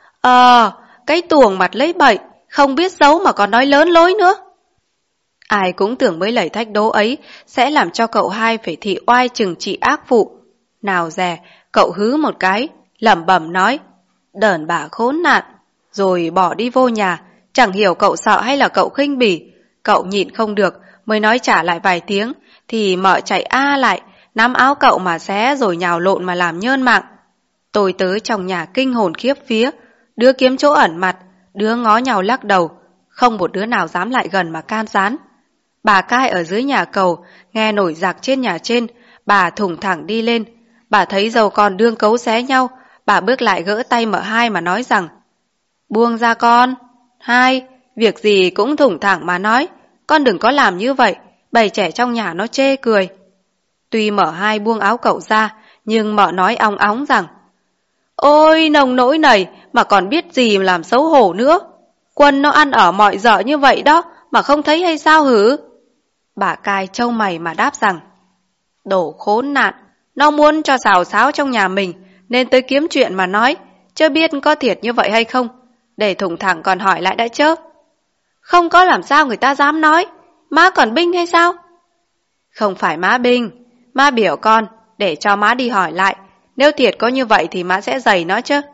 Cái tuồng mặt lấy bậy, không biết giấu mà còn nói lớn lối nữa. Ai cũng tưởng mấy lời thách đố ấy sẽ làm cho cậu hai phải thị oai trừng trị ác phụ. Nào dè, cậu hứ một cái, lẩm bẩm nói: Đờn bà khốn nạn, rồi bỏ đi vô nhà. Chẳng hiểu cậu sợ hay là cậu khinh bỉ. Cậu nhịn không được, mới nói trả lại vài tiếng, thì mợ chạy lại, nắm áo cậu mà xé rồi nhào lộn mà làm nhơn mạng. Tôi tới trong nhà kinh hồn khiếp vía, đứa kiếm chỗ ẩn mặt, đứa ngó nhau lắc đầu, không một đứa nào dám lại gần mà can gián. Bà cai ở dưới nhà cầu, nghe nổi giặc trên nhà trên, bà thủng thẳng đi lên. Bà thấy dâu con đương cấu xé nhau, bà bước lại gỡ tay mợ hai mà nói rằng: "Buông ra con. Hai, việc gì cũng thủng thẳng mà nói, con đừng có làm như vậy, bầy trẻ trong nhà nó chê cười." Tuy mợ hai buông áo cậu ra, nhưng mợ nói ong óng rằng: "Ôi nồng nỗi này mà còn biết gì làm xấu hổ nữa. Quân nó ăn ở mọi dợ như vậy đó mà không thấy hay sao hử?" Bà cai trâu mày mà đáp rằng: "Đồ khốn nạn, nó muốn cho xào xáo trong nhà mình nên tới kiếm chuyện mà nói, chưa biết có thiệt như vậy hay không. Để thủng thẳng còn hỏi lại đã chớp. Không có làm sao người ta dám nói, má còn binh hay sao?" "Không phải má binh, má biểu con để cho má đi hỏi lại, nếu thiệt có như vậy thì má sẽ giày nó chứ."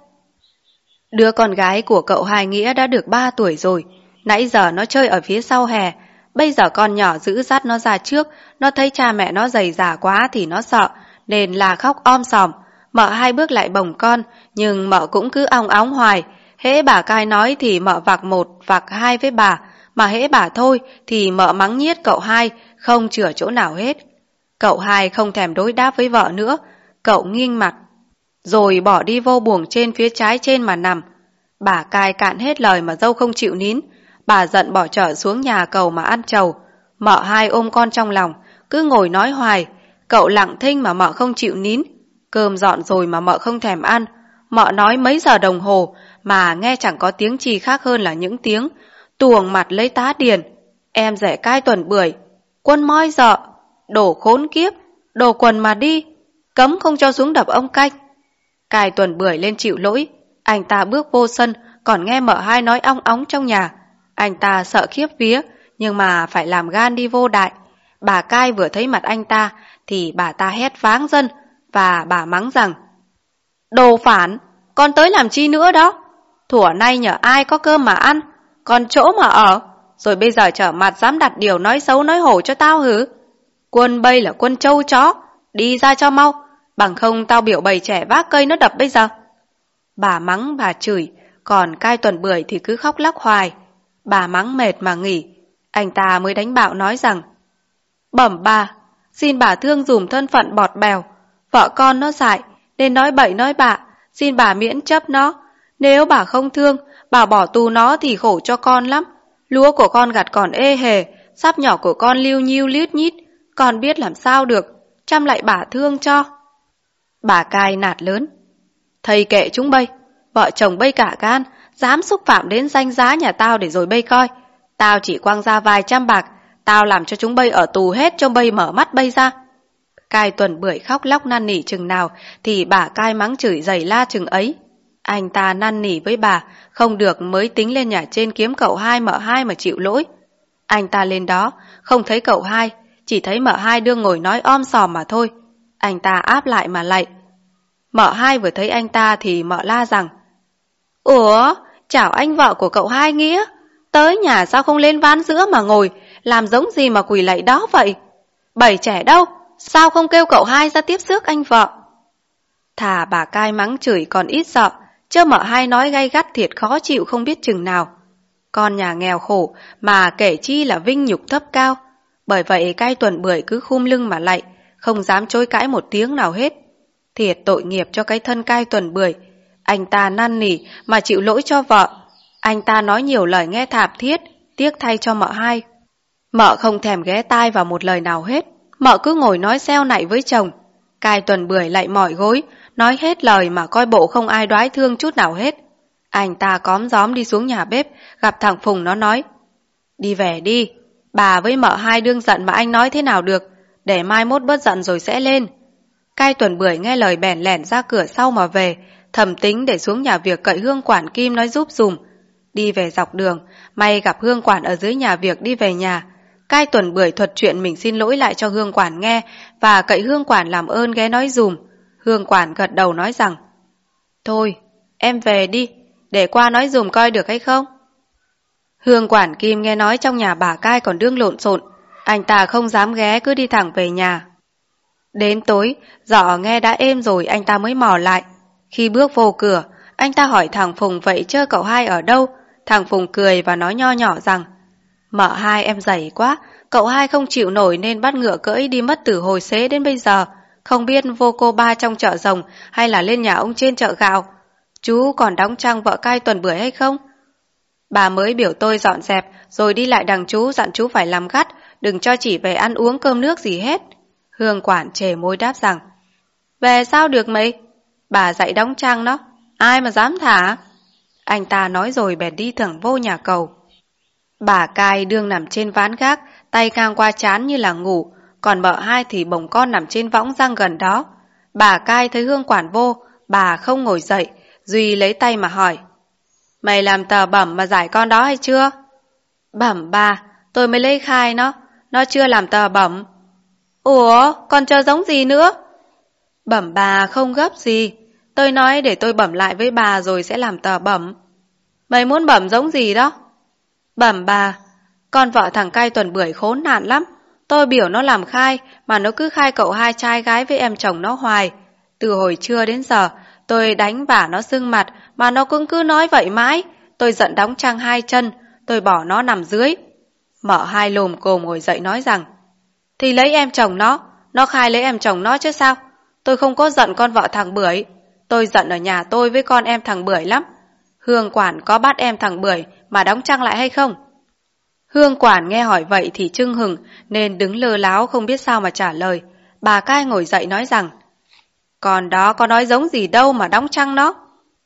Đứa con gái của cậu Hai Nghĩa đã được 3 tuổi rồi, nãy giờ nó chơi ở phía sau hè, bây giờ con nhỏ giữ dắt nó ra trước, nó thấy cha mẹ nó giày già quá thì nó sợ, nên là khóc om sòm. Mợ hai bước lại bồng con, nhưng mợ cũng cứ ong óng hoài. Hễ bà cai nói thì mợ vạc một, vạc hai với bà, mà hễ bà thôi thì mợ mắng nhiết cậu Hai, không chừa chỗ nào hết. Cậu Hai không thèm đối đáp với vợ nữa, cậu nghiêng mặt, rồi bỏ đi vô buồng trên phía trái trên mà nằm. Bà cai cạn hết lời mà dâu không chịu nín, bà giận bỏ trở xuống nhà cầu mà ăn trầu. Mợ hai ôm con trong lòng, cứ ngồi nói hoài. Cậu lặng thinh mà mợ không chịu nín. Cơm dọn rồi mà mợ không thèm ăn. Mợ nói mấy giờ đồng hồ mà nghe chẳng có tiếng chi khác hơn là những tiếng tuồng mặt lấy tá điền: "Em rẻ cai tuần bưởi, quân moi dợ, đồ khốn kiếp, đồ quần mà đi, cấm không cho xuống đập ông canh." Cai tuần bưởi lên chịu lỗi, anh ta bước vô sân, còn nghe mợ hai nói ong óng trong nhà. Anh ta sợ khiếp vía, nhưng mà phải làm gan đi vô đại. Bà cai vừa thấy mặt anh ta thì bà ta hét váng dân, và bà mắng rằng: "Đồ phản, con tới làm chi nữa đó? Thuở nay nhờ ai có cơm mà ăn, còn chỗ mà ở, rồi bây giờ trở mặt dám đặt điều nói xấu nói hổ cho tao hử? Quân bây là quân trâu chó, đi ra cho mau, bằng không tao biểu bầy trẻ vác cây nó đập bây giờ." Bà mắng bà chửi, còn cai tuần bưởi thì cứ khóc lóc hoài. Bà mắng mệt mà nghỉ, anh ta mới đánh bạo nói rằng: "Bẩm bà, xin bà thương dùm thân phận bọt bèo, vợ con nó dại nên nói bậy nói bạ, xin bà miễn chấp nó. Nếu bà không thương, bà bỏ tù nó thì khổ cho con lắm. Lúa của con gặt còn ê hề, sắp nhỏ của con liêu nhiêu lít nhít, con biết làm sao được, chăm lại bà thương cho." Bà cai nạt lớn: "Thầy kệ chúng bây, vợ chồng bây cả gan, dám xúc phạm đến danh giá nhà tao để rồi bây coi. Tao chỉ quăng ra vài trăm bạc, tao làm cho chúng bây ở tù hết cho bây mở mắt bây ra." Cai tuần bưởi khóc lóc năn nỉ chừng nào thì bà cai mắng chửi giày la chừng ấy. Anh ta năn nỉ với bà, không được mới tính lên nhà trên kiếm cậu Hai mợ hai mà chịu lỗi. Anh ta lên đó, không thấy cậu Hai, chỉ thấy mợ hai đương ngồi nói om sòm mà thôi. Anh ta áp lại mà lạy. Mợ hai vừa thấy anh ta thì mợ la rằng: "Ủa, chào anh vợ của cậu Hai Nghĩa, tới nhà sao không lên ván giữa mà ngồi, làm giống gì mà quỳ lạy đó vậy? Bầy trẻ đâu, sao không kêu cậu Hai ra tiếp rước anh vợ?" Thà bà cai mắng chửi còn ít sợ, chứ mợ hai nói gay gắt thiệt khó chịu không biết chừng nào. Con nhà nghèo khổ mà kể chi là vinh nhục thấp cao. Bởi vậy cai tuần bưởi cứ khum lưng mà lạy, không dám chối cãi một tiếng nào hết. Thiệt tội nghiệp cho cái thân cai tuần bưởi. Anh ta năn nỉ mà chịu lỗi cho vợ. Anh ta nói nhiều lời nghe thạp thiết, tiếc thay cho mợ hai. Mợ không thèm ghé tai vào một lời nào hết. Mợ cứ ngồi nói xeo nại với chồng. Cai tuần bưởi lại mỏi gối, nói hết lời mà coi bộ không ai đoái thương chút nào hết. Anh ta cóm gióm đi xuống nhà bếp, gặp thằng Phùng, nó nói: "Đi về đi, bà với mợ hai đương giận mà anh nói thế nào được, để mai mốt bớt giận rồi sẽ lên." Cai tuần bưởi nghe lời bèn lẻn ra cửa sau mà về, thầm tính để xuống nhà việc cậy Hương quản Kim nói giúp dùm. Đi về dọc đường, may gặp Hương quản ở dưới nhà việc đi về nhà. Cai tuần bưởi thuật chuyện mình xin lỗi lại cho Hương quản nghe, và cậy Hương quản làm ơn ghé nói dùm. Hương quản gật đầu nói rằng: "Thôi, em về đi, để qua nói dùm coi được hay không." Hương quản Kim nghe nói trong nhà bà cai còn đương lộn xộn, anh ta không dám ghé, cứ đi thẳng về nhà. Đến tối, dọ nghe đã êm rồi anh ta mới mò lại. Khi bước vô cửa, anh ta hỏi thằng Phùng vậy chớ cậu Hai ở đâu, thằng Phùng cười và nói nho nhỏ rằng Mợ hai em dày quá, cậu hai không chịu nổi nên bắt ngựa cưỡi đi mất từ hồi xế đến bây giờ. Không biết vô cô ba trong chợ rồng hay là lên nhà ông trên chợ gạo. Chú còn đóng trang vợ cai tuần bưởi hay không? Bà mới biểu tôi dọn dẹp rồi đi lại đằng chú, dặn chú phải làm gắt, đừng cho chỉ về ăn uống cơm nước gì hết. Hương quản chề môi đáp rằng về sao được mày? Bà dạy đóng trang nó, ai mà dám thả? Anh ta nói rồi bèn đi thẳng vô nhà cầu. Bà cai đương nằm trên ván gác, tay ngang qua trán như là ngủ, còn mợ hai thì bồng con nằm trên võng răng gần đó. Bà cai thấy Hương quản vô, bà không ngồi dậy, Duy lấy tay mà hỏi mày làm tờ bẩm mà giải con đó hay chưa? Bẩm bà, tôi mới lấy khai nó chưa làm tờ bẩm. Ủa, còn chờ giống gì nữa? Bẩm bà không gấp gì, tôi nói để tôi bẩm lại với bà rồi sẽ làm tờ bẩm. Mày muốn bẩm giống gì đó? Bẩm bà, con vợ thằng cai tuần bưởi khốn nạn lắm. Tôi biểu nó làm khai mà nó cứ khai cậu hai trai gái với em chồng nó hoài. Từ hồi trưa đến giờ tôi đánh vả nó sưng mặt mà nó cũng cứ nói vậy mãi. Tôi giận đóng trang hai chân, tôi bỏ nó nằm dưới. Mợ hai lồm cồm ngồi dậy nói rằng thì lấy em chồng nó khai lấy em chồng nó chứ sao. Tôi không có giận con vợ thằng bưởi, tôi giận ở nhà tôi với con em thằng bưởi lắm. Hương quản có bắt em thằng bưởi mà đóng trang lại hay không? Hương quản nghe hỏi vậy thì chưng hừng nên đứng lơ láo không biết sao mà trả lời. Bà cai ngồi dậy nói rằng còn đó có nói giống gì đâu mà đóng trang nó.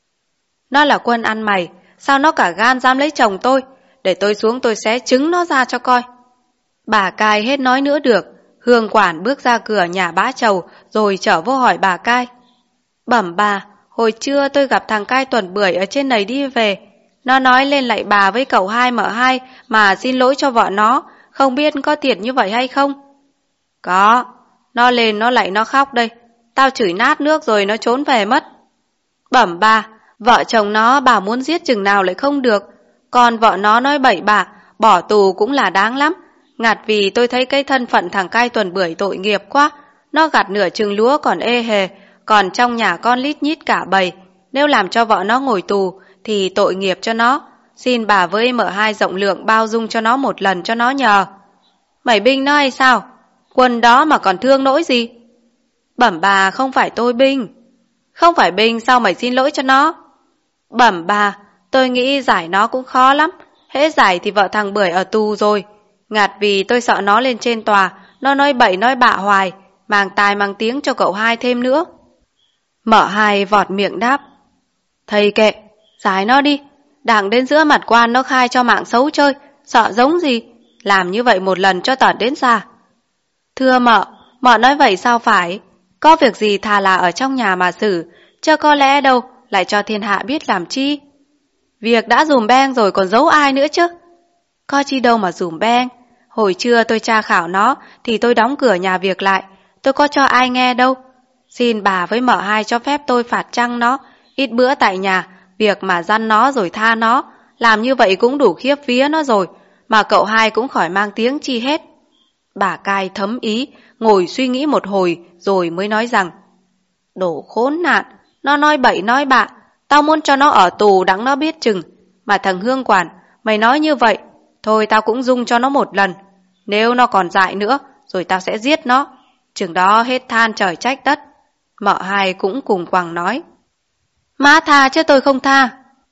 Nó là quân ăn mày, sao nó cả gan dám lấy chồng tôi? Để tôi xuống tôi xé trứng nó ra cho coi. Bà cai hết nói nữa được. Hương quản bước ra cửa nhà bá trầu rồi trở vô hỏi bà cai. Bẩm bà, hồi trưa tôi gặp thằng cai tuần bưởi ở trên này đi về. Nó nói lên lạy bà với cậu hai mợ hai mà xin lỗi cho vợ nó, không biết có thiệt như vậy hay không? Có, nó lên nó lạy nó khóc đây. Tao chửi nát nước rồi nó trốn về mất. Bẩm bà, vợ chồng nó bảo muốn giết chừng nào lại không được. Còn vợ nó nói bậy bạ, bỏ tù cũng là đáng lắm. Ngặt vì tôi thấy cái thân phận thằng cai tuần bưởi tội nghiệp quá. Nó gặt nửa chừng lúa còn ê hề, còn trong nhà con lít nhít cả bầy. Nếu làm cho vợ nó ngồi tù thì tội nghiệp cho nó. Xin bà với mợ hai rộng lượng bao dung cho nó một lần cho nó nhờ. Mày binh nó hay sao? Quân đó mà còn thương nỗi gì? Bẩm bà, không phải tôi binh. Không phải binh sao mày xin lỗi cho nó? Bẩm bà, tôi nghĩ giải nó cũng khó lắm. Hễ giải thì vợ thằng bưởi ở tù rồi. Ngặt vì tôi sợ nó lên trên tòa, nó nói bậy nói bạ hoài, mang tai mang tiếng cho cậu hai thêm nữa. Mợ hai vọt miệng đáp. Thầy kệ, giải nó đi. Đặng đến giữa mặt quan nó khai cho mạng xấu chơi, sợ giống gì. Làm như vậy một lần cho tận đến già. Thưa mợ nói vậy sao phải? Có việc gì thà là ở trong nhà mà xử, chứ có lẽ đâu lại cho thiên hạ biết làm chi. Việc đã dùm beng rồi còn giấu ai nữa chứ? Có chi đâu mà dùm beng. Hồi trưa tôi tra khảo nó thì tôi đóng cửa nhà việc lại, tôi có cho ai nghe đâu. Xin bà với mợ hai cho phép tôi phạt trăng nó ít bữa tại nhà, việc mà dăn nó rồi tha nó. Làm như vậy cũng đủ khiếp vía nó rồi, mà cậu hai cũng khỏi mang tiếng chi hết. Bà cai thấm ý, ngồi suy nghĩ một hồi rồi mới nói rằng đồ khốn nạn, nó nói bậy nói bạ, tao muốn cho nó ở tù đặng nó biết chừng. Mà thằng Hương quản, mày nói như vậy, thôi tao cũng dung cho nó một lần. Nếu nó còn dại nữa, rồi tao sẽ giết nó. Chừng đó hết than trời trách đất. Mợ hai cũng cùng quằng nói. Má tha chứ tôi không tha.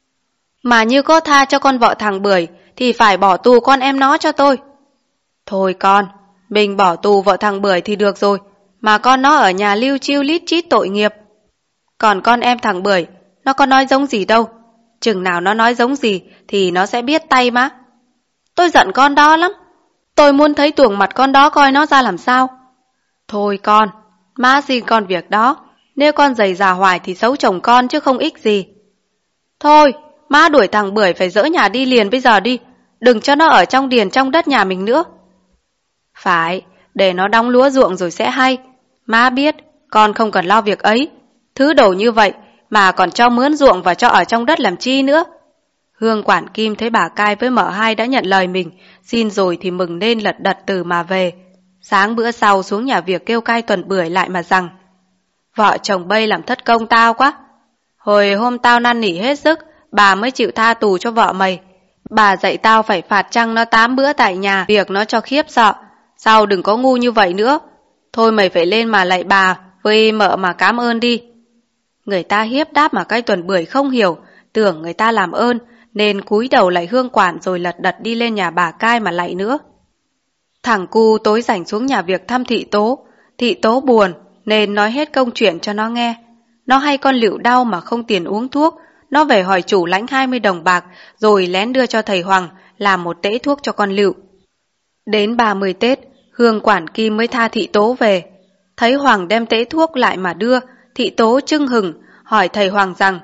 Mà như có tha cho con vợ thằng bưởi thì phải bỏ tù con em nó cho tôi. Thôi con, mình bỏ tù vợ thằng bưởi thì được rồi, mà con nó ở nhà lưu chiêu lít chít tội nghiệp. Còn con em thằng bưởi, nó có nói giống gì đâu. Chừng nào nó nói giống gì thì nó sẽ biết tay má. Tôi giận con đó lắm. Tôi muốn thấy tuồng mặt con đó coi nó ra làm sao. Thôi con, má xin con việc đó. Nếu con giày già hoài thì xấu chồng con chứ không ích gì. Thôi, má đuổi thằng bưởi phải dỡ nhà đi liền bây giờ đi. Đừng cho nó ở trong điền trong đất nhà mình nữa. Phải, để nó đóng lúa ruộng rồi sẽ hay. Má biết, con không cần lo việc ấy. Thứ đồ như vậy mà còn cho mướn ruộng và cho ở trong đất làm chi nữa. Hương quản Kim thấy bà cai với mợ hai đã nhận lời mình, xin rồi thì mừng nên lật đật từ mà về. Sáng bữa sau xuống nhà việc kêu cai tuần bưởi lại mà rằng vợ chồng bây làm thất công tao quá. Hồi hôm tao năn nỉ hết sức, bà mới chịu tha tù cho vợ mày. Bà dạy tao phải phạt chăng nó 8 bữa tại nhà, việc nó cho khiếp sợ. Sau đừng có ngu như vậy nữa. Thôi mày phải lên mà lạy bà với mợ mà cám ơn đi. Người ta hiếp đáp mà cái Tuần Bưởi không hiểu, tưởng người ta làm ơn, nên cúi đầu lạy Hương quản rồi lật đật đi lên nhà bà Cai mà lạy nữa. Thằng cu tối rảnh xuống nhà việc thăm Thị Tố buồn nên nói hết công chuyện cho nó nghe. Nó hay con Lựu đau mà không tiền uống thuốc, nó về hỏi chủ lãnh 20 đồng bạc rồi lén đưa cho thầy Hoàng làm một tễ thuốc cho con Lựu. Đến 30 Tết, Hương quản Kim mới tha Thị Tố về. Thấy Hoàng đem tễ thuốc lại mà đưa, Thị Tố chưng hừng hỏi thầy Hoàng rằng: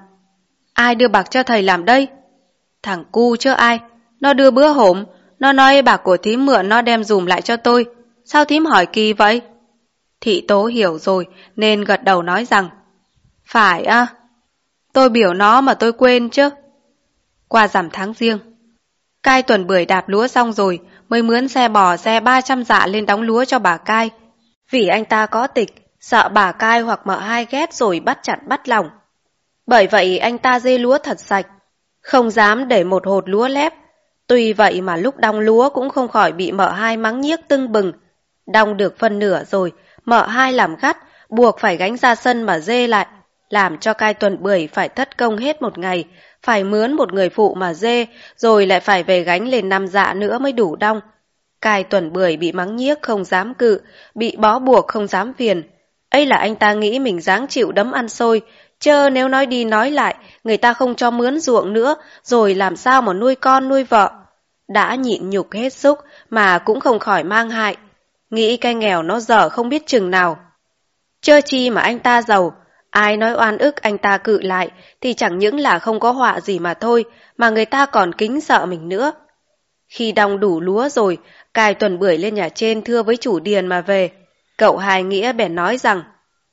ai đưa bạc cho thầy làm đây? Thằng cu chứ ai, nó đưa bữa hổm, nó nói bạc của thím mượn nó đem dùm lại cho tôi. Sao thím hỏi kỳ vậy? Thị Tố hiểu rồi nên gật đầu nói rằng: phải à, tôi biểu nó mà tôi quên chứ. Qua rằm tháng Giêng, Cai Tuần Bưởi đạp lúa xong rồi mới mướn xe bò xe 300 dạ lên đóng lúa cho bà Cai. Vì anh ta có tịch, sợ bà Cai hoặc mợ hai ghét rồi bắt chặt bắt lòng. Bởi vậy anh ta dê lúa thật sạch, không dám để một hột lúa lép. Tuy vậy mà lúc đong lúa cũng không khỏi bị mợ hai mắng nhiếc tưng bừng. Đong được phân nửa rồi, mợ hai làm gắt, buộc phải gánh ra sân mà dê lại, làm cho Cai Tuần Bưởi phải thất công hết một ngày, phải mướn một người phụ mà dê, rồi lại phải về gánh lên 5 dạ nữa mới đủ đong. Cai Tuần Bưởi bị mắng nhiếc không dám cự, bị bó buộc không dám phiền. Ấy là anh ta nghĩ mình dáng chịu đấm ăn xôi, chớ nếu nói đi nói lại, người ta không cho mướn ruộng nữa, rồi làm sao mà nuôi con nuôi vợ. Đã nhịn nhục hết sức mà cũng không khỏi mang hại. Nghĩ cái nghèo nó dở không biết chừng nào. Chớ chi mà anh ta giàu, ai nói oan ức anh ta cự lại thì chẳng những là không có họa gì mà thôi, mà người ta còn kính sợ mình nữa. Khi đong đủ lúa rồi, Cai Tuần Bưởi lên nhà trên thưa với chủ điền mà về. Cậu Hai Nghĩa bèn nói rằng: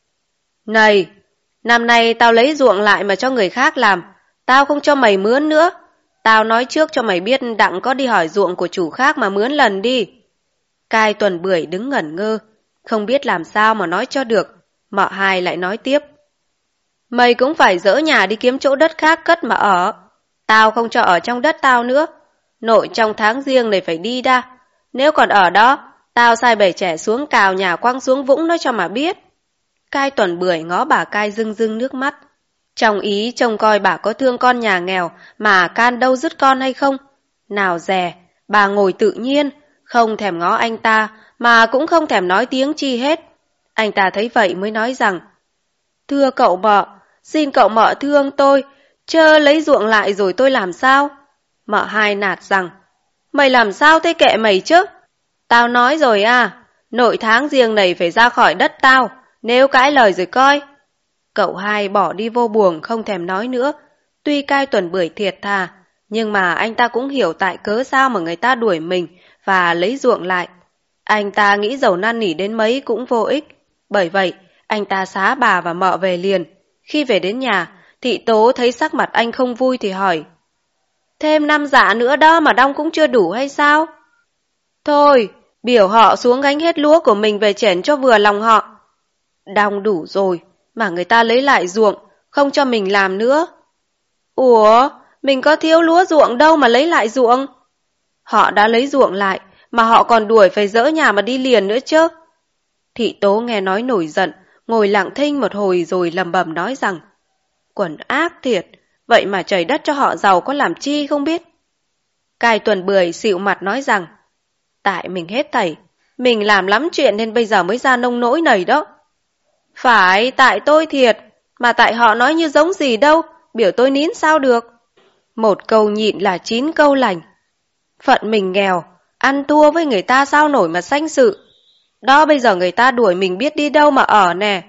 này, năm nay tao lấy ruộng lại mà cho người khác làm, tao không cho mày mướn nữa. Tao nói trước cho mày biết đặng có đi hỏi ruộng của chủ khác mà mướn lần đi. Cai Tuần Bưởi đứng ngẩn ngơ, không biết làm sao mà nói cho được. Mợ hai lại nói tiếp: mày cũng phải dỡ nhà đi kiếm chỗ đất khác cất mà ở. Tao không cho ở trong đất tao nữa. Nội trong tháng Giêng này phải đi đa. Nếu còn ở đó, tao sai bầy trẻ xuống cào nhà quăng xuống vũng nói cho mà biết. Cai Tuần Bưởi ngó bà Cai rưng rưng nước mắt. Trong ý trông coi bà có thương con nhà nghèo mà can đâu dứt con hay không. Nào dè, bà ngồi tự nhiên, không thèm ngó anh ta mà cũng không thèm nói tiếng chi hết. Anh ta thấy vậy mới nói rằng: thưa cậu mợ, xin cậu mợ thương tôi, chớ lấy ruộng lại rồi tôi làm sao? Mợ hai nạt rằng: mày làm sao thế kệ mày chứ? Tao nói rồi à, nội tháng Giêng này phải ra khỏi đất tao, nếu cãi lời rồi coi. Cậu Hai bỏ đi vô buồng không thèm nói nữa. Tuy Cai Tuần Bưởi thiệt thà, nhưng mà anh ta cũng hiểu tại cớ sao mà người ta đuổi mình và lấy ruộng lại. Anh ta nghĩ dầu năn nỉ đến mấy cũng vô ích. Bởi vậy, anh ta xá bà và mợ về liền. Khi về đến nhà, Thị Tố thấy sắc mặt anh không vui thì hỏi: thêm 5 dạ nữa đó mà đong cũng chưa đủ hay sao? Thôi, biểu họ xuống gánh hết lúa của mình về chén cho vừa lòng họ. Đong đủ rồi, mà người ta lấy lại ruộng, không cho mình làm nữa. Ủa, mình có thiếu lúa ruộng đâu mà lấy lại ruộng? Họ đã lấy ruộng lại, mà họ còn đuổi phải dỡ nhà mà đi liền nữa chứ. Thị Tố nghe nói nổi giận, ngồi lặng thinh một hồi rồi lầm bầm nói rằng: quần ác thiệt, vậy mà trời đất cho họ giàu có làm chi không biết. Cai Tuần Bưởi xịu mặt nói rằng: tại mình hết thảy, mình làm lắm chuyện nên bây giờ mới ra nông nỗi này đó. Phải, tại tôi thiệt, mà tại họ nói như giống gì đâu, biểu tôi nín sao được. Một câu nhịn là 9 câu lành. Phận mình nghèo, ăn thua với người ta sao nổi mà sanh sự. Đó bây giờ người ta đuổi mình biết đi đâu mà ở nè.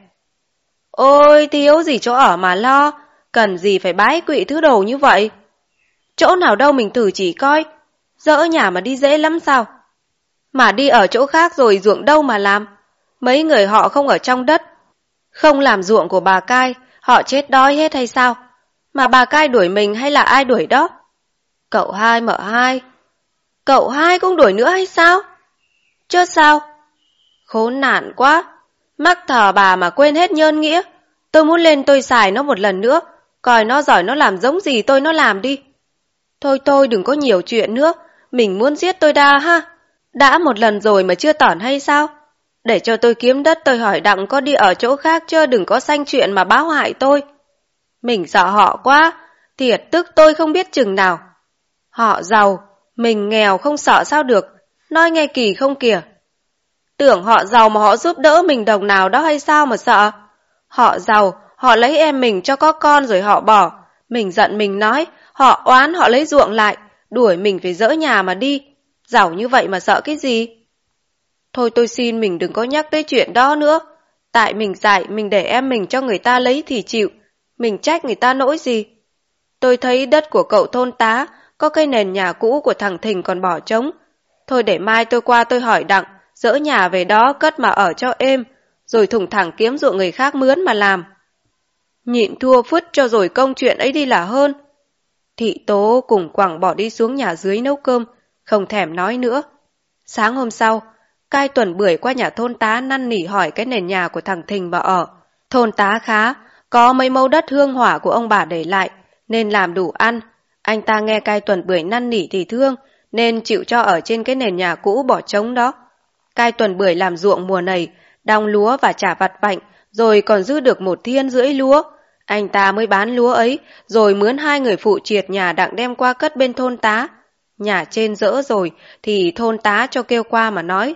Ôi, thiếu gì chỗ ở mà lo, cần gì phải bái quỵ thứ đồ như vậy. Chỗ nào đâu mình thử chỉ coi, dỡ nhà mà đi dễ lắm sao. Mà đi ở chỗ khác rồi ruộng đâu mà làm. Mấy người họ không ở trong đất, không làm ruộng của bà Cai, họ chết đói hết hay sao? Mà bà Cai đuổi mình hay là ai đuổi đó? Cậu Hai, mợ hai. Cậu Hai cũng đuổi nữa hay sao? Chứ sao? Khốn nạn quá, mắc thờ bà mà quên hết nhân nghĩa. Tôi muốn lên tôi xài nó một lần nữa, coi nó giỏi nó làm giống gì tôi nó làm đi. Thôi đừng có nhiều chuyện nữa, mình muốn giết tôi đa ha. Đã một lần rồi mà chưa tởn hay sao? Để cho tôi kiếm đất tôi hỏi Đặng có đi ở chỗ khác chứ đừng có sanh chuyện mà báo hại tôi. Mình sợ họ quá, thiệt tức tôi không biết chừng nào. Họ giàu, mình nghèo không sợ sao được, nói nghe kỳ không kìa. Tưởng họ giàu mà họ giúp đỡ mình đồng nào đó hay sao mà sợ. Họ giàu, họ lấy em mình cho có con rồi họ bỏ. Mình giận mình nói, họ oán họ lấy ruộng lại, đuổi mình phải dỡ nhà mà đi. Giàu như vậy mà sợ cái gì? Thôi tôi xin mình đừng có nhắc tới chuyện đó nữa. Tại mình dạy, mình để em mình cho người ta lấy thì chịu. Mình trách người ta nỗi gì? Tôi thấy đất của cậu thôn tá, có cây nền nhà cũ của thằng Thình còn bỏ trống. Thôi để mai tôi qua tôi hỏi Đặng, dỡ nhà về đó cất mà ở cho êm, rồi thủng thẳng kiếm ruộng người khác mướn mà làm. Nhịn thua phứt cho rồi công chuyện ấy đi là hơn. Thị Tố cùng quẳng bỏ đi xuống nhà dưới nấu cơm, không thèm nói nữa. Sáng hôm sau, Cai Tuần Bưởi qua nhà thôn tá năn nỉ hỏi cái nền nhà của thằng Thình mà ở. Thôn tá khá, có mấy mẫu đất hương hỏa của ông bà để lại, nên làm đủ ăn. Anh ta nghe Cai Tuần Bưởi năn nỉ thì thương, nên chịu cho ở trên cái nền nhà cũ bỏ trống đó. Cai Tuần Bưởi làm ruộng mùa này, đong lúa và trả vặt vạnh, rồi còn giữ được 1,5 thiên lúa. Anh ta mới bán lúa ấy, rồi mướn 2 người phụ triệt nhà Đặng đem qua cất bên thôn tá. Nhà trên dỡ rồi, thì thôn tá cho kêu qua mà nói.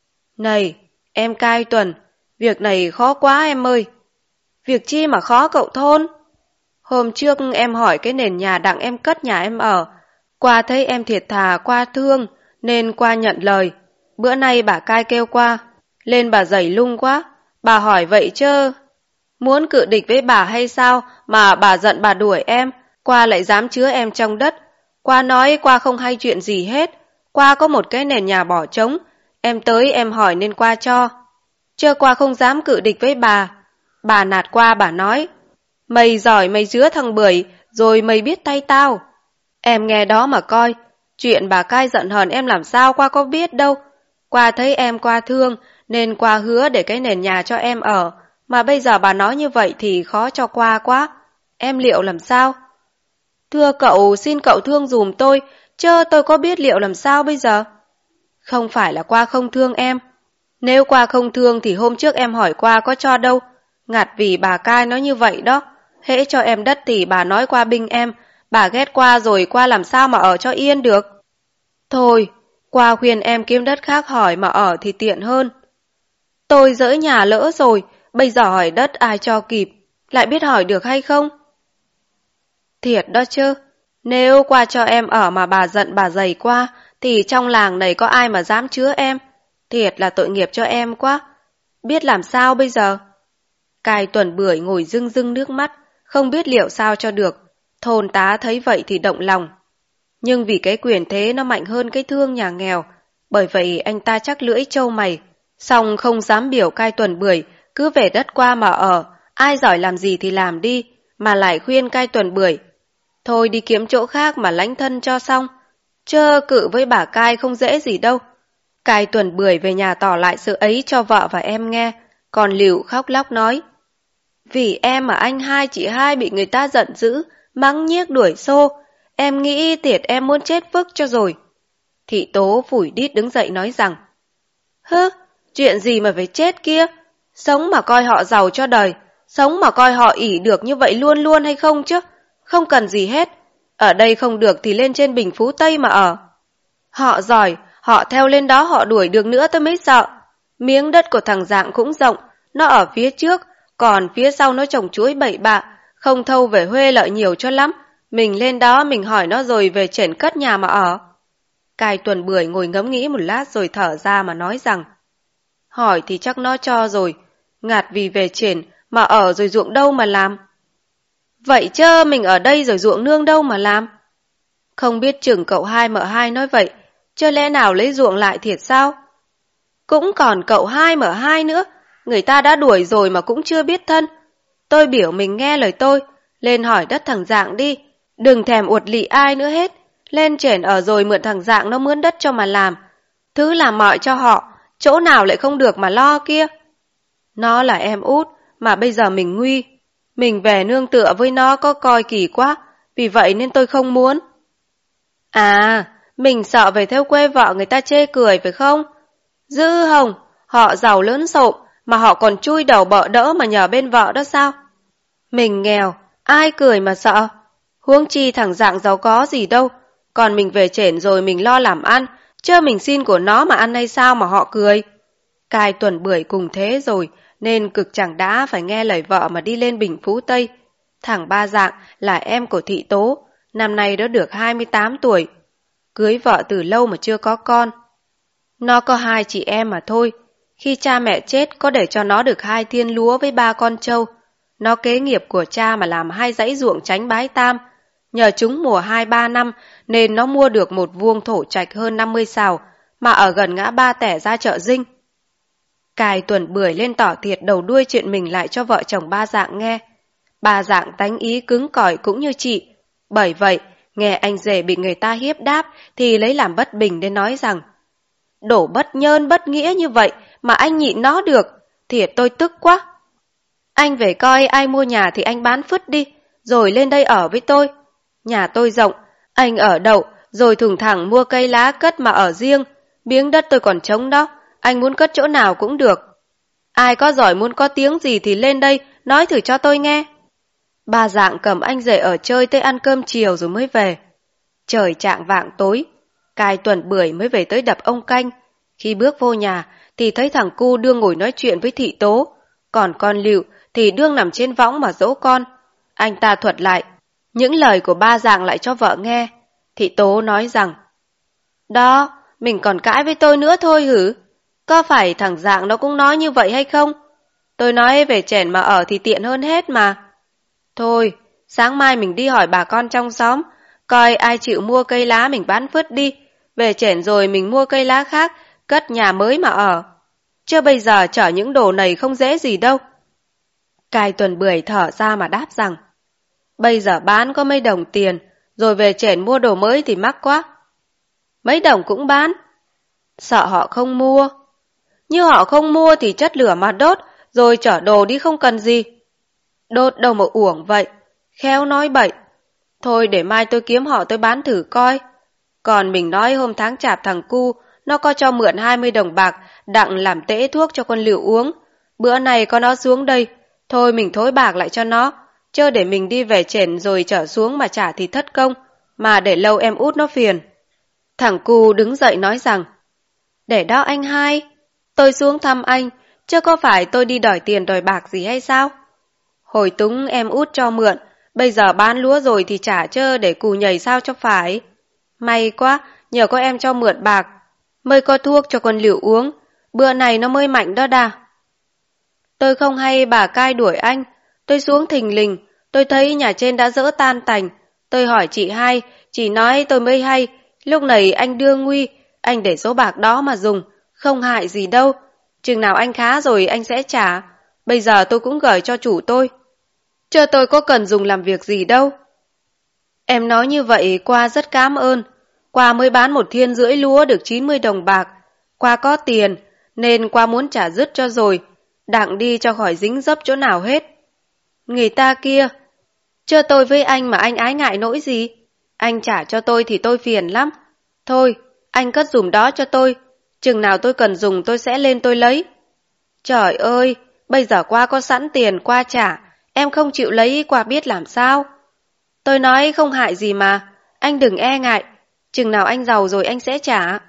Này, em Cai Tuần, việc này khó quá em ơi. Việc chi mà khó cậu thôn? Hôm trước em hỏi cái nền nhà Đặng em cất nhà em ở. Qua thấy em thiệt thà qua thương, nên qua nhận lời. Bữa nay bà Cai kêu qua, lên bà giày lung quá. Bà hỏi vậy chứ, muốn cự địch với bà hay sao mà bà giận bà đuổi em, qua lại dám chứa em trong đất. Qua nói qua không hay chuyện gì hết, qua có một cái nền nhà bỏ trống, em tới em hỏi nên qua cho. Chứ qua không dám cự địch với bà. Bà nạt qua bà nói, mày giỏi mày chứa thằng Bưởi, rồi mày biết tay tao. Em nghe đó mà coi, chuyện bà Cai giận hờn em làm sao qua có biết đâu. Qua thấy em qua thương, nên qua hứa để cái nền nhà cho em ở, mà bây giờ bà nói như vậy thì khó cho qua quá. Em liệu làm sao? Thưa cậu, xin cậu thương dùm tôi, chứ tôi có biết liệu làm sao bây giờ? Không phải là qua không thương em. Nếu qua không thương thì hôm trước em hỏi qua có cho đâu. Ngặt vì bà Cai nói như vậy đó. Hễ cho em đất thì bà nói qua binh em, bà ghét qua rồi qua làm sao mà ở cho yên được. Thôi, qua khuyên em kiếm đất khác hỏi mà ở thì tiện hơn. Tôi dỡ nhà lỡ rồi, bây giờ hỏi đất ai cho kịp, lại biết hỏi được hay không? Thiệt đó chứ, nếu qua cho em ở mà bà giận bà giày qua, thì trong làng này có ai mà dám chứa em. Thiệt là tội nghiệp cho em quá. Biết làm sao bây giờ? Cai Tuần Bưởi ngồi rưng rưng nước mắt, không biết liệu sao cho được. Thôn tá thấy vậy thì động lòng. Nhưng vì cái quyền thế nó mạnh hơn cái thương nhà nghèo, bởi vậy anh ta chắc lưỡi trâu mày. Xong không dám biểu Cai Tuần Bưởi cứ về đất qua mà ở, ai giỏi làm gì thì làm đi, mà lại khuyên Cai Tuần Bưởi thôi đi kiếm chỗ khác mà lánh thân cho xong. Chơ cự với bà Cai không dễ gì đâu. Cai Tuần Bưởi về nhà tỏ lại sự ấy cho vợ và em nghe, còn Lựu khóc lóc nói, vì em mà anh hai chị hai bị người ta giận dữ, mắng nhiếc đuổi xô, em nghĩ thiệt em muốn chết vức cho rồi. Thị Tố phủi đít đứng dậy nói rằng, hứ, chuyện gì mà phải chết kia, sống mà coi họ giàu cho đời, sống mà coi họ ỷ được như vậy luôn luôn hay không chứ, không cần gì hết, ở đây không được thì lên trên Bình Phú Tây mà ở. Họ giỏi, họ theo lên đó họ đuổi được nữa tôi mới sợ. Miếng đất của thằng Dạng cũng rộng, nó ở phía trước, còn phía sau nó trồng chuối bậy bạ, không thâu về Huê lợi nhiều cho lắm. Mình lên đó mình hỏi nó rồi về chuyển cất nhà mà ở. Cai Tuần Bưởi ngồi ngẫm nghĩ một lát rồi thở ra mà nói rằng, hỏi thì chắc nó cho rồi, ngạt vì về chuyển mà ở rồi ruộng đâu mà làm. Vậy chứ mình ở đây rồi ruộng nương đâu mà làm. Không biết chừng cậu hai mợ hai nói vậy, chứ lẽ nào lấy ruộng lại thiệt sao? Cũng còn cậu hai mợ hai nữa, người ta đã đuổi rồi mà cũng chưa biết thân. Tôi biểu mình nghe lời tôi, lên hỏi đất thằng Dạng đi, đừng thèm uột lị ai nữa hết. Lên chuyển ở rồi mượn thằng Dạng nó mướn đất cho mà làm. Thứ làm mọi cho họ, chỗ nào lại không được mà lo kia. Nó là em út, mà bây giờ mình nguy. Mình về nương tựa với nó có coi kỳ quá, vì vậy nên tôi không muốn. À, mình sợ về theo quê vợ người ta chê cười phải không? Dữ hồng, họ giàu lớn sộm mà họ còn chui đầu bợ đỡ mà nhờ bên vợ đó sao? Mình nghèo, ai cười mà sợ? Huống chi thằng Dạng giàu có gì đâu, còn mình về trển rồi mình lo làm ăn, chứ mình xin của nó mà ăn hay sao mà họ cười? Cai Tuần Bưởi cùng thế rồi, nên cực chẳng đã phải nghe lời vợ mà đi lên Bình Phú Tây. Thằng Ba Dạng là em của Thị Tố, năm nay đã được 28 tuổi. Cưới vợ từ lâu mà chưa có con. Nó có 2 chị em mà thôi. Khi cha mẹ chết có để cho nó được 2 thiên lúa với 3 con trâu. Nó kế nghiệp của cha mà làm 2 dãy ruộng Chánh Bái Tam. Nhờ chúng mùa 2-3 năm nên nó mua được một vuông thổ trạch hơn 50 sào mà ở gần ngã Ba Tẻ ra chợ Dinh. Cai Tuần Bưởi lên tỏ thiệt đầu đuôi chuyện mình lại cho vợ chồng Ba Dạng nghe. Ba Dạng tánh ý cứng cỏi cũng như chị. Bởi vậy, nghe anh rể bị người ta hiếp đáp thì lấy làm bất bình để nói rằng đổ bất nhơn bất nghĩa như vậy mà anh nhịn nó được, thiệt tôi tức quá. Anh về coi ai mua nhà thì anh bán phứt đi, rồi lên đây ở với tôi. Nhà tôi rộng, anh ở đậu, rồi thùng thẳng mua cây lá cất mà ở riêng. Miếng đất tôi còn trống đó, anh muốn cất chỗ nào cũng được. Ai có giỏi muốn có tiếng gì thì lên đây, nói thử cho tôi nghe. Ba Dạng cầm anh rể ở chơi tới ăn cơm chiều rồi mới về. Trời chạng vạng tối, Cai Tuần Bưởi mới về tới đập ông Canh. Khi bước vô nhà thì thấy thằng cu đương ngồi nói chuyện với Thị Tố, còn con Lựu thì đương nằm trên võng mà dỗ con. Anh ta thuật lại những lời của Ba Dạng lại cho vợ nghe. Thị Tố nói rằng, đó, mình còn cãi với tôi nữa thôi hử? Có phải thằng Dạng nó cũng nói như vậy hay không? Tôi nói về trển mà ở thì tiện hơn hết mà. Thôi, sáng mai mình đi hỏi bà con trong xóm, coi ai chịu mua cây lá mình bán phứt đi. Về trển rồi mình mua cây lá khác, cất nhà mới mà ở. Chứ bây giờ chở những đồ này không dễ gì đâu. Cai Tuần Bưởi thở ra mà đáp rằng, bây giờ bán có mấy đồng tiền, rồi về trển mua đồ mới thì mắc quá. Mấy đồng cũng bán. Sợ họ không mua. Như họ không mua thì chất lửa mà đốt, rồi chở đồ đi không cần gì. Đốt đâu mà uổng vậy, khéo nói bậy. Thôi để mai tôi kiếm họ tôi bán thử coi. Còn mình nói hôm tháng chạp thằng cu, nó có cho mượn 20 đồng bạc, đặng làm tễ thuốc cho con Lựu uống. Bữa này có nó xuống đây, thôi mình thối bạc lại cho nó, chớ để mình đi về trển rồi trở xuống mà trả thì thất công, mà để lâu em út nó phiền. Thằng cu đứng dậy nói rằng, để đó anh hai, tôi xuống thăm anh, chứ có phải tôi đi đòi tiền đòi bạc gì hay sao? Hồi túng em út cho mượn, bây giờ bán lúa rồi thì trả chơ để cù nhầy sao cho phải. May quá, nhờ có em cho mượn bạc, mới có thuốc cho con Lựu uống, bữa này nó mới mạnh đó đà. Tôi không hay bà Cai đuổi anh, tôi xuống thình lình, tôi thấy nhà trên đã dỡ tan tành. Tôi hỏi chị hai, chị nói tôi mới hay, lúc này anh đưa nguy, anh để số bạc đó mà dùng, không hại gì đâu. Chừng nào anh khá rồi anh sẽ trả, bây giờ tôi cũng gửi cho chủ tôi. Chứ tôi có cần dùng làm việc gì đâu. Em nói như vậy qua rất cảm ơn. Qua mới bán 1 thiên rưỡi lúa được 90 đồng bạc. Qua có tiền, nên qua muốn trả dứt cho rồi, đặng đi cho khỏi dính dấp chỗ nào hết. Người ta kia, chứ tôi với anh mà anh ái ngại nỗi gì. Anh trả cho tôi thì tôi phiền lắm. Thôi, anh cất dùm đó cho tôi. Chừng nào tôi cần dùng tôi sẽ lên tôi lấy. Trời ơi, bây giờ qua có sẵn tiền qua trả, em không chịu lấy qua biết làm sao. Tôi nói không hại gì mà, anh đừng e ngại, chừng nào anh giàu rồi anh sẽ trả.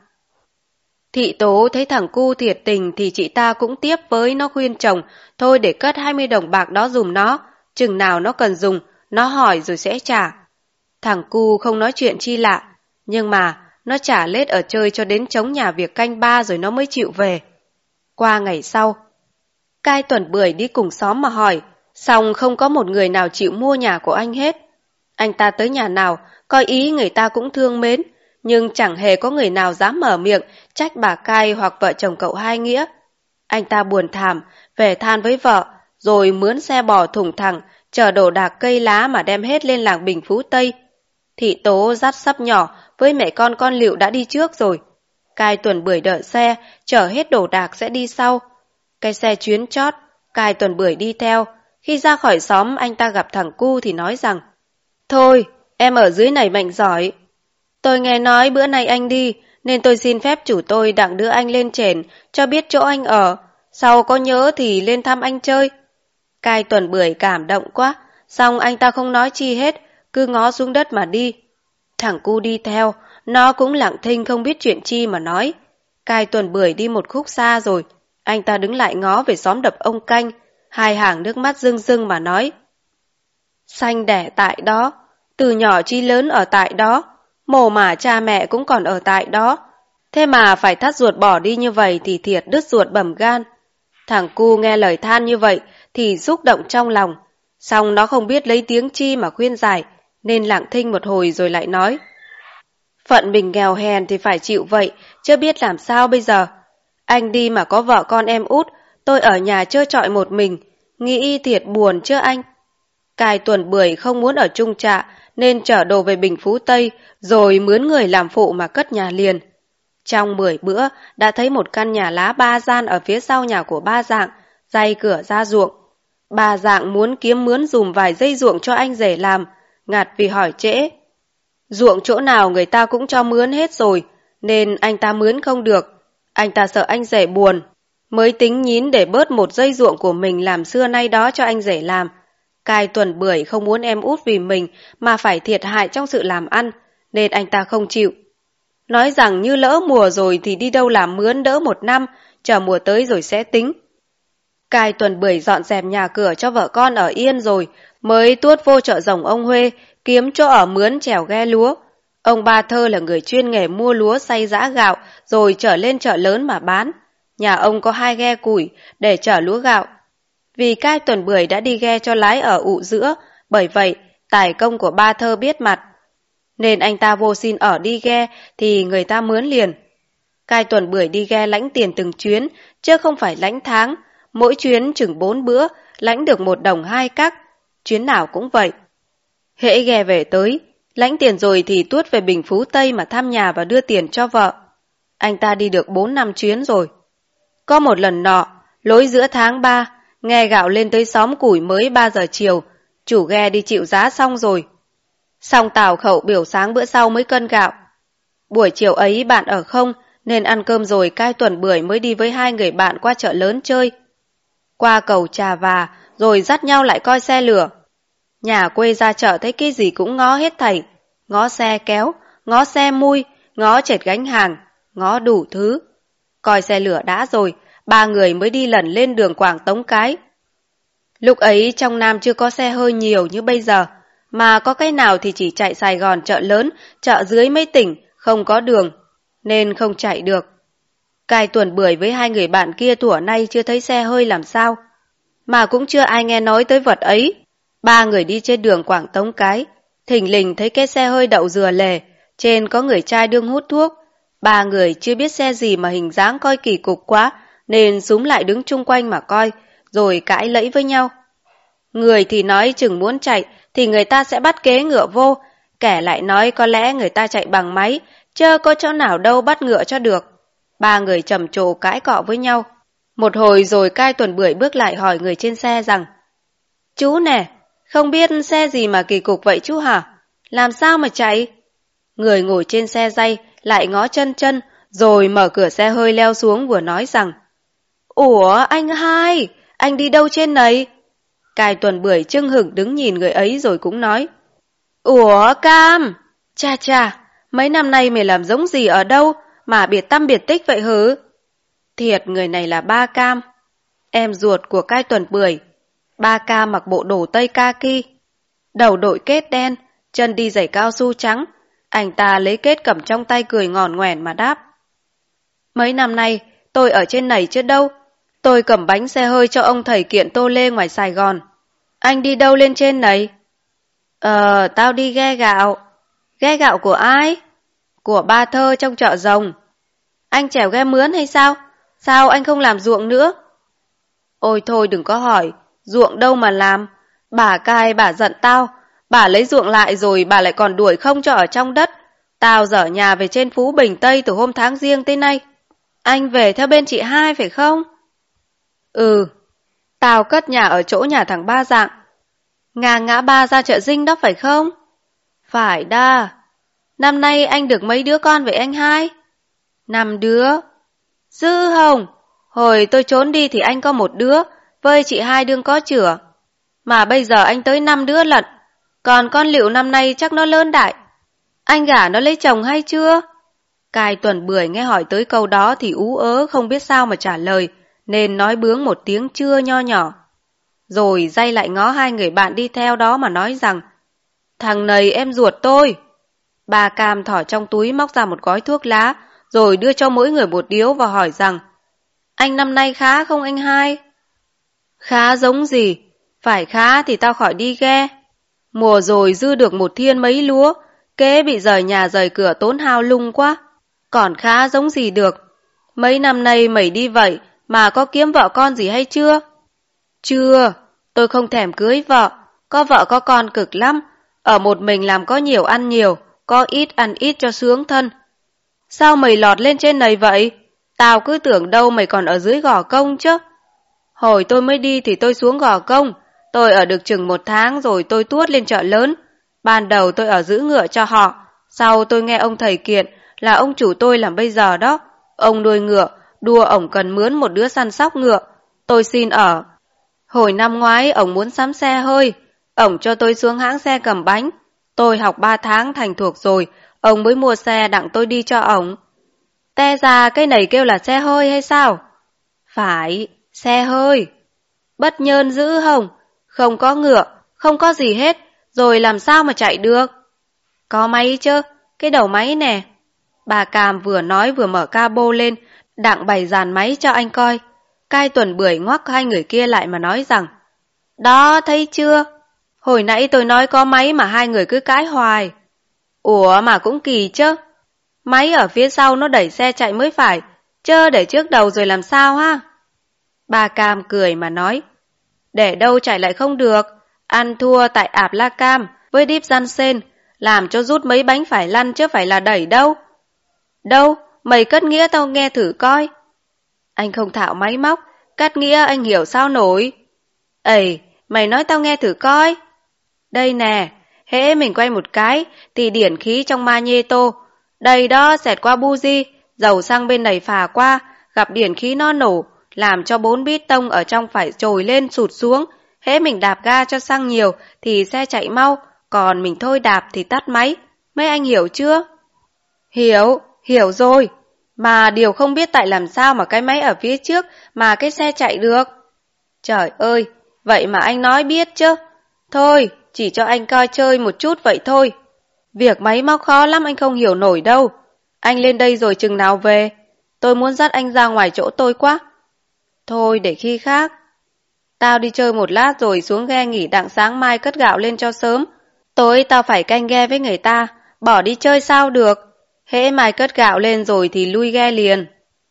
Thị Tố thấy thằng cu thiệt tình thì chị ta cũng tiếp với nó khuyên chồng, thôi để cất 20 đồng bạc đó dùm nó, chừng nào nó cần dùng, nó hỏi rồi sẽ trả. Thằng cu không nói chuyện chi lạ, nhưng mà nó trả lết ở chơi cho đến trống nhà việc canh 3 rồi nó mới chịu về. Qua ngày sau, Cai Tuần Bưởi đi cùng xóm mà hỏi, xong không có một người nào chịu mua nhà của anh hết. Anh ta tới nhà nào, coi ý người ta cũng thương mến, nhưng chẳng hề có người nào dám mở miệng trách bà Cai hoặc vợ chồng cậu Hai Nghĩa. Anh ta buồn thảm, về than với vợ, rồi mướn xe bò thùng thẳng, chở đồ đạc cây lá mà đem hết lên làng Bình Phú Tây. Thị Tố dắt sắp nhỏ với mẹ con Lựu đã đi trước rồi. Cai Tuần Bưởi đợi xe, chở hết đồ đạc sẽ đi sau. Cái xe chuyến chót, Cai Tuần Bưởi đi theo. Khi ra khỏi xóm anh ta gặp thằng cu thì nói rằng, thôi, em ở dưới này mạnh giỏi. Tôi nghe nói bữa nay anh đi, nên tôi xin phép chủ tôi đặng đưa anh lên trển, cho biết chỗ anh ở. Sau có nhớ thì lên thăm anh chơi. Cai Tuần Bưởi cảm động quá, xong anh ta không nói chi hết, cứ ngó xuống đất mà đi. Thằng cu đi theo, nó cũng lặng thinh không biết chuyện chi mà nói. Cai Tuần Bưởi đi một khúc xa rồi, anh ta đứng lại ngó về xóm đập ông Canh, hai hàng nước mắt rưng rưng mà nói. Sanh đẻ tại đó, từ nhỏ chi lớn ở tại đó, mồ mả cha mẹ cũng còn ở tại đó. Thế mà phải thắt ruột bỏ đi như vậy thì thiệt đứt ruột bầm gan. Thằng cu nghe lời than như vậy thì xúc động trong lòng, xong nó không biết lấy tiếng chi mà khuyên giải, nên lặng thinh một hồi rồi lại nói. Phận mình nghèo hèn thì phải chịu vậy, chứ biết làm sao bây giờ. Anh đi mà có vợ con em út, tôi ở nhà trơ trọi một mình, nghĩ thiệt buồn chứ anh. Cai Tuần Bưởi không muốn ở chung trạ, nên chở đồ về Bình Phú Tây, rồi mướn người làm phụ mà cất nhà liền. Trong 10 bữa, đã thấy một căn nhà lá 3 gian ở phía sau nhà của ba Dạng, day cửa ra ruộng. Bà Dạng muốn kiếm mướn dùm vài dây ruộng cho anh rể làm, ngặt vì hỏi trễ. Ruộng chỗ nào người ta cũng cho mướn hết rồi, nên anh ta mướn không được. Anh ta sợ anh rể buồn, mới tính nhín để bớt một dây ruộng của mình làm xưa nay đó cho anh rể làm. Cai Tuần Bưởi không muốn em út vì mình mà phải thiệt hại trong sự làm ăn, nên anh ta không chịu. Nói rằng như lỡ mùa rồi thì đi đâu làm mướn đỡ 1 năm, chờ mùa tới rồi sẽ tính. Cai Tuần Bưởi dọn dẹp nhà cửa cho vợ con ở yên rồi, mới tuốt vô chợ rồng ông Huê, kiếm chỗ ở mướn chèo ghe lúa. Ông Ba Thơ là người chuyên nghề mua lúa xay giã gạo, rồi chở lên chợ lớn mà bán. Nhà ông có 2 ghe củi để chở lúa gạo. Vì Cai Tuần Bưởi đã đi ghe cho lái ở ụ giữa, bởi vậy tài công của Ba Thơ biết mặt. Nên anh ta vô xin ở đi ghe thì người ta mướn liền. Cai Tuần Bưởi đi ghe lãnh tiền từng chuyến, chứ không phải lãnh tháng. Mỗi chuyến chừng 4 bữa, lãnh được 1 đồng 2 cắc. Chuyến nào cũng vậy. Hễ ghe về tới, lãnh tiền rồi thì tuốt về Bình Phú Tây mà thăm nhà và đưa tiền cho vợ. Anh ta đi được 4 năm chuyến rồi. Có một lần nọ, lối giữa tháng 3, nghe gạo lên tới xóm củi mới 3 giờ chiều, chủ ghe đi chịu giá xong rồi. Xong tàu khẩu biểu sáng bữa sau mới cân gạo. Buổi chiều ấy bạn ở không, nên ăn cơm rồi Cai Tuần Bưởi mới đi với 2 người bạn qua chợ lớn chơi. Qua cầu Trà Và, rồi dắt nhau lại coi xe lửa. Nhà quê ra chợ thấy cái gì cũng ngó hết thảy. Ngó xe kéo, ngó xe mui, ngó chệt gánh hàng, ngó đủ thứ. Coi xe lửa đã rồi, 3 người mới đi lần lên đường Quảng Tống Cái. Lúc ấy trong Nam chưa có xe hơi nhiều như bây giờ, mà có cái nào thì chỉ chạy Sài Gòn chợ lớn, chợ dưới mấy tỉnh, không có đường, nên không chạy được. Cai Tuần Bưởi với 2 người bạn kia thuở nay chưa thấy xe hơi làm sao, mà cũng chưa ai nghe nói tới vật ấy. 3 người đi trên đường Quảng Tống Cái, thình lình thấy cái xe hơi đậu dừa lề, trên có người trai đương hút thuốc. 3 người chưa biết xe gì mà hình dáng coi kỳ cục quá, nên xúm lại đứng chung quanh mà coi, rồi cãi lẫy với nhau. Người thì nói chừng muốn chạy thì người ta sẽ bắt kế ngựa vô, kẻ lại nói có lẽ người ta chạy bằng máy, chớ có chỗ nào đâu bắt ngựa cho được. 3 người trầm trồ cãi cọ với nhau. Một hồi rồi Cai Tuần Bưởi bước lại hỏi người trên xe rằng: Chú nè, không biết xe gì mà kỳ cục vậy chú hả? Làm sao mà chạy? Người ngồi trên xe day lại ngó chân chân, rồi mở cửa xe hơi leo xuống vừa nói rằng: Ủa anh hai, anh đi đâu trên này? Cai Tuần Bưởi chưng hửng đứng nhìn người ấy rồi cũng nói: Ủa Cam, cha cha, mấy năm nay mày làm giống gì ở đâu mà biệt tăm biệt tích vậy hứ? Thiệt người này là ba Cam, em ruột của Cai Tuần Bưởi. Ba Cam mặc bộ đồ tây kaki, đầu đội kết đen, chân đi giày cao su trắng. Anh ta lấy kết cầm trong tay cười ngòn ngoèn mà đáp: Mấy năm nay tôi ở trên này chứ đâu. Tôi cầm bánh xe hơi cho ông thầy Kiện Tô Lê ngoài Sài Gòn. Anh đi đâu lên trên này? Tao đi ghe gạo. Ghe gạo của ai? Của Ba Thơ trong chợ rồng. Anh chèo ghe mướn hay sao? Sao anh không làm ruộng nữa? Ôi thôi đừng có hỏi, ruộng đâu mà làm. Bà Cai bà giận tao, bà lấy ruộng lại rồi bà lại còn đuổi không cho ở trong đất. Tao dở nhà về trên Phú Bình Tây từ hôm tháng Giêng tới nay. Anh về theo bên chị hai phải không? Ừ, tao cất nhà ở chỗ nhà thằng Ba Dạng, ngang ngã ba ra chợ Dinh đó phải không? Phải đa. Năm nay anh được mấy đứa con vậy anh hai? 5 đứa. Dữ hồng, hồi tôi trốn đi thì anh có 1 đứa, với chị hai đương có chửa. Mà bây giờ anh tới 5 đứa lận, còn con Liệu năm nay chắc nó lớn đại. Anh gả nó lấy chồng hay chưa? Cai Tuần Bưởi nghe hỏi tới câu đó thì ú ớ không biết sao mà trả lời, nên nói bướng một tiếng chưa nho nhỏ. Rồi day lại ngó hai người bạn đi theo đó mà nói rằng, thằng này em ruột tôi. Bà Cam thỏ trong túi móc ra một gói thuốc lá, rồi đưa cho mỗi người 1 điếu và hỏi rằng, anh năm nay khá không anh hai? Khá giống gì? Phải khá thì tao khỏi đi ghe. Mùa rồi dư được 1 thiên mấy lúa, kế bị rời nhà rời cửa tốn hao lung quá. Còn khá giống gì được? Mấy năm nay mày đi vậy mà có kiếm vợ con gì hay chưa? Chưa, tôi không thèm cưới vợ. Có vợ có con cực lắm. Ở một mình làm có nhiều ăn nhiều, có ít ăn ít cho sướng thân. Sao mày lọt lên trên này vậy? Tao cứ tưởng đâu mày còn ở dưới Gò Công chứ. Hồi tôi mới đi thì tôi xuống Gò Công. Tôi ở được chừng 1 tháng rồi tôi tuốt lên chợ lớn. Ban đầu tôi ở giữ ngựa cho họ. Sau tôi nghe ông thầy Kiện, là ông chủ tôi làm bây giờ đó. Ông nuôi ngựa, đua ổng cần mướn 1 đứa săn sóc ngựa. Tôi xin ở. Hồi năm ngoái ổng muốn sắm xe hơi. Ổng cho tôi xuống hãng xe cầm bánh. Tôi học 3 tháng thành thuộc rồi, ông mới mua xe đặng tôi đi cho ổng. Te ra cái này kêu là xe hơi hay sao? Phải, xe hơi. Bất nhơn dữ hông? Không có ngựa, không có gì hết, rồi làm sao mà chạy được? Có máy chứ, cái đầu máy nè. Bà Cam vừa nói vừa mở cabo lên, đặng bày dàn máy cho anh coi. Cai Tuần Bưởi ngoắc hai người kia lại mà nói rằng, đó thấy chưa? Hồi nãy tôi nói có máy mà hai người cứ cãi hoài. Ủa mà cũng kỳ chứ. Máy ở phía sau nó đẩy xe chạy mới phải, chớ để trước đầu rồi làm sao ha? Bà Cam cười mà nói, để đâu chạy lại không được, ăn thua tại ạp La Cam với Deep Jansen, làm cho rút mấy bánh phải lăn chứ phải là đẩy đâu. Đâu, mày cất nghĩa tao nghe thử coi. Anh không thạo máy móc, cắt nghĩa anh hiểu sao nổi. Ây, mày nói tao nghe thử coi. Đây nè, hễ mình quay một cái thì điển khí trong magneto. Đây đó xẹt qua buji, dầu xăng bên này phà qua, gặp điển khí nó nổ, làm cho 4 bít tông ở trong phải trồi lên sụt xuống. Hễ mình đạp ga cho xăng nhiều thì xe chạy mau, còn mình thôi đạp thì tắt máy. Mấy anh hiểu chưa? Hiểu rồi. Mà điều không biết tại làm sao mà cái máy ở phía trước mà cái xe chạy được. Trời ơi, vậy mà anh nói biết chứ. Thôi, chỉ cho anh coi chơi một chút vậy thôi. Việc máy móc khó lắm anh không hiểu nổi đâu. Anh lên đây rồi chừng nào về? Tôi muốn dắt anh ra ngoài chỗ tôi quá. Thôi để khi khác. Tao đi chơi một lát rồi xuống ghe nghỉ đặng sáng mai cất gạo lên cho sớm. Tối tao phải canh ghe với người ta, bỏ đi chơi sao được. Hễ mai cất gạo lên rồi thì lui ghe liền.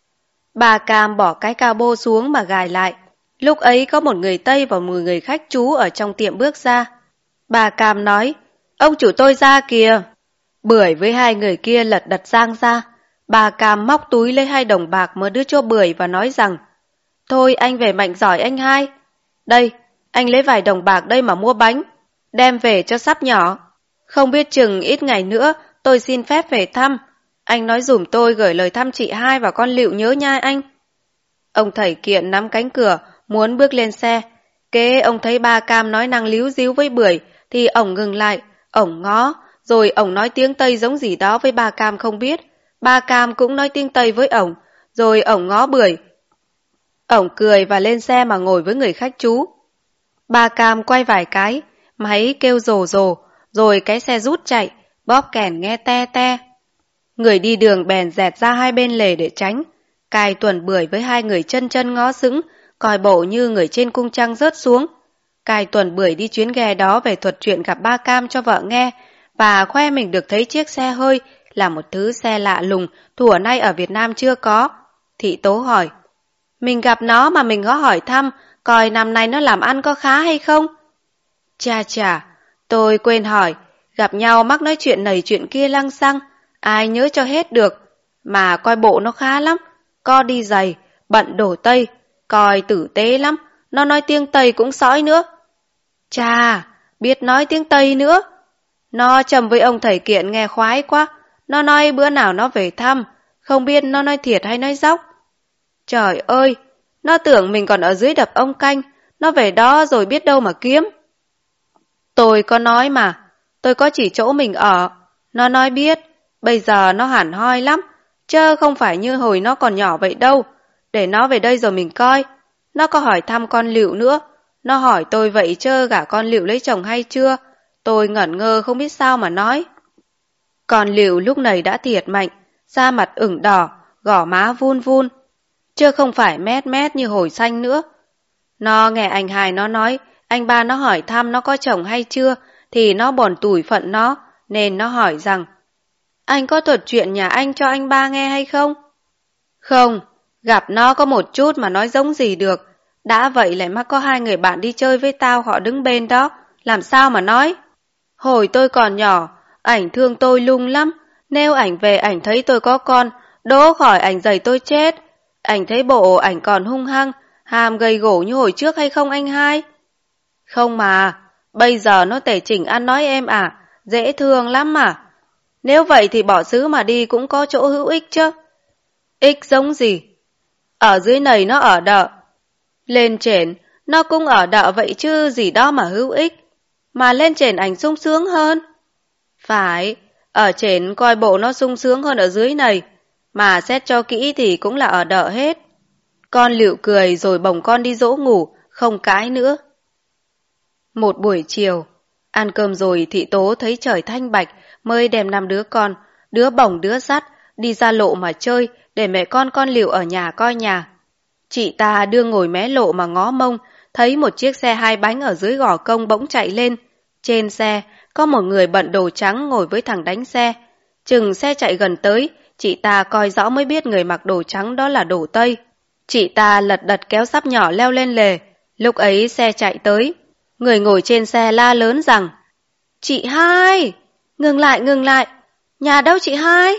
Bà Cam bỏ cái cabo xuống mà gài lại. Lúc ấy có một người Tây và một người khách trú ở trong tiệm bước ra. Bà Cam nói, ông chủ tôi ra kìa. Bưởi với hai người kia lật đật giang ra. Bà Cam móc túi lấy 2 đồng bạc mà đưa cho Bưởi và nói rằng, thôi anh về mạnh giỏi anh hai. Đây, anh lấy vài đồng bạc đây mà mua bánh, đem về cho sắp nhỏ. Không biết chừng ít ngày nữa tôi xin phép về thăm. Anh nói dùm tôi gửi lời thăm chị hai và con Liệu nhớ nha anh. Ông thầy Kiện nắm cánh cửa, muốn bước lên xe. Kế ông thấy bà Cam nói năng líu díu với Bưởi, thì ổng ngừng lại, ổng ngó, rồi ổng nói tiếng Tây giống gì đó với bà Cam không biết. Bà Cam cũng nói tiếng Tây với ổng, rồi ổng ngó Bưởi. Ổng cười và lên xe mà ngồi với người khách trú. Bà Cam quay vài cái, máy kêu rồ rồ, rồi cái xe rút chạy, bóp kèn nghe te te. Người đi đường bèn dẹt ra hai bên lề để tránh. Cai Tuần Bưởi với hai người chân chân ngó sững, coi bộ như người trên cung trăng rớt xuống. Cai Tuần Bưởi đi chuyến ghe đó về thuật chuyện gặp ba Cam cho vợ nghe, và khoe mình được thấy chiếc xe hơi là một thứ xe lạ lùng, thuở nay ở Việt Nam chưa có. Thị Tố hỏi, mình gặp nó mà mình có hỏi thăm, coi năm nay nó làm ăn có khá hay không? Chà, tôi quên hỏi, gặp nhau mắc nói chuyện này chuyện kia lăng xăng, ai nhớ cho hết được, mà coi bộ nó khá lắm, co đi giày, bận đồ Tây, coi tử tế lắm, nó nói tiếng Tây cũng sõi nữa. Chà, biết nói tiếng Tây nữa. Nó châm với ông thầy Kiện nghe khoái quá. Nó nói bữa nào nó về thăm, không biết nó nói thiệt hay nói dóc. Trời ơi, nó tưởng mình còn ở dưới đập ông Canh, nó về đó rồi biết đâu mà kiếm. Tôi có nói mà, tôi có chỉ chỗ mình ở. Nó nói biết, bây giờ nó hẳn hoi lắm, chứ không phải như hồi nó còn nhỏ vậy đâu. Để nó về đây rồi mình coi. Nó có hỏi thăm con Lựu nữa. Nó hỏi tôi vậy chứ gả con Lựu lấy chồng hay chưa? Tôi ngẩn ngơ không biết sao mà nói. Con Lựu lúc này đã thiệt mạnh, da mặt ửng đỏ, gò má vun vun, chứ không phải mét mét như hồi xanh nữa. Nó nghe anh hai nó nói, anh ba nó hỏi thăm nó có chồng hay chưa, thì nó bòn tủi phận nó, nên nó hỏi rằng, anh có thuật chuyện nhà anh cho anh ba nghe hay không? Không, gặp nó có một chút mà nói giống gì được. Đã vậy lại mắc có 2 người bạn đi chơi với tao họ đứng bên đó, làm sao mà nói? Hồi tôi còn nhỏ, ảnh thương tôi lung lắm, nêu ảnh về ảnh thấy tôi có con, đỗ khỏi ảnh giày tôi chết. Ảnh thấy bộ ảnh còn hung hăng, hàm gầy gổ như hồi trước hay không anh hai? Không mà, bây giờ nó tể chỉnh ăn nói em à, dễ thương lắm mà. Nếu vậy thì bỏ xứ mà đi cũng có chỗ hữu ích chứ. Ích giống gì? Ở dưới này nó ở đợ. Lên trên, nó cũng ở đợ vậy chứ gì đó mà hữu ích. Mà lên trên ảnh sung sướng hơn. Phải, ở trên coi bộ nó sung sướng hơn ở dưới này. Mà xét cho kỹ thì cũng là ở đợ hết. Con Lựu cười rồi bồng con đi dỗ ngủ, không cãi nữa. Một buổi chiều, ăn cơm rồi Thị Tố thấy trời thanh bạch mới đem 5 đứa con, đứa bồng đứa dắt, đi ra lộ mà chơi để mẹ con Lựu ở nhà coi nhà. Chị ta đưa ngồi mé lộ mà ngó mông, thấy một chiếc xe 2 bánh ở dưới gò công bỗng chạy lên. Trên xe có một người bận đồ trắng ngồi với thằng đánh xe. Chừng xe chạy gần tới, chị ta coi rõ mới biết người mặc đồ trắng đó là Đồ Tây. Chị ta lật đật kéo sắp nhỏ leo lên lề. Lúc ấy xe chạy tới. Người ngồi trên xe la lớn rằng, chị hai, ngừng lại, nhà đâu chị hai?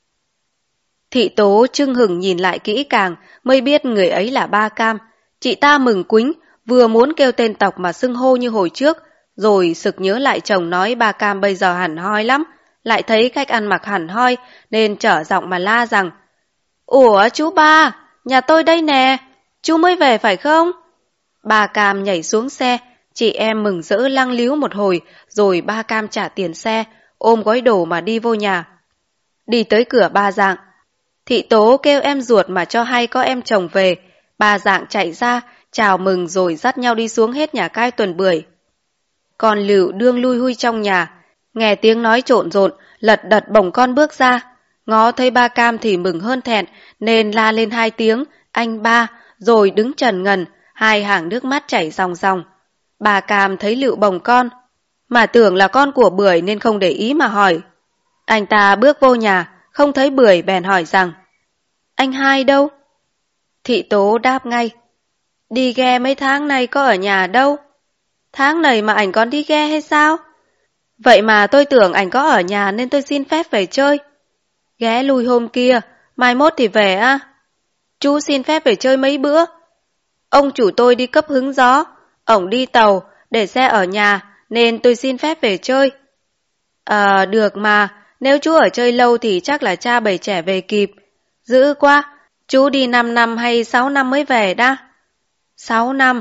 Thị Tố chưng hừng nhìn lại kỹ càng mới biết người ấy là Ba Cam. Chị ta mừng quính, vừa muốn kêu tên tộc mà xưng hô như hồi trước, rồi sực nhớ lại chồng nói Ba Cam bây giờ hẳn hoi lắm, lại thấy cách ăn mặc hẳn hoi nên trở giọng mà la rằng, ủa chú ba, nhà tôi đây nè, chú mới về phải không? Ba Cam nhảy xuống xe, chị em mừng rỡ lăng líu một hồi, rồi Ba Cam trả tiền xe, ôm gói đồ mà đi vô nhà. Đi tới cửa Ba Dạng, Thị Tố kêu em ruột mà cho hay có em chồng về. Ba Dạng chạy ra, chào mừng rồi dắt nhau đi xuống hết nhà cai tuần bưởi. Con Lựu đương lui hui trong nhà, nghe tiếng nói trộn rộn, lật đật bồng con bước ra. Ngó thấy Ba Cam thì mừng hơn thẹn, nên la lên 2 tiếng, anh ba, rồi đứng trần ngần, 2 hàng nước mắt chảy ròng ròng. Ba Cam thấy Lựu bồng con, mà tưởng là con của Bưởi nên không để ý mà hỏi. Anh ta bước vô nhà, không thấy Bưởi bèn hỏi rằng, anh hai đâu? Thị Tố đáp ngay, đi ghe mấy tháng nay có ở nhà đâu. Tháng này mà ảnh còn đi ghe hay sao? Vậy mà tôi tưởng ảnh có ở nhà nên tôi xin phép về chơi. Ghé lui hôm kia, mai mốt thì về à? Chú xin phép về chơi mấy bữa. Ông chủ tôi đi cấp hứng gió, ổng đi tàu, để xe ở nhà, nên tôi xin phép về chơi. Được mà, nếu chú ở chơi lâu thì chắc là cha bầy trẻ về kịp. Dữ quá, chú đi 5 năm hay 6 năm mới về đã? 6 năm.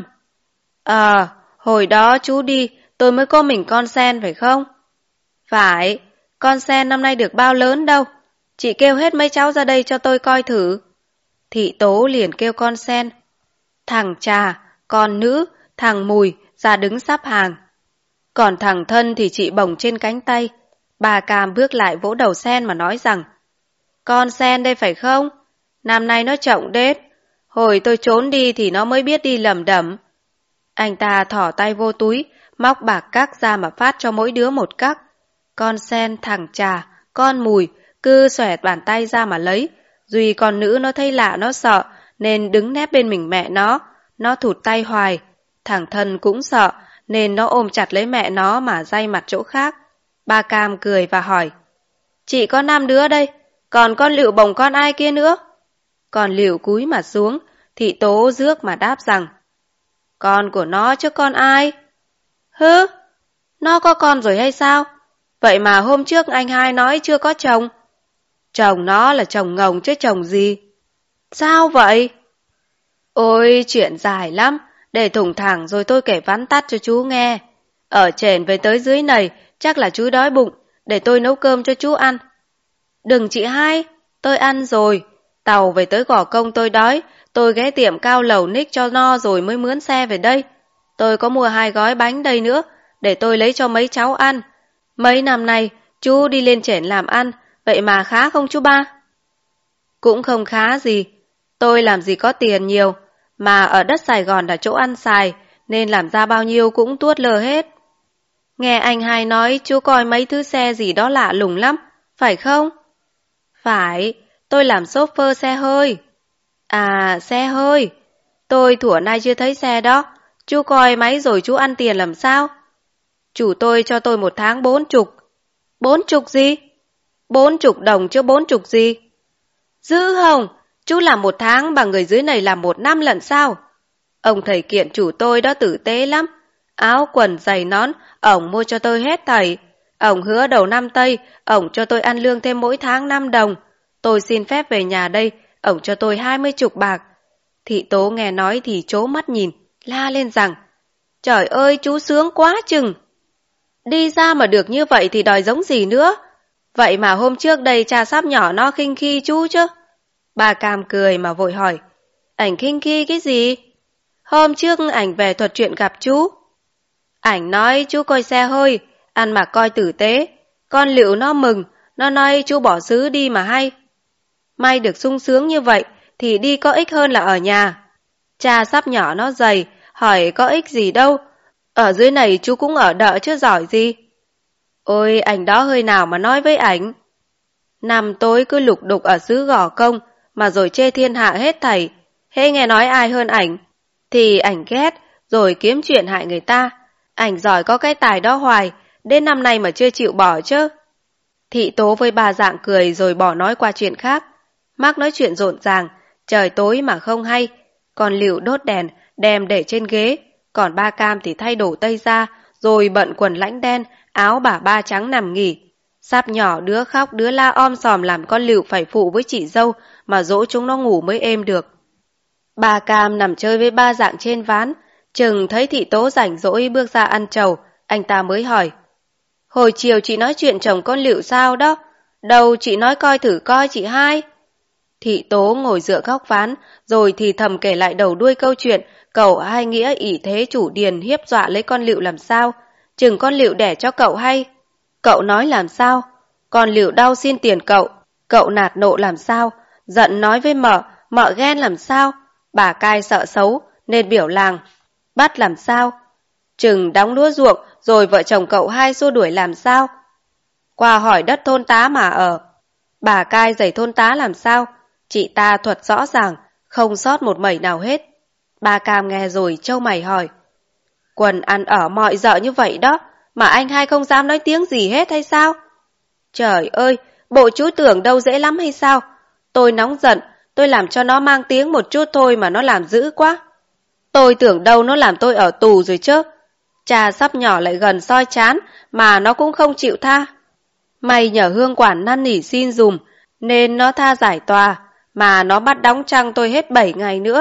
Hồi đó chú đi, tôi mới có mình con Sen phải không? Phải, con Sen năm nay được bao lớn đâu. Chị kêu hết mấy cháu ra đây cho tôi coi thử. Thị Tố liền kêu con Sen. Thằng Trà, con nữ, thằng Mùi ra đứng sắp hàng. Còn thằng Thân thì chị bồng trên cánh tay. Bà Cam bước lại vỗ đầu Sen mà nói rằng, con Sen đây phải không? Năm nay nó trọng đết. Hồi tôi trốn đi thì nó mới biết đi lầm đẩm. Anh ta thỏ tay vô túi, móc bạc cắc ra mà phát cho mỗi đứa một cắc. Con Sen, thằng Trà, con Mùi cứ xoẹt bàn tay ra mà lấy. Duy con nữ nó thấy lạ nó sợ, nên đứng nép bên mình mẹ nó thụt tay hoài. Thằng Thân cũng sợ, nên nó ôm chặt lấy mẹ nó mà day mặt chỗ khác. Ba Cam cười và hỏi, chị có 5 đứa đây, còn con Lựu bồng con ai kia nữa? Con Lựu cúi mặt xuống, Thị Tố rước mà đáp rằng, con của nó chứ con ai? Hứ, nó có con rồi hay sao? Vậy mà hôm trước anh hai nói chưa có chồng. Chồng nó là chồng ngồng chứ chồng gì. Sao vậy? Ôi, chuyện dài lắm, để thủng thẳng rồi tôi kể vắn tắt cho chú nghe. Ở trên về tới dưới này, chắc là chú đói bụng, để tôi nấu cơm cho chú ăn. Đừng chị hai, tôi ăn rồi. Tàu về tới Gò Công tôi đói, tôi ghé tiệm cao lầu nick cho no rồi mới mướn xe về đây. Tôi có mua 2 gói bánh đây nữa, để tôi lấy cho mấy cháu ăn. Mấy năm nay, chú đi lên trển làm ăn, vậy mà khá không chú ba? Cũng không khá gì, tôi làm gì có tiền nhiều, mà ở đất Sài Gòn là chỗ ăn xài, nên làm ra bao nhiêu cũng tuốt lờ hết. Nghe anh hai nói chú coi mấy thứ xe gì đó lạ lùng lắm, phải không? Phải, tôi làm chauffeur xe hơi. À, xe hơi. Tôi thuở nay chưa thấy xe đó. Chú coi máy rồi chú ăn tiền làm sao? Chủ tôi cho tôi 1 tháng 40. 40 gì? 40 đồng chứ 40 gì? Dữ không? Chú làm 1 tháng bằng người dưới này làm 1 năm lận sao? Ông thầy kiện chủ tôi đó tử tế lắm. Áo quần giày nón, ổng mua cho tôi hết thầy. Ổng hứa đầu năm Tây, ổng cho tôi ăn lương thêm mỗi tháng 5 đồng. Tôi xin phép về nhà đây, ổng cho tôi 20 chục bạc. Thị Tố nghe nói thì trố mắt nhìn, la lên rằng, trời ơi chú sướng quá chừng. Đi ra mà được như vậy thì đòi giống gì nữa. Vậy mà hôm trước đây cha sắp nhỏ nó khinh khi chú chứ. Bà Cam cười mà vội hỏi, ảnh khinh khi cái gì? Hôm trước ảnh về thuật chuyện gặp chú. Ảnh nói chú coi xe hơi, ăn mặc coi tử tế. Con Lựu nó mừng, nó nói chú bỏ xứ đi mà hay. May được sung sướng như vậy thì đi có ích hơn là ở nhà. Cha sắp nhỏ nó dày, hỏi có ích gì đâu. Ở dưới này chú cũng ở đợ chứ giỏi gì. Ôi ảnh đó hơi nào mà nói với ảnh. Năm tối cứ lục đục ở xứ Gò Công mà rồi chê thiên hạ hết thảy. Hễ nghe nói ai hơn ảnh thì ảnh ghét rồi kiếm chuyện hại người ta. Ảnh giỏi có cái tài đó hoài, đến năm nay mà chưa chịu bỏ chứ. Thị Tố với bà Dạng cười rồi bỏ nói qua chuyện khác. Mác nói chuyện rộn ràng, trời tối mà không hay. Còn Lựu đốt đèn, đem để trên ghế. Còn ba Cam thì thay đồ tây ra, rồi bận quần lãnh đen, áo bà ba trắng nằm nghỉ. Sắp nhỏ đứa khóc đứa la om sòm làm con Lựu phải phụ với chị dâu mà dỗ chúng nó ngủ mới êm được. Bà Cam nằm chơi với ba Dạng trên ván, chừng thấy Thị Tố rảnh rỗi bước ra ăn trầu, anh ta mới hỏi. Hồi chiều chị nói chuyện chồng con Lựu sao đó? Đâu chị nói coi thử coi chị hai. Thị Tố ngồi dựa góc ván, rồi thì thầm kể lại đầu đuôi câu chuyện cậu hai nghĩa ỷ thế chủ điền hiếp dọa lấy con Lựu làm sao. Chừng con Lựu đẻ cho cậu hay. Cậu nói làm sao? Con Lựu đau xin tiền cậu nạt nộ làm sao? Giận nói với mợ ghen làm sao? Bà Cai sợ xấu nên biểu làng bắt làm sao? Chừng đóng lúa ruộng rồi vợ chồng cậu hai xua đuổi làm sao? Qua hỏi đất thôn tá mà ở. Bà Cai giày thôn tá làm sao? Chị ta thuật rõ ràng, không sót một mẩy nào hết. Bà Cam nghe rồi trâu mày hỏi. Quần ăn ở mọi dợ như vậy đó, mà anh hai không dám nói tiếng gì hết hay sao? Trời ơi, bộ chú tưởng đâu dễ lắm hay sao? Tôi nóng giận, tôi làm cho nó mang tiếng một chút thôi mà nó làm dữ quá. Tôi tưởng đâu nó làm tôi ở tù rồi chứ. Cha sắp nhỏ lại gần soi chán mà nó cũng không chịu tha. May nhờ Hương quản năn nỉ xin dùm nên nó tha giải tòa, mà nó bắt đóng trăng tôi hết 7 ngày nữa.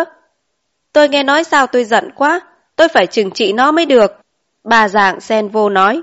Tôi nghe nói sao tôi giận quá, tôi phải trừng trị nó mới được. Bà Dạng xen vô nói.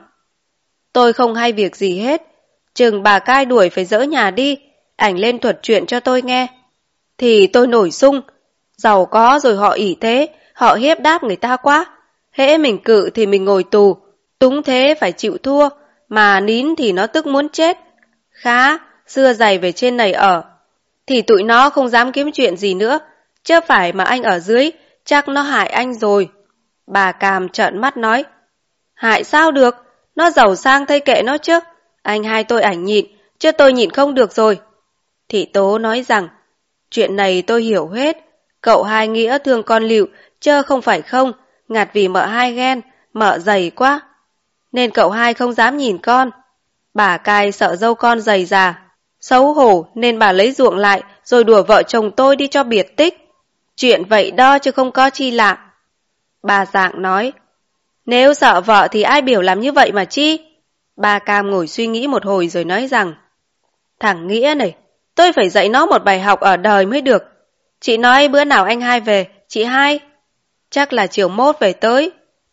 Tôi không hay việc gì hết, chừng bà Cai đuổi phải dỡ nhà đi, ảnh lên thuật chuyện cho tôi nghe. Thì tôi nổi sung, giàu có rồi họ ỷ thế, họ hiếp đáp người ta quá. Hễ mình cự thì mình ngồi tù, túng thế phải chịu thua, mà nín thì nó tức muốn chết. Khá, xưa giày về trên này ở, thì tụi nó không dám kiếm chuyện gì nữa, chứ phải mà anh ở dưới, chắc nó hại anh rồi. Bà Cam trợn mắt nói, hại sao được, nó giàu sang thay kệ nó chứ, anh hai tôi ảnh nhịn, chứ tôi nhịn không được rồi. Thị Tố nói rằng, chuyện này tôi hiểu hết, cậu hai nghĩa thương con Lựu, chứ không phải không, ngặt vì mợ hai ghen, mợ dày quá, nên cậu hai không dám nhìn con. Bà Cai sợ dâu con dày già, xấu hổ nên bà lấy ruộng lại rồi đùa vợ chồng tôi đi cho biệt tích. Chuyện vậy đó chứ không có chi lạ. Bà Dạng nói, nếu sợ vợ thì ai biểu làm như vậy mà chi? Ba Cam ngồi suy nghĩ một hồi rồi nói rằng, thằng Nghĩa này, tôi phải dạy nó một bài học ở đời mới được. Chị nói bữa nào anh hai về, chị hai? Chắc là chiều mốt về tới.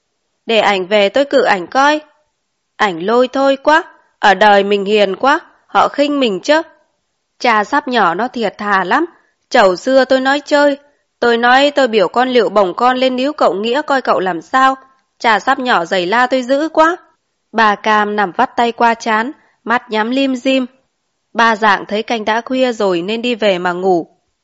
Để ảnh về tôi cự ảnh coi. Ảnh lôi thôi quá, ở đời mình hiền quá, họ khinh mình chứ. Cha sắp nhỏ nó thiệt thà lắm, chầu xưa tôi nói chơi. Tôi nói tôi biểu con Liệu bồng con lên níu cậu Nghĩa coi cậu làm sao. Cha sắp nhỏ giày la tôi dữ quá. Bà Cam nằm vắt tay qua trán, mắt nhắm lim dim. Ba Dạng thấy canh đã khuya rồi nên đi về mà ngủ.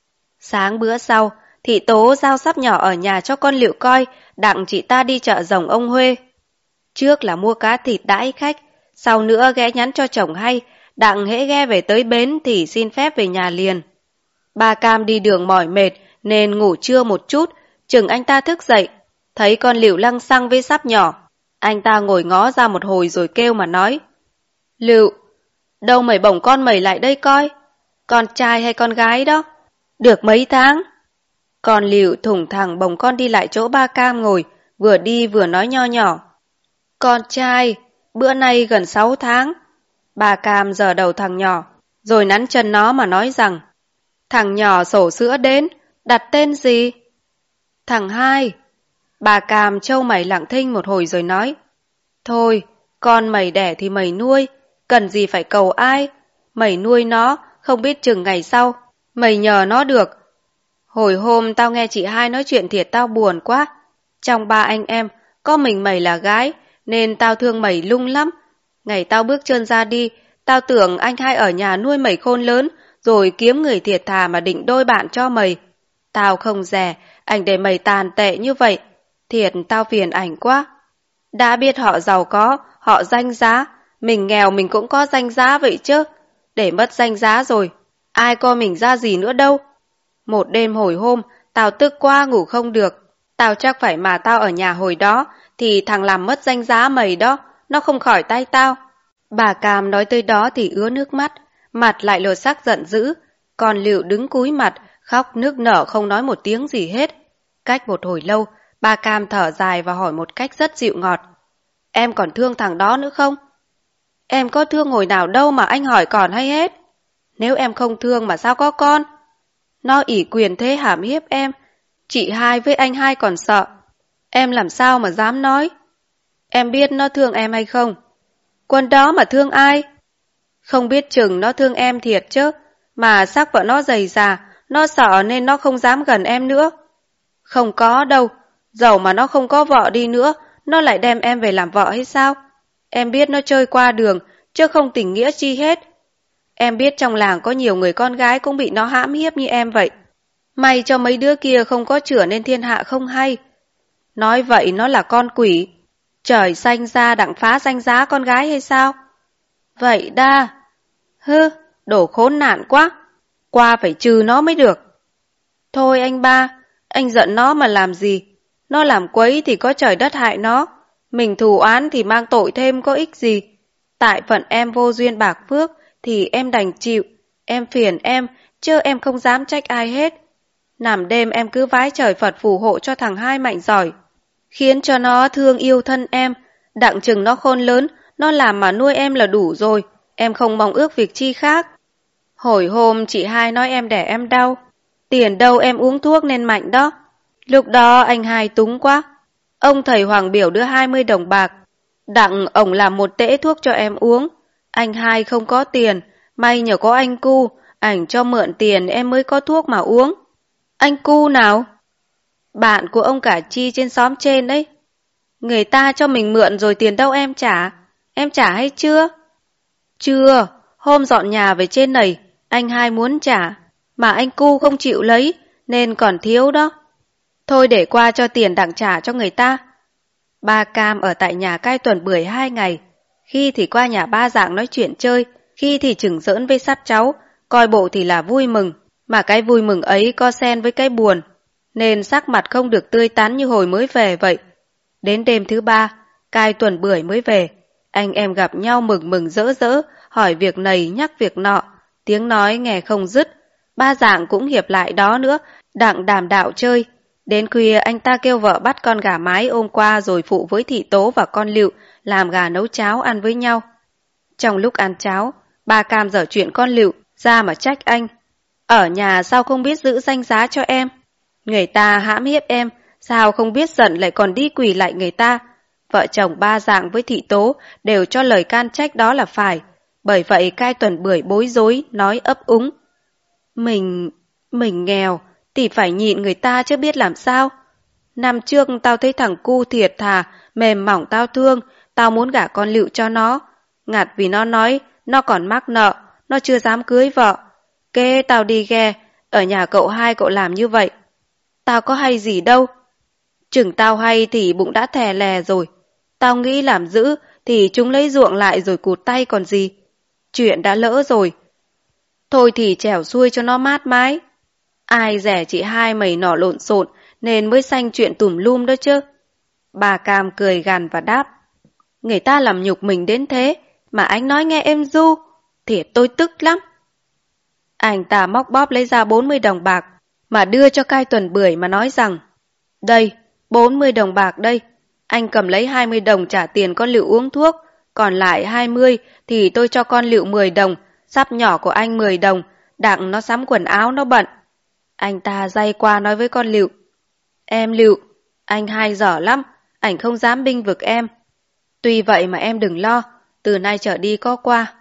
Sáng bữa sau, thị Tố giao sắp nhỏ ở nhà cho con Liệu coi, đặng chị ta đi chợ rồng ông Huê. Trước là mua cá thịt đãi khách, sau nữa ghé nhắn cho chồng hay, đặng hễ ghe về tới bến thì xin phép về nhà liền. Ba Cam đi đường mỏi mệt nên ngủ trưa một chút, chừng anh ta thức dậy, thấy con Liệu lăng xăng với sắp nhỏ. Anh ta ngồi ngó ra một hồi rồi kêu mà nói, Liệu, đâu mày bồng con mày lại đây coi, con trai hay con gái đó, được mấy tháng? Con Liệu thủng thẳng bồng con đi lại chỗ ba Cam ngồi, vừa đi vừa nói nho nhỏ, con trai, bữa nay gần 6 tháng. Bà Cam giở đầu thằng nhỏ, rồi nắn chân nó mà nói rằng, thằng nhỏ sổ sữa đến, đặt tên gì? Thằng Hai. Bà Cam trâu mày lặng thinh một hồi rồi nói, thôi, con mày đẻ thì mày nuôi, cần gì phải cầu ai, mày nuôi nó, không biết chừng ngày sau, mày nhờ nó được. Hồi hôm tao nghe chị Hai nói chuyện thiệt tao buồn quá, trong ba anh em, có mình mày là gái, nên tao thương mày lung lắm. Ngày tao bước chân ra đi, tao tưởng anh Hai ở nhà nuôi mày khôn lớn, rồi kiếm người thiệt thà mà định đôi bạn cho mày. Tao không dè, ảnh để mày tàn tệ như vậy. Thiệt tao phiền ảnh quá. Đã biết họ giàu có, họ danh giá, mình nghèo mình cũng có danh giá vậy chứ. Để mất danh giá rồi, ai coi mình ra gì nữa đâu. Một đêm hồi hôm, tao tức quá ngủ không được. Tao chắc phải mà tao ở nhà hồi đó, thì thằng làm mất danh giá mày đó, nó không khỏi tay tao. Bà Cam nói tới đó thì ứa nước mắt, mặt lại lột sắc giận dữ. Còn Liệu đứng cúi mặt, khóc nức nở không nói một tiếng gì hết. Cách một hồi lâu, bà Cam thở dài và hỏi một cách rất dịu ngọt, em còn thương thằng đó nữa không? Em có thương hồi nào đâu mà anh hỏi còn hay hết. Nếu em không thương mà sao có con? Nó ỷ quyền thế hãm hiếp em, chị Hai với anh Hai còn sợ. Em làm sao mà dám nói? Em biết nó thương em hay không? Quân đó mà thương ai? Không biết chừng nó thương em thiệt chứ, mà sắc vợ nó dày già, nó sợ nên nó không dám gần em nữa. Không có đâu, dẫu mà nó không có vợ đi nữa, nó lại đem em về làm vợ hay sao? Em biết nó chơi qua đường, chứ không tình nghĩa chi hết. Em biết trong làng có nhiều người con gái cũng bị nó hãm hiếp như em vậy. May cho mấy đứa kia không có chửa nên thiên hạ không hay. Nói vậy nó là con quỷ. Trời xanh ra đặng phá danh giá con gái hay sao? Vậy đa. Hư, đổ khốn nạn quá. Qua phải trừ nó mới được. Thôi anh ba, anh giận nó mà làm gì? Nó làm quấy thì có trời đất hại nó. Mình thù oán thì mang tội thêm có ích gì. Tại phận em vô duyên bạc phước thì em đành chịu. Em phiền em, chứ em không dám trách ai hết. Nằm đêm em cứ vái trời Phật phù hộ cho thằng Hai mạnh giỏi, khiến cho nó thương yêu thân em. Đặng chừng nó khôn lớn, nó làm mà nuôi em là đủ rồi. Em không mong ước việc chi khác. Hồi hôm chị Hai nói em đẻ em đau, tiền đâu em uống thuốc nên mạnh đó. Lúc đó anh Hai túng quá. Ông thầy Hoàng biểu đưa 20 đồng bạc, đặng ổng làm một tễ thuốc cho em uống. Anh Hai không có tiền, may nhờ có anh Cu, ảnh cho mượn tiền em mới có thuốc mà uống. Anh Cu nào? Bạn của ông Cả Chi trên xóm trên đấy. Người ta cho mình mượn rồi tiền đâu em trả? Em trả hay chưa? Chưa, hôm dọn nhà về trên này, anh Hai muốn trả, mà anh Cu không chịu lấy, nên còn thiếu đó. Thôi để qua cho tiền đặng trả cho người ta. Ba Cam ở tại nhà cai tuần bưởi 2 ngày, khi thì qua nhà ba Dạng nói chuyện chơi, khi thì chừng giỡn với sắt cháu, coi bộ thì là vui mừng, mà cái vui mừng ấy co xen với cái buồn, nên sắc mặt không được tươi tắn như hồi mới về vậy. Đến đêm thứ 3, cai tuần bưởi mới về, anh em gặp nhau mừng mừng rỡ rỡ, hỏi việc này nhắc việc nọ, tiếng nói nghe không dứt. Ba Dạng cũng hiệp lại đó nữa, đặng đàm đạo chơi. Đến khuya anh ta kêu vợ bắt con gà mái ôm qua rồi phụ với thị Tố và con Lựu làm gà nấu cháo ăn với nhau. Trong lúc ăn cháo, bà Cam dở chuyện con Lựu ra mà trách anh. Ở nhà sao không biết giữ danh giá cho em? Người ta hãm hiếp em, sao không biết giận lại còn đi quỳ lại người ta? Vợ chồng Ba Dạng với Thị Tố đều cho lời can trách đó là phải. Bởi vậy Cai Tuần Bưởi bối rối, nói ấp úng. Mình nghèo, thì phải nhịn người ta chứ biết làm sao. Năm trước tao thấy thằng cu thiệt thà, mềm mỏng tao thương, tao muốn gả con Lựu cho nó. Ngặt vì nó nói, nó còn mắc nợ, nó chưa dám cưới vợ. Kê tao đi ghe, ở nhà cậu hai cậu làm như vậy. Tao có hay gì đâu. Chừng tao hay thì bụng đã thè lè rồi. Tao nghĩ làm dữ thì chúng lấy ruộng lại rồi cụt tay còn gì. Chuyện đã lỡ rồi. Thôi thì trèo xuôi cho nó mát mái. Ai rẻ chị hai mày nọ lộn xộn nên mới sanh chuyện tùm lum đó chứ. Bà Cam cười gằn và đáp. Người ta làm nhục mình đến thế mà anh nói nghe êm du. Thiệt tôi tức lắm. Anh ta móc bóp lấy ra 40 đồng bạc mà đưa cho Cai Tuần Bưởi mà nói rằng đây, 40 đồng bạc đây. Anh cầm lấy 20 đồng trả tiền con Lựu uống thuốc, còn lại 20 thì tôi cho con Lựu 10 đồng, sắp nhỏ của anh 10 đồng, đặng nó sắm quần áo nó bận. Anh ta day qua nói với con Lựu. Em Lựu, anh hai dở lắm, ảnh không dám binh vực em. Tuy vậy mà em đừng lo, từ nay trở đi có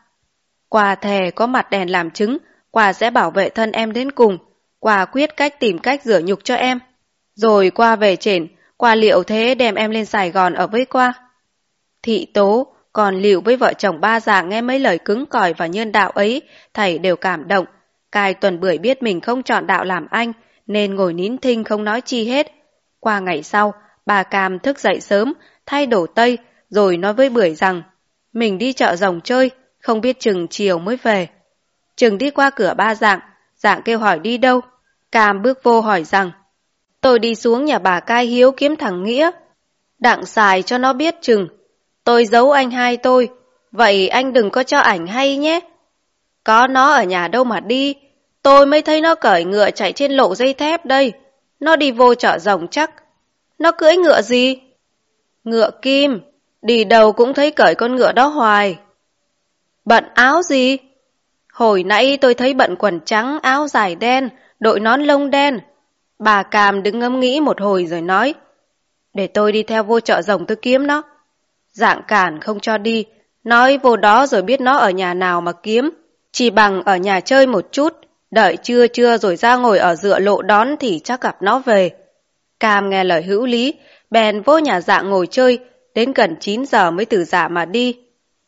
Quà thề có mặt đèn làm chứng, Quà sẽ bảo vệ thân em đến cùng. Quà quyết cách tìm cách rửa nhục cho em. Rồi Quà về trển, Quà liệu thế đem em lên Sài Gòn ở với Quà. Thị Tố, còn Lựu với vợ chồng Ba Dạng nghe mấy lời cứng cỏi và nhân đạo ấy, thầy đều cảm động. Cai Tuần Bưởi biết mình không chọn đạo làm anh, nên ngồi nín thinh không nói chi hết. Qua ngày sau, bà Cam thức dậy sớm, thay đồ tây, rồi nói với Bưởi rằng mình đi chợ rồng chơi, không biết chừng chiều mới về. Chừng đi qua cửa Ba Dạng, Dạng kêu hỏi đi đâu. Cam bước vô hỏi rằng tôi đi xuống nhà bà Cai Hiếu kiếm thằng Nghĩa. Đặng xài cho nó biết chừng. Tôi giấu anh hai tôi, vậy anh đừng có cho ảnh hay nhé. Có nó ở nhà đâu mà đi, tôi mới thấy nó cởi ngựa chạy trên lộ dây thép đây. Nó đi vô chợ rồng chắc. Nó cưỡi ngựa gì? Ngựa kim, đi đâu cũng thấy cởi con ngựa đó hoài. Bận áo gì? Hồi nãy tôi thấy bận quần trắng, áo dài đen, đội nón lông đen. Bà Cam đứng ngẫm nghĩ một hồi rồi nói, để tôi đi theo vô chợ rồng tôi kiếm nó. Dạng cản không cho đi, nói vô đó rồi biết nó ở nhà nào mà kiếm. Chỉ bằng ở nhà chơi một chút, đợi trưa rồi ra ngồi ở dựa lộ đón thì chắc gặp nó về. Cam nghe lời hữu lý, bèn vô nhà Dạng ngồi chơi, đến gần 9 giờ mới từ Dạ mà đi.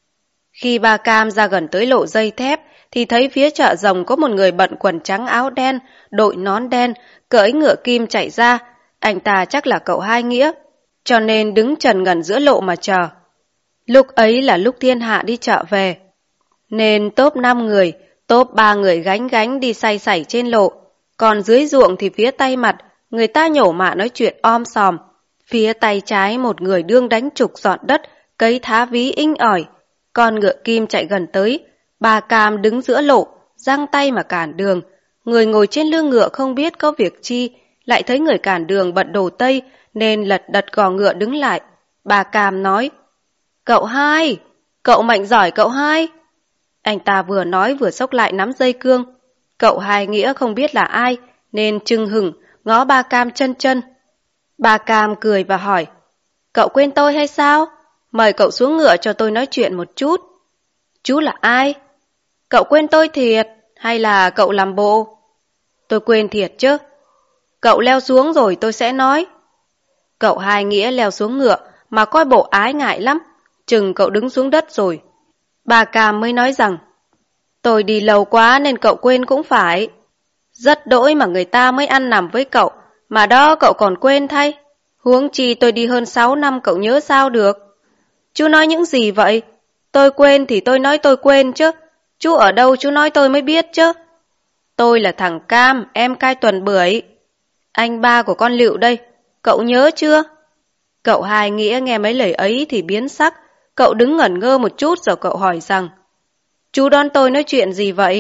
Khi bà Cam ra gần tới lộ dây thép, thì thấy phía chợ rồng có một người bận quần trắng áo đen, đội nón đen, cưỡi ngựa kim chạy ra. Anh ta chắc là cậu Hai Nghĩa, cho nên đứng trần ngần giữa lộ mà chờ. Lúc ấy là lúc thiên hạ đi chợ về, nên tốp 5 người, tốp 3 người gánh đi say sảy trên lộ. Còn dưới ruộng thì phía tay mặt, người ta nhổ mạ nói chuyện om sòm. Phía tay trái một người đương đánh trục dọn đất, cấy thá ví inh ỏi. Con ngựa kim chạy gần tới, bà Cam đứng giữa lộ, giang tay mà cản đường. Người ngồi trên lưng ngựa không biết có việc chi, lại thấy người cản đường bận đồ tây, nên lật đật gò ngựa đứng lại. Bà Cam nói, cậu Hai, cậu mạnh giỏi cậu Hai. Anh ta vừa nói vừa xốc lại nắm dây cương. Cậu Hai Nghĩa không biết là ai, nên chưng hửng, ngó bà Cam chân. Bà Cam cười và hỏi, cậu quên tôi hay sao? Mời cậu xuống ngựa cho tôi nói chuyện một chút. Chú là ai? Cậu quên tôi thiệt, hay là cậu làm bộ? Tôi quên thiệt chứ. Cậu leo xuống rồi tôi sẽ nói. Cậu Hai Nghĩa leo xuống ngựa mà coi bộ ái ngại lắm, chừng cậu đứng xuống đất rồi. Bà Cam mới nói rằng, tôi đi lâu quá nên cậu quên cũng phải. Rất đỗi mà người ta mới ăn nằm với cậu, mà đó cậu còn quên thay. Huống chi tôi đi hơn 6 năm cậu nhớ sao được. Chú nói những gì vậy? Tôi quên thì tôi nói tôi quên chứ. Chú ở đâu chú nói tôi mới biết chứ. Tôi là thằng Cam, em Cai Tuần Bưởi. Anh ba của con Lựu đây, cậu nhớ chưa? Cậu Hai Nghĩa nghe mấy lời ấy thì biến sắc. Cậu đứng ngẩn ngơ một chút rồi cậu hỏi rằng, chú đón tôi nói chuyện gì vậy?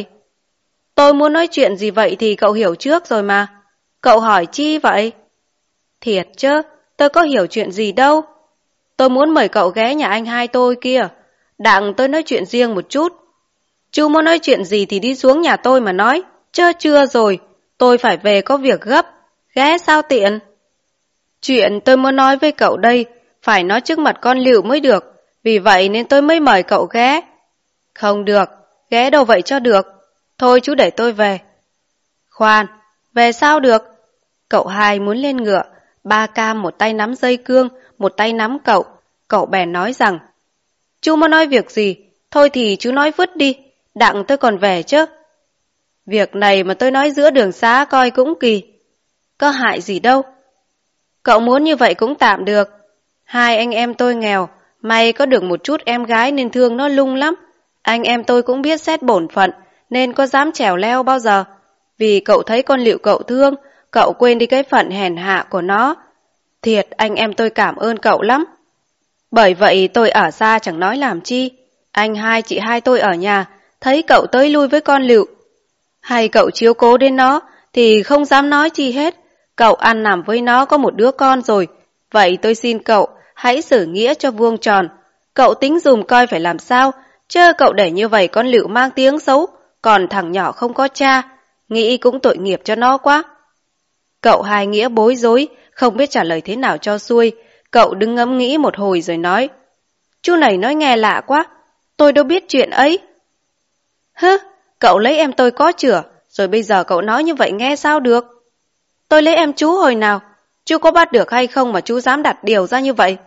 Tôi muốn nói chuyện gì vậy thì cậu hiểu trước rồi mà. Cậu hỏi chi vậy? Thiệt chứ, tôi có hiểu chuyện gì đâu. Tôi muốn mời cậu ghé nhà anh hai tôi kia. Đặng tôi nói chuyện riêng một chút. Chú muốn nói chuyện gì thì đi xuống nhà tôi mà nói. Chưa rồi, tôi phải về có việc gấp. Ghé sao tiện? Chuyện tôi muốn nói với cậu đây, phải nói trước mặt con Lựu mới được. Vì vậy nên tôi mới mời cậu ghé. Không được, ghé đâu vậy cho được. Thôi chú để tôi về. Khoan, về sao được? Cậu hai muốn lên ngựa. Ba Cam một tay nắm dây cương, một tay nắm cậu. Cậu bèn nói rằng, chú muốn nói việc gì? Thôi thì chú nói vứt đi, đặng tôi còn về chứ. Việc này mà tôi nói giữa đường xá coi cũng kỳ. Có hại gì đâu. Cậu muốn như vậy cũng tạm được. Hai anh em tôi nghèo, may có được một chút em gái nên thương nó lung lắm. Anh em tôi cũng biết xét bổn phận, nên có dám trèo leo bao giờ. Vì cậu thấy con Lựu cậu thương, cậu quên đi cái phận hèn hạ của nó. Thiệt anh em tôi cảm ơn cậu lắm. Bởi vậy tôi ở xa chẳng nói làm chi. Anh hai chị hai tôi ở nhà, thấy cậu tới lui với con Lựu. Hay cậu chiếu cố đến nó thì không dám nói chi hết. Cậu ăn nằm với nó có một đứa con rồi. Vậy tôi xin cậu, hãy xử nghĩa cho vuông tròn. Cậu tính dùm coi phải làm sao, chớ cậu để như vậy con Lựu mang tiếng xấu, còn thằng nhỏ không có cha. Nghĩ cũng tội nghiệp cho nó quá. Cậu hai nghĩa bối rối, không biết trả lời thế nào cho xuôi. Cậu đứng ngẫm nghĩ một hồi rồi nói, chú này nói nghe lạ quá, tôi đâu biết chuyện ấy. Hứ, cậu lấy em tôi có chửa, rồi bây giờ cậu nói như vậy nghe sao được? Tôi lấy em chú hồi nào? Chú có bắt được hay không mà chú dám đặt điều ra như vậy?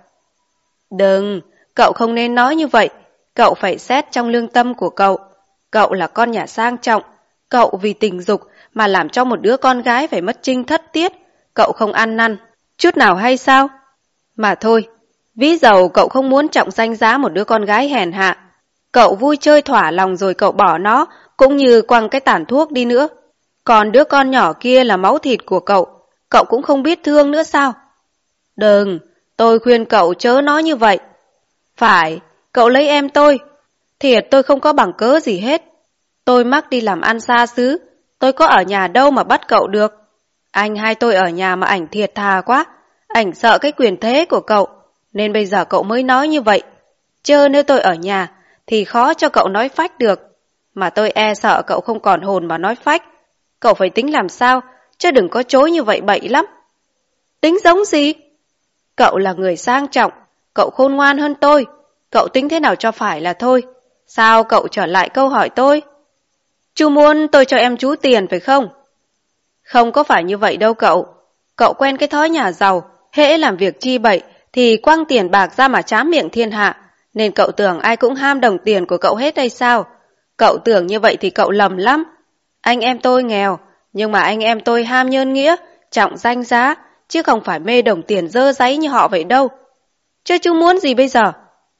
Đừng, cậu không nên nói như vậy. Cậu phải xét trong lương tâm của cậu. Cậu là con nhà sang trọng. Cậu vì tình dục mà làm cho một đứa con gái phải mất trinh thất tiết. Cậu không ăn năn chút nào hay sao? Mà thôi, ví dầu cậu không muốn trọng danh giá một đứa con gái hèn hạ. Cậu vui chơi thỏa lòng rồi cậu bỏ nó, cũng như quăng cái tàn thuốc đi nữa. Còn đứa con nhỏ kia là máu thịt của cậu cũng không biết thương nữa sao? Đừng, tôi khuyên cậu chớ nói như vậy. Phải, cậu lấy em tôi. Thiệt tôi không có bằng cớ gì hết. Tôi mắc đi làm ăn xa xứ, tôi có ở nhà đâu mà bắt cậu được. Anh hai tôi ở nhà mà ảnh thiệt thà quá, ảnh sợ cái quyền thế của cậu, nên bây giờ cậu mới nói như vậy. Chớ nếu tôi ở nhà thì khó cho cậu nói phách được, mà tôi e sợ cậu không còn hồn mà nói phách. Cậu phải tính làm sao, chứ đừng có chối như vậy bậy lắm. Tính giống gì? Cậu là người sang trọng, cậu khôn ngoan hơn tôi, cậu tính thế nào cho phải là thôi. Sao cậu trở lại câu hỏi tôi? Chú muốn tôi cho em chú tiền phải không? Không có phải như vậy đâu cậu. Cậu quen cái thói nhà giàu, hễ làm việc chi bậy thì quăng tiền bạc ra mà trám miệng thiên hạ, nên cậu tưởng ai cũng ham đồng tiền của cậu hết hay sao? Cậu tưởng như vậy thì cậu lầm lắm. Anh em tôi nghèo, nhưng mà anh em tôi ham nhân nghĩa, trọng danh giá, chứ không phải mê đồng tiền dơ dáy như họ vậy đâu. Chứ chú muốn gì bây giờ?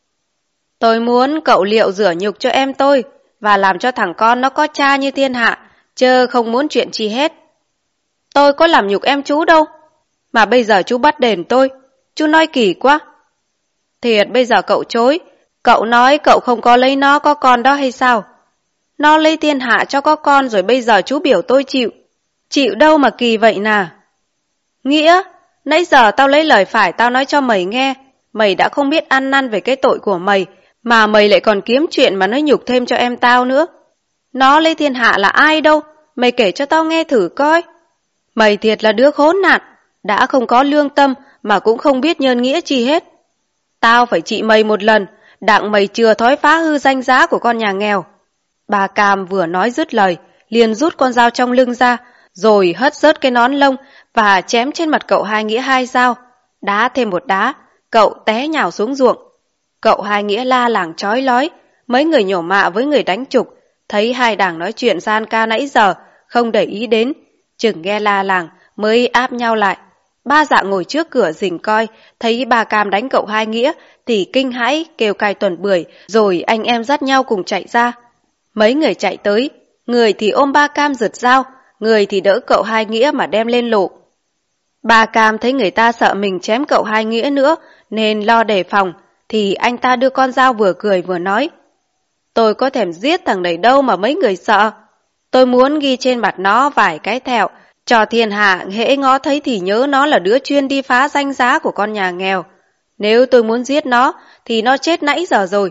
Tôi muốn cậu liệu rửa nhục cho em tôi và làm cho thằng con nó có cha như thiên hạ, chứ không muốn chuyện chi hết. Tôi có làm nhục em chú đâu, mà bây giờ chú bắt đền tôi, chú nói kỳ quá. Thiệt bây giờ cậu chối, cậu nói cậu không có lấy nó có con đó hay sao? Nó lấy thiên hạ cho có con rồi bây giờ chú biểu tôi chịu. Chịu đâu mà kỳ vậy nà. Nghĩa, nãy giờ tao lấy lời phải tao nói cho mày nghe, mày đã không biết ăn năn về cái tội của mày, mà mày lại còn kiếm chuyện mà nói nhục thêm cho em tao nữa. Nó lấy thiên hạ là ai đâu, mày kể cho tao nghe thử coi. Mày thiệt là đứa khốn nạn, đã không có lương tâm mà cũng không biết nhân nghĩa chi hết. Tao phải trị mày một lần, đặng mày chừa thói phá hư danh giá của con nhà nghèo. Bà Cam vừa nói dứt lời, liền rút con dao trong lưng ra, rồi hất rớt cái nón lông và chém trên mặt cậu Hai Nghĩa 2 dao. Đá thêm một đá, cậu té nhào xuống ruộng. Cậu Hai Nghĩa la làng chói lói, mấy người nhổ mạ với người đánh trục, thấy hai đảng nói chuyện gian ca nãy giờ, không để ý đến, chừng nghe la làng mới áp nhau lại. Ba Dạ ngồi trước cửa rình coi, thấy bà Cam đánh cậu Hai Nghĩa thì kinh hãi kêu cai tuần bưởi, rồi anh em dắt nhau cùng chạy ra. Mấy người chạy tới, người thì ôm ba Cam giật dao, người thì đỡ cậu Hai Nghĩa mà đem lên lộ. Ba Cam thấy người ta sợ mình chém cậu Hai Nghĩa nữa nên lo đề phòng, thì anh ta đưa con dao vừa cười vừa nói, tôi có thèm giết thằng này đâu mà mấy người sợ. Tôi muốn ghi trên mặt nó vài cái thẹo, cho thiên hạ hễ ngó thấy thì nhớ nó là đứa chuyên đi phá danh giá của con nhà nghèo. Nếu tôi muốn giết nó thì nó chết nãy giờ rồi.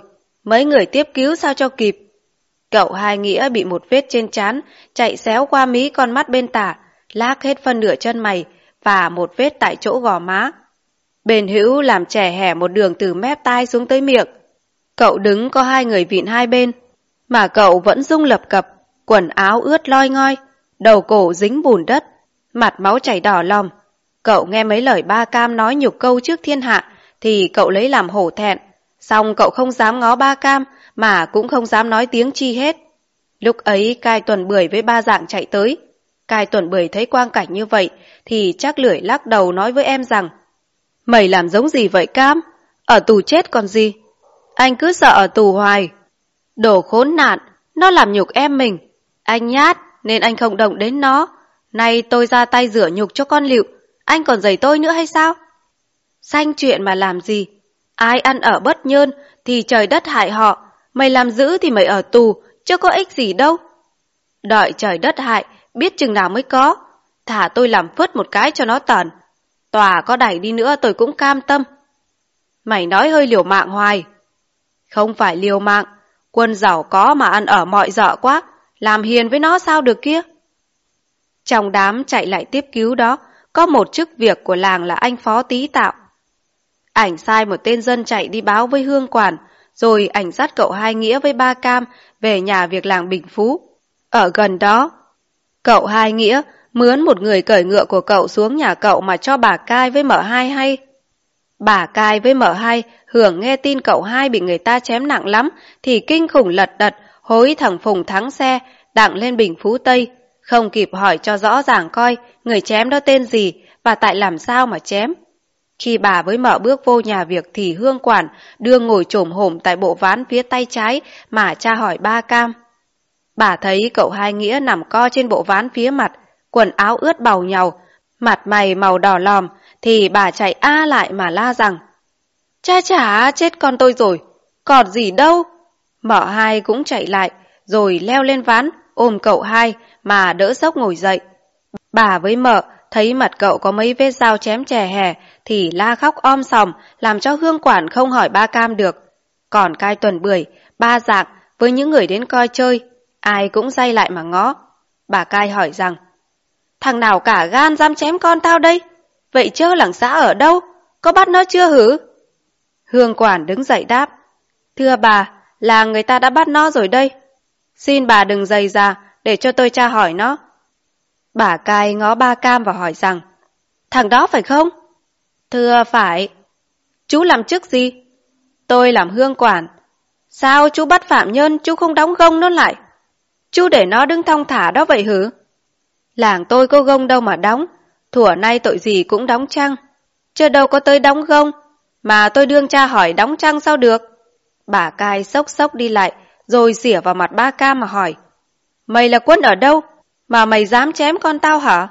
mấy người tiếp cứu sao cho kịp. Cậu Hai Nghĩa bị một vết trên trán, chạy xéo qua mí con mắt bên tả, lác hết phân nửa chân mày và một vết tại chỗ gò má. Bên hữu làm chẻ hẻ một đường từ mép tai xuống tới miệng. Cậu đứng có hai người vịn hai bên, mà cậu vẫn rung lập cập, quần áo ướt loi ngoi, đầu cổ dính bùn đất, mặt máu chảy đỏ lòm. Cậu nghe mấy lời ba Cam nói nhục câu trước thiên hạ thì cậu lấy làm hổ thẹn, xong cậu không dám ngó ba Cam mà cũng không dám nói tiếng chi hết. Lúc ấy Cai Tuần Bưởi với ba Dạng chạy tới. Cai Tuần Bưởi thấy quang cảnh như vậy thì chắc lưỡi lắc đầu nói với em rằng: Mày làm giống gì vậy Cam? Ở tù chết còn gì? Anh cứ sợ ở tù hoài. Đồ khốn nạn, nó làm nhục em mình. Anh nhát nên anh không động đến nó. Nay tôi ra tay rửa nhục cho con Lựu, anh còn giày tôi nữa hay sao? Sanh chuyện mà làm gì? Ai ăn ở bất nhơn thì trời đất hại họ. Mày làm dữ thì mày ở tù, chứ có ích gì đâu. Đợi trời đất hại, biết chừng nào mới có. Thả tôi làm phứt một cái cho nó tởn. Tòa có đẩy đi nữa tôi cũng cam tâm. Mày nói hơi liều mạng hoài. Không phải liều mạng, quân giàu có mà ăn ở mọi dợ quá, làm hiền với nó sao được kia. Trong đám chạy lại tiếp cứu đó, có một chức việc của làng là anh Phó Tý Tạo. Ảnh sai một tên dân chạy đi báo với hương quản, rồi ảnh dắt cậu Hai Nghĩa với ba Cam về nhà việc làng Bình Phú. Ở gần đó, cậu Hai Nghĩa mướn một người cởi ngựa của cậu xuống nhà cậu mà cho bà Cai với mợ Hai hay. Bà Cai với mợ Hai hưởng nghe tin cậu Hai bị người ta chém nặng lắm thì kinh khủng lật đật hối thằng Phùng thắng xe đặng lên Bình Phú Tây, không kịp hỏi cho rõ ràng coi người chém đó tên gì và tại làm sao mà chém. Khi bà với mợ bước vô nhà việc thì hương quản đưa ngồi chồm hổm tại bộ ván phía tay trái mà tra hỏi ba Cam. Bà thấy cậu Hai Nghĩa nằm co trên bộ ván phía mặt, quần áo ướt bàu nhàu, mặt mày màu đỏ lòm, thì bà chạy lại mà la rằng: Cha chả, chết con tôi rồi, còn gì đâu. Mợ Hai cũng chạy lại, rồi leo lên ván, ôm cậu Hai mà đỡ sốc ngồi dậy. Bà với mợ thấy mặt cậu có mấy vết dao chém chè hè thì la khóc om sòm, làm cho hương quản không hỏi ba Cam được. Còn Cai Tuần Bưởi, ba Dạng với những người đến coi chơi, ai cũng day lại mà ngó. Bà Cai hỏi rằng: Thằng nào cả gan dám chém con tao đây? Vậy chớ làng xã ở đâu? Có bắt nó chưa hử? Hương quản đứng dậy đáp: Thưa bà, là người ta đã bắt nó rồi đây. Xin bà đừng dày ra để cho tôi tra hỏi nó. Bà Cai ngó ba Cam và hỏi rằng: Thằng đó phải không? Thưa phải. Chú làm chức gì? Tôi làm hương quản. Sao chú bắt phạm nhân chú không đóng gông nó lại? Chú để nó đứng thong thả đó vậy hử? Làng tôi có gông đâu mà đóng, thuở nay tội gì cũng đóng chăng. Chứ đâu có tới đóng gông, mà tôi đương tra hỏi đóng chăng sao được. Bà Cai xốc xốc đi lại, rồi xỉa vào mặt ba Cam mà hỏi: Mày là quân ở đâu, mà mày dám chém con tao hả?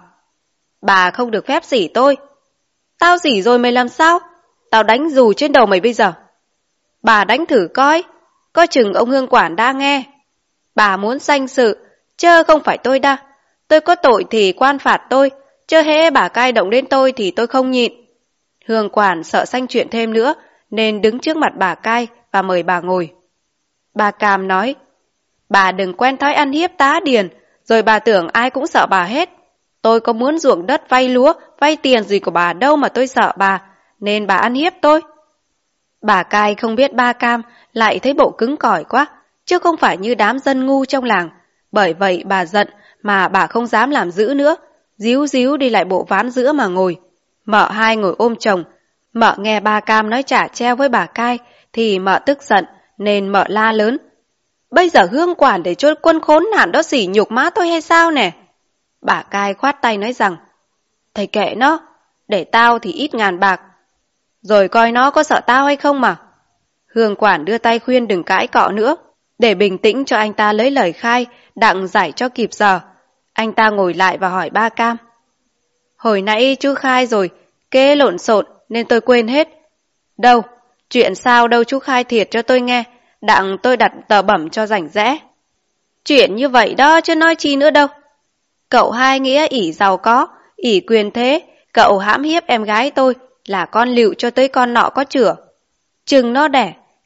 Bà không được phép xỉ tôi. Tao xỉ rồi mày làm sao? Tao đánh dù trên đầu mày bây giờ. Bà đánh thử coi, có chừng ông hương quản đã nghe. Bà muốn sanh sự, chớ không phải tôi đa. Tôi có tội thì quan phạt tôi, chớ hễ bà Cai động đến tôi thì tôi không nhịn. Hương quản sợ sanh chuyện thêm nữa, nên đứng trước mặt bà Cai và mời bà ngồi. Bà Cam nói: Bà đừng quen thói ăn hiếp tá điền, rồi bà tưởng ai cũng sợ bà hết. Tôi có muốn ruộng đất vay lúa, vay tiền gì của bà đâu mà tôi sợ bà, nên bà ăn hiếp tôi. Bà Cai không biết ba Cam lại thấy bộ cứng cỏi quá, chứ không phải như đám dân ngu trong làng. Bởi vậy bà giận mà bà không dám làm dữ nữa, díu díu đi lại bộ ván giữa mà ngồi. Mợ Hai ngồi ôm chồng. Mợ nghe ba Cam nói chả treo với bà Cai thì mợ tức giận, nên mợ la lớn: Bây giờ hương quản để cho quân khốn nạn đó sỉ nhục má tôi hay sao nè? Bà Cai khoát tay nói rằng: Thầy kệ nó, để tao thì ít ngàn bạc, rồi coi nó có sợ tao hay không mà. Hương quản đưa tay khuyên đừng cãi cọ nữa, để bình tĩnh cho anh ta lấy lời khai, đặng giải cho kịp giờ. Anh ta ngồi lại và hỏi ba Cam: Hồi nãy chú khai rồi, kê lộn xộn nên tôi quên hết. Đâu, chuyện sao đâu chú khai thiệt cho tôi nghe, đặng tôi đặt tờ bẩm cho rảnh rẽ. Chuyện như vậy đó chứ nói chi nữa đâu. Cậu Hai Nghĩa ỷ giàu có, ỷ quyền thế, cậu hãm hiếp em gái tôi là con Lựu cho tới con nọ có chửa. Chừng nó đẻ,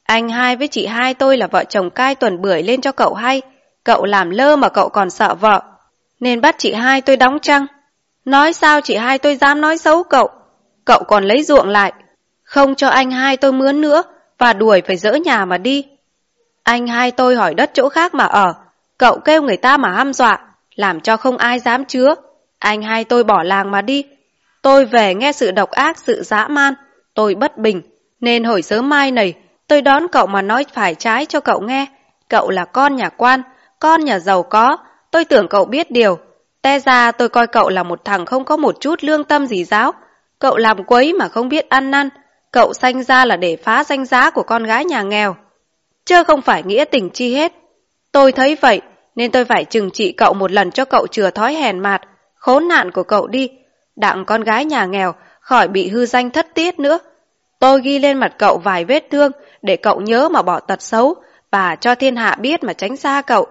Anh hai với chị hai tôi là vợ chồng cai tuần bưởi lên cho cậu hay. Cậu làm lơ mà cậu còn sợ vợ, nên bắt chị hai tôi đóng trăng. Nói sao chị hai tôi dám nói xấu cậu. Cậu còn lấy ruộng lại, không cho anh hai tôi mướn nữa, và đuổi phải dỡ nhà mà đi. Anh hai tôi hỏi đất chỗ khác mà ở, cậu kêu người ta mà hăm dọa, làm cho không ai dám chứa. Anh hai tôi bỏ làng mà đi. Tôi về nghe sự độc ác, sự dã man, tôi bất bình, nên hồi sớm mai này, tôi đón cậu mà nói phải trái cho cậu nghe. Cậu là con nhà quan, con nhà giàu có, tôi tưởng cậu biết điều. Té ra tôi coi cậu là một thằng không có một chút lương tâm gì giáo. Cậu làm quấy mà không biết ăn năn. Cậu sanh ra là để phá danh giá của con gái nhà nghèo, chứ không phải nghĩa tình chi hết. Tôi thấy vậy, nên tôi phải trừng trị cậu một lần cho cậu chừa thói hèn mạt, khốn nạn của cậu đi, đặng con gái nhà nghèo khỏi bị hư danh thất tiết nữa. Tôi ghi lên mặt cậu vài vết thương để cậu nhớ mà bỏ tật xấu, và cho thiên hạ biết mà tránh xa cậu.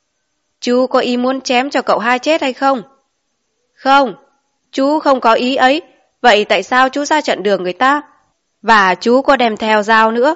Chú có ý muốn chém cho cậu hai chết hay không? Không, chú không có ý ấy. Vậy tại sao chú ra chặn đường người ta? Và chú có đem theo dao nữa.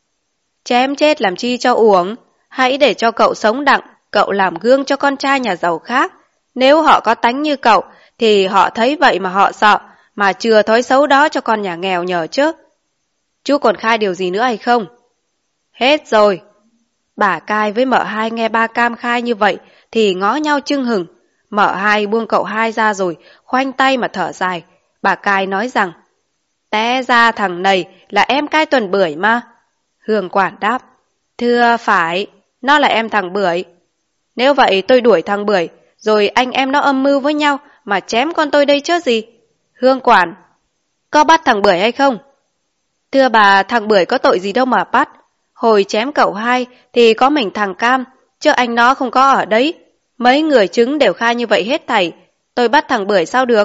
Chém chết làm chi cho uổng, hãy để cho cậu sống đặng, cậu làm gương cho con trai nhà giàu khác. Nếu họ có tánh như cậu, thì họ thấy vậy mà họ sợ, mà chừa thói xấu đó cho con nhà nghèo nhờ chứ. Chú còn khai điều gì nữa hay không? Hết rồi. Bà Cai với mợ hai nghe ba Cam khai như vậy thì ngó nhau chưng hừng. Mợ hai buông cậu hai ra rồi khoanh tay mà thở dài. Bà Cai nói rằng, té ra thằng này là em cai tuần bưởi mà. Hương quản đáp, thưa phải, nó là em thằng bưởi. Nếu vậy tôi đuổi thằng bưởi, rồi anh em nó âm mưu với nhau mà chém con tôi đây chứ gì. Hương quản, có bắt thằng bưởi hay không? Thưa bà, thằng bưởi có tội gì đâu mà bắt. Hồi chém cậu hai thì có mình thằng Cam, chứ anh nó không có ở đấy. Mấy người chứng đều khai như vậy hết thảy. Tôi bắt thằng bưởi sao được?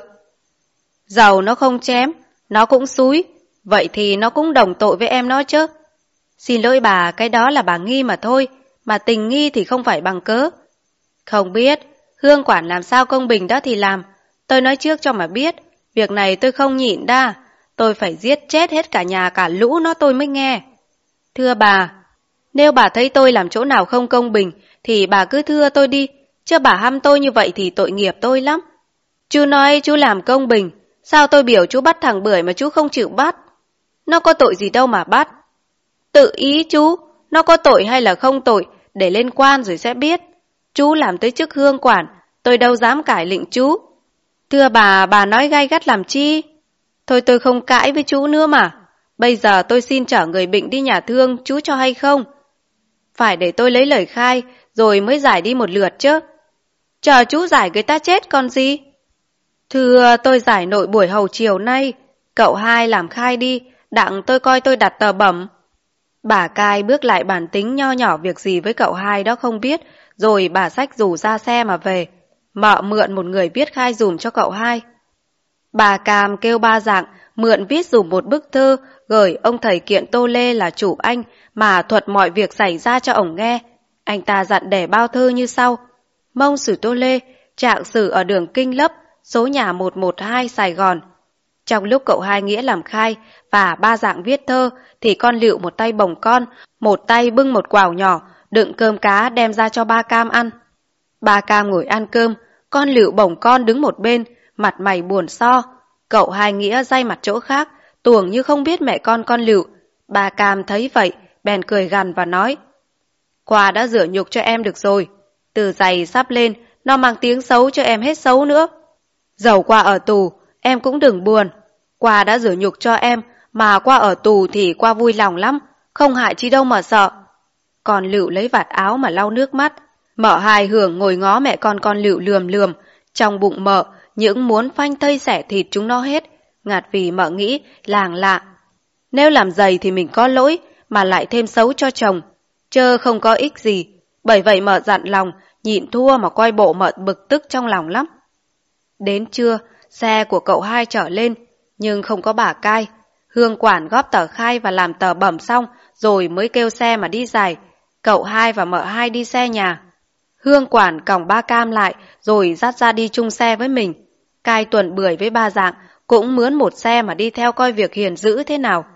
Dầu nó không chém, nó cũng xúi, vậy thì nó cũng đồng tội với em nó chứ. Xin lỗi bà, cái đó là bà nghi mà thôi, mà tình nghi thì không phải bằng cớ. Không biết, Hương quản làm sao công bình đó thì làm. Tôi nói trước cho mà biết, việc này tôi không nhịn đa. Tôi phải giết chết hết cả nhà cả lũ nó tôi mới nghe. Thưa bà, nếu bà thấy tôi làm chỗ nào không công bình thì bà cứ thưa tôi đi, chứ bà hăm tôi như vậy thì tội nghiệp tôi lắm. Chú nói chú làm công bình, sao tôi biểu chú bắt thằng bưởi mà chú không chịu bắt? Nó có tội gì đâu mà bắt. Tự ý chú, nó có tội hay là không tội, để lên quan rồi sẽ biết. Chú làm tới chức hương quản, tôi đâu dám cãi lệnh chú. Thưa bà nói gay gắt làm chi? Thôi tôi không cãi với chú nữa mà. Bây giờ tôi xin chở người bệnh đi nhà thương, chú cho hay không? Phải để tôi lấy lời khai, rồi mới giải đi một lượt chứ. Chờ chú giải người ta chết còn gì? Thưa tôi giải nội buổi hầu chiều nay, cậu hai làm khai đi, đặng tôi coi tôi đặt tờ bẩm. Bà Cai bước lại bàn tính nho nhỏ việc gì với cậu hai đó không biết, rồi bà xách dù ra xe mà về. Mợ mượn một người viết khai dùm cho cậu hai. Bà Cam kêu ba Dạng mượn viết dùm một bức thư gửi ông thầy Kiện Tô Lê là chủ anh mà thuật mọi việc xảy ra cho ổng nghe. Anh ta dặn để bao thư như sau: Mông Sử Tô Lê, trạng sử ở đường Kinh Lấp, số nhà 112 Sài Gòn. Trong lúc cậu hai Nghĩa làm khai và ba Dạng viết thơ thì con Lựu một tay bồng con, một tay bưng một quào nhỏ đựng cơm cá đem ra cho ba Cam ăn. Ba Cam ngồi ăn cơm, con Lựu bồng con đứng một bên, mặt mày buồn so. Cậu hai Nghĩa day mặt chỗ khác, tuồng như không biết mẹ con Lựu. Ba Cam thấy vậy, bèn cười gằn và nói: Qua đã rửa nhục cho em được rồi. Từ giày sắp lên, nó mang tiếng xấu cho em hết xấu nữa. Dầu Qua ở tù, em cũng đừng buồn. Qua đã rửa nhục cho em, mà Qua ở tù thì Qua vui lòng lắm, không hại chi đâu mà sợ. Con Lựu lấy vạt áo mà lau nước mắt. Mợ hai Hưởng ngồi ngó mẹ con Lựu lườm lườm, trong bụng mợ những muốn phanh thây xẻ thịt chúng nó hết. Ngạt vì mợ nghĩ làng lạ, nếu làm dày thì mình có lỗi, mà lại thêm xấu cho chồng, chớ không có ích gì. Bởi vậy mợ dặn lòng, nhịn thua mà coi bộ mợ bực tức trong lòng lắm. Đến trưa, xe của cậu hai trở lên, nhưng không có bà Cai. Hương quản góp tờ khai và làm tờ bẩm xong, rồi mới kêu xe mà đi giải. Cậu hai và mợ hai đi xe nhà. Hương quản còng ba Cam lại, rồi dắt ra đi chung xe với mình. Cai tuần bưởi với ba Dạng cũng mướn một xe mà đi theo coi việc hiền dữ thế nào.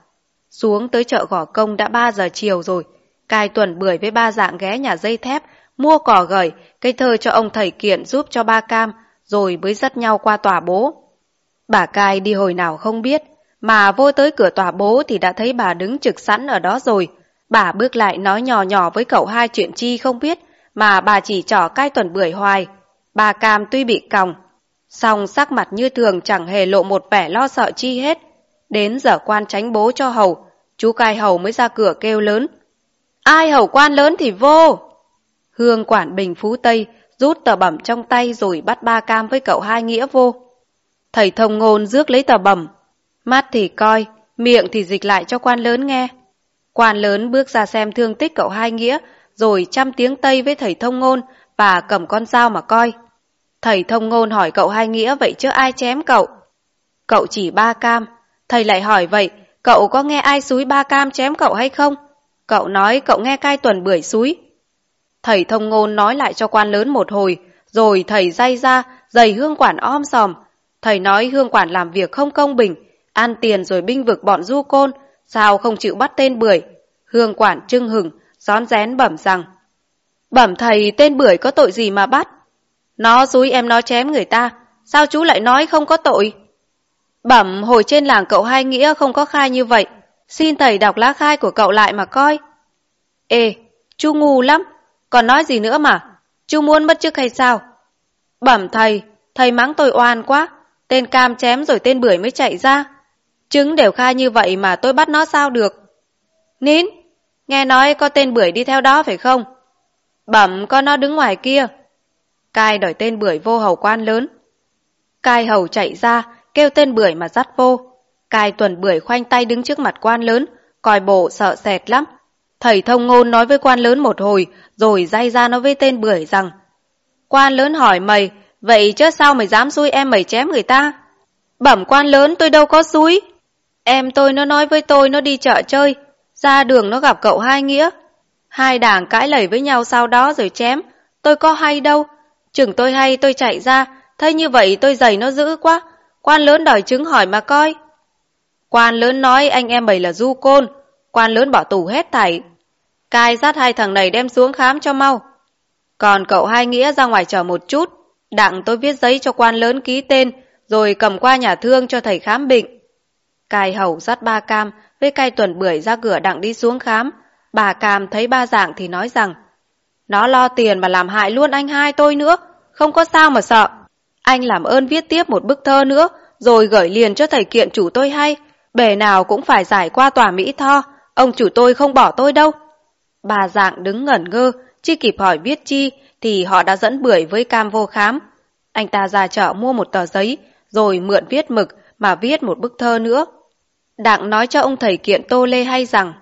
Xuống tới chợ Gò Công đã 3 giờ chiều rồi. Cai Tuần Bưởi với ba Dạng ghé nhà dây thép, mua cỏ gởi, cây thơ cho ông thầy Kiện giúp cho ba Cam, rồi mới dắt nhau qua tòa bố. Bà Cai đi hồi nào không biết, mà vô tới cửa tòa bố thì đã thấy bà đứng trực sẵn ở đó rồi. Bà bước lại nói nhỏ nhỏ với cậu hai chuyện chi không biết, mà bà chỉ trỏ Cai Tuần Bưởi hoài. Bà Cam tuy bị còng, song sắc mặt như thường chẳng hề lộ một vẻ lo sợ chi hết. Đến giờ quan tránh bố cho hầu, chú Cai hầu mới ra cửa kêu lớn. Ai hầu quan lớn thì vô. Hương quản Bình Phú Tây rút tờ bẩm trong tay rồi bắt ba Cam với cậu hai Nghĩa vô. Thầy Thông Ngôn rước lấy tờ bẩm, mắt thì coi, miệng thì dịch lại cho quan lớn nghe. Quan lớn bước ra xem thương tích cậu hai Nghĩa, rồi chăm tiếng Tây với thầy Thông Ngôn và cầm con dao mà coi. Thầy Thông Ngôn hỏi cậu hai Nghĩa vậy chứ ai chém cậu? Cậu chỉ ba Cam. Thầy lại hỏi vậy, cậu có nghe ai xúi ba Cam chém cậu hay không? Cậu nói cậu nghe Cai Tuần Bưởi xúi. Thầy Thông Ngôn nói lại cho quan lớn một hồi, rồi thầy day ra, giày Hương quản om sòm. Thầy nói Hương quản làm việc không công bình, ăn tiền rồi binh vực bọn du côn, sao không chịu bắt tên Bưởi? Hương quản trưng hừng, rón rén bẩm rằng, bẩm thầy tên Bưởi có tội gì mà bắt? Nó xúi em nó chém người ta, sao chú lại nói không có tội? Bẩm hồi trên làng cậu hai Nghĩa không có khai như vậy, xin thầy đọc lá khai của cậu lại mà coi. Ê, chú ngu lắm, còn nói gì nữa mà, chú muốn mất chức hay sao? Bẩm thầy, thầy mắng tôi oan quá, tên Cam chém rồi tên Bưởi mới chạy ra. Chứng đều khai như vậy mà tôi bắt nó sao được? Nín, nghe nói có tên Bưởi đi theo đó phải không? Bẩm con nó đứng ngoài kia. Cai đòi tên Bưởi vô hầu quan lớn. Cai hầu chạy ra, kêu tên Bưởi mà dắt vô. Cai Tuần Bưởi khoanh tay đứng trước mặt quan lớn, coi bộ sợ sệt lắm. Thầy Thông Ngôn nói với quan lớn một hồi, rồi day ra nói với tên Bưởi rằng, quan lớn hỏi mày, vậy chứ sao mày dám xúi em mày chém người ta? Bẩm quan lớn tôi đâu có xúi. Em tôi nó nói với tôi nó đi chợ chơi, ra đường nó gặp cậu hai Nghĩa. Hai đảng cãi lẩy với nhau sau đó rồi chém, tôi có hay đâu. Chừng tôi hay tôi chạy ra, thấy như vậy tôi giày nó dữ quá. Quan lớn đòi chứng hỏi mà coi. Quan lớn nói anh em mày là du côn, quan lớn bỏ tù hết thảy. Cai dắt hai thằng này đem xuống khám cho mau. Còn cậu hai Nghĩa ra ngoài chờ một chút, đặng tôi viết giấy cho quan lớn ký tên, rồi cầm qua nhà thương cho thầy khám bệnh. Cai hầu dắt ba Cam với Cai Tuần Bưởi ra cửa đặng đi xuống khám. Bà Cam thấy ba Dạng thì nói rằng, nó lo tiền mà làm hại luôn anh hai tôi nữa, không có sao mà sợ. Anh làm ơn viết tiếp một bức thơ nữa, rồi gửi liền cho thầy Kiện chủ tôi hay. Bề nào cũng phải giải qua tòa Mỹ Tho, ông chủ tôi không bỏ tôi đâu. Bà Dạng đứng ngẩn ngơ, chưa kịp hỏi viết chi, thì họ đã dẫn Bưởi với Cam vô khám. Anh ta ra chợ mua một tờ giấy, rồi mượn viết mực mà viết một bức thơ nữa. Đặng nói cho ông thầy Kiện Tô Lê hay rằng,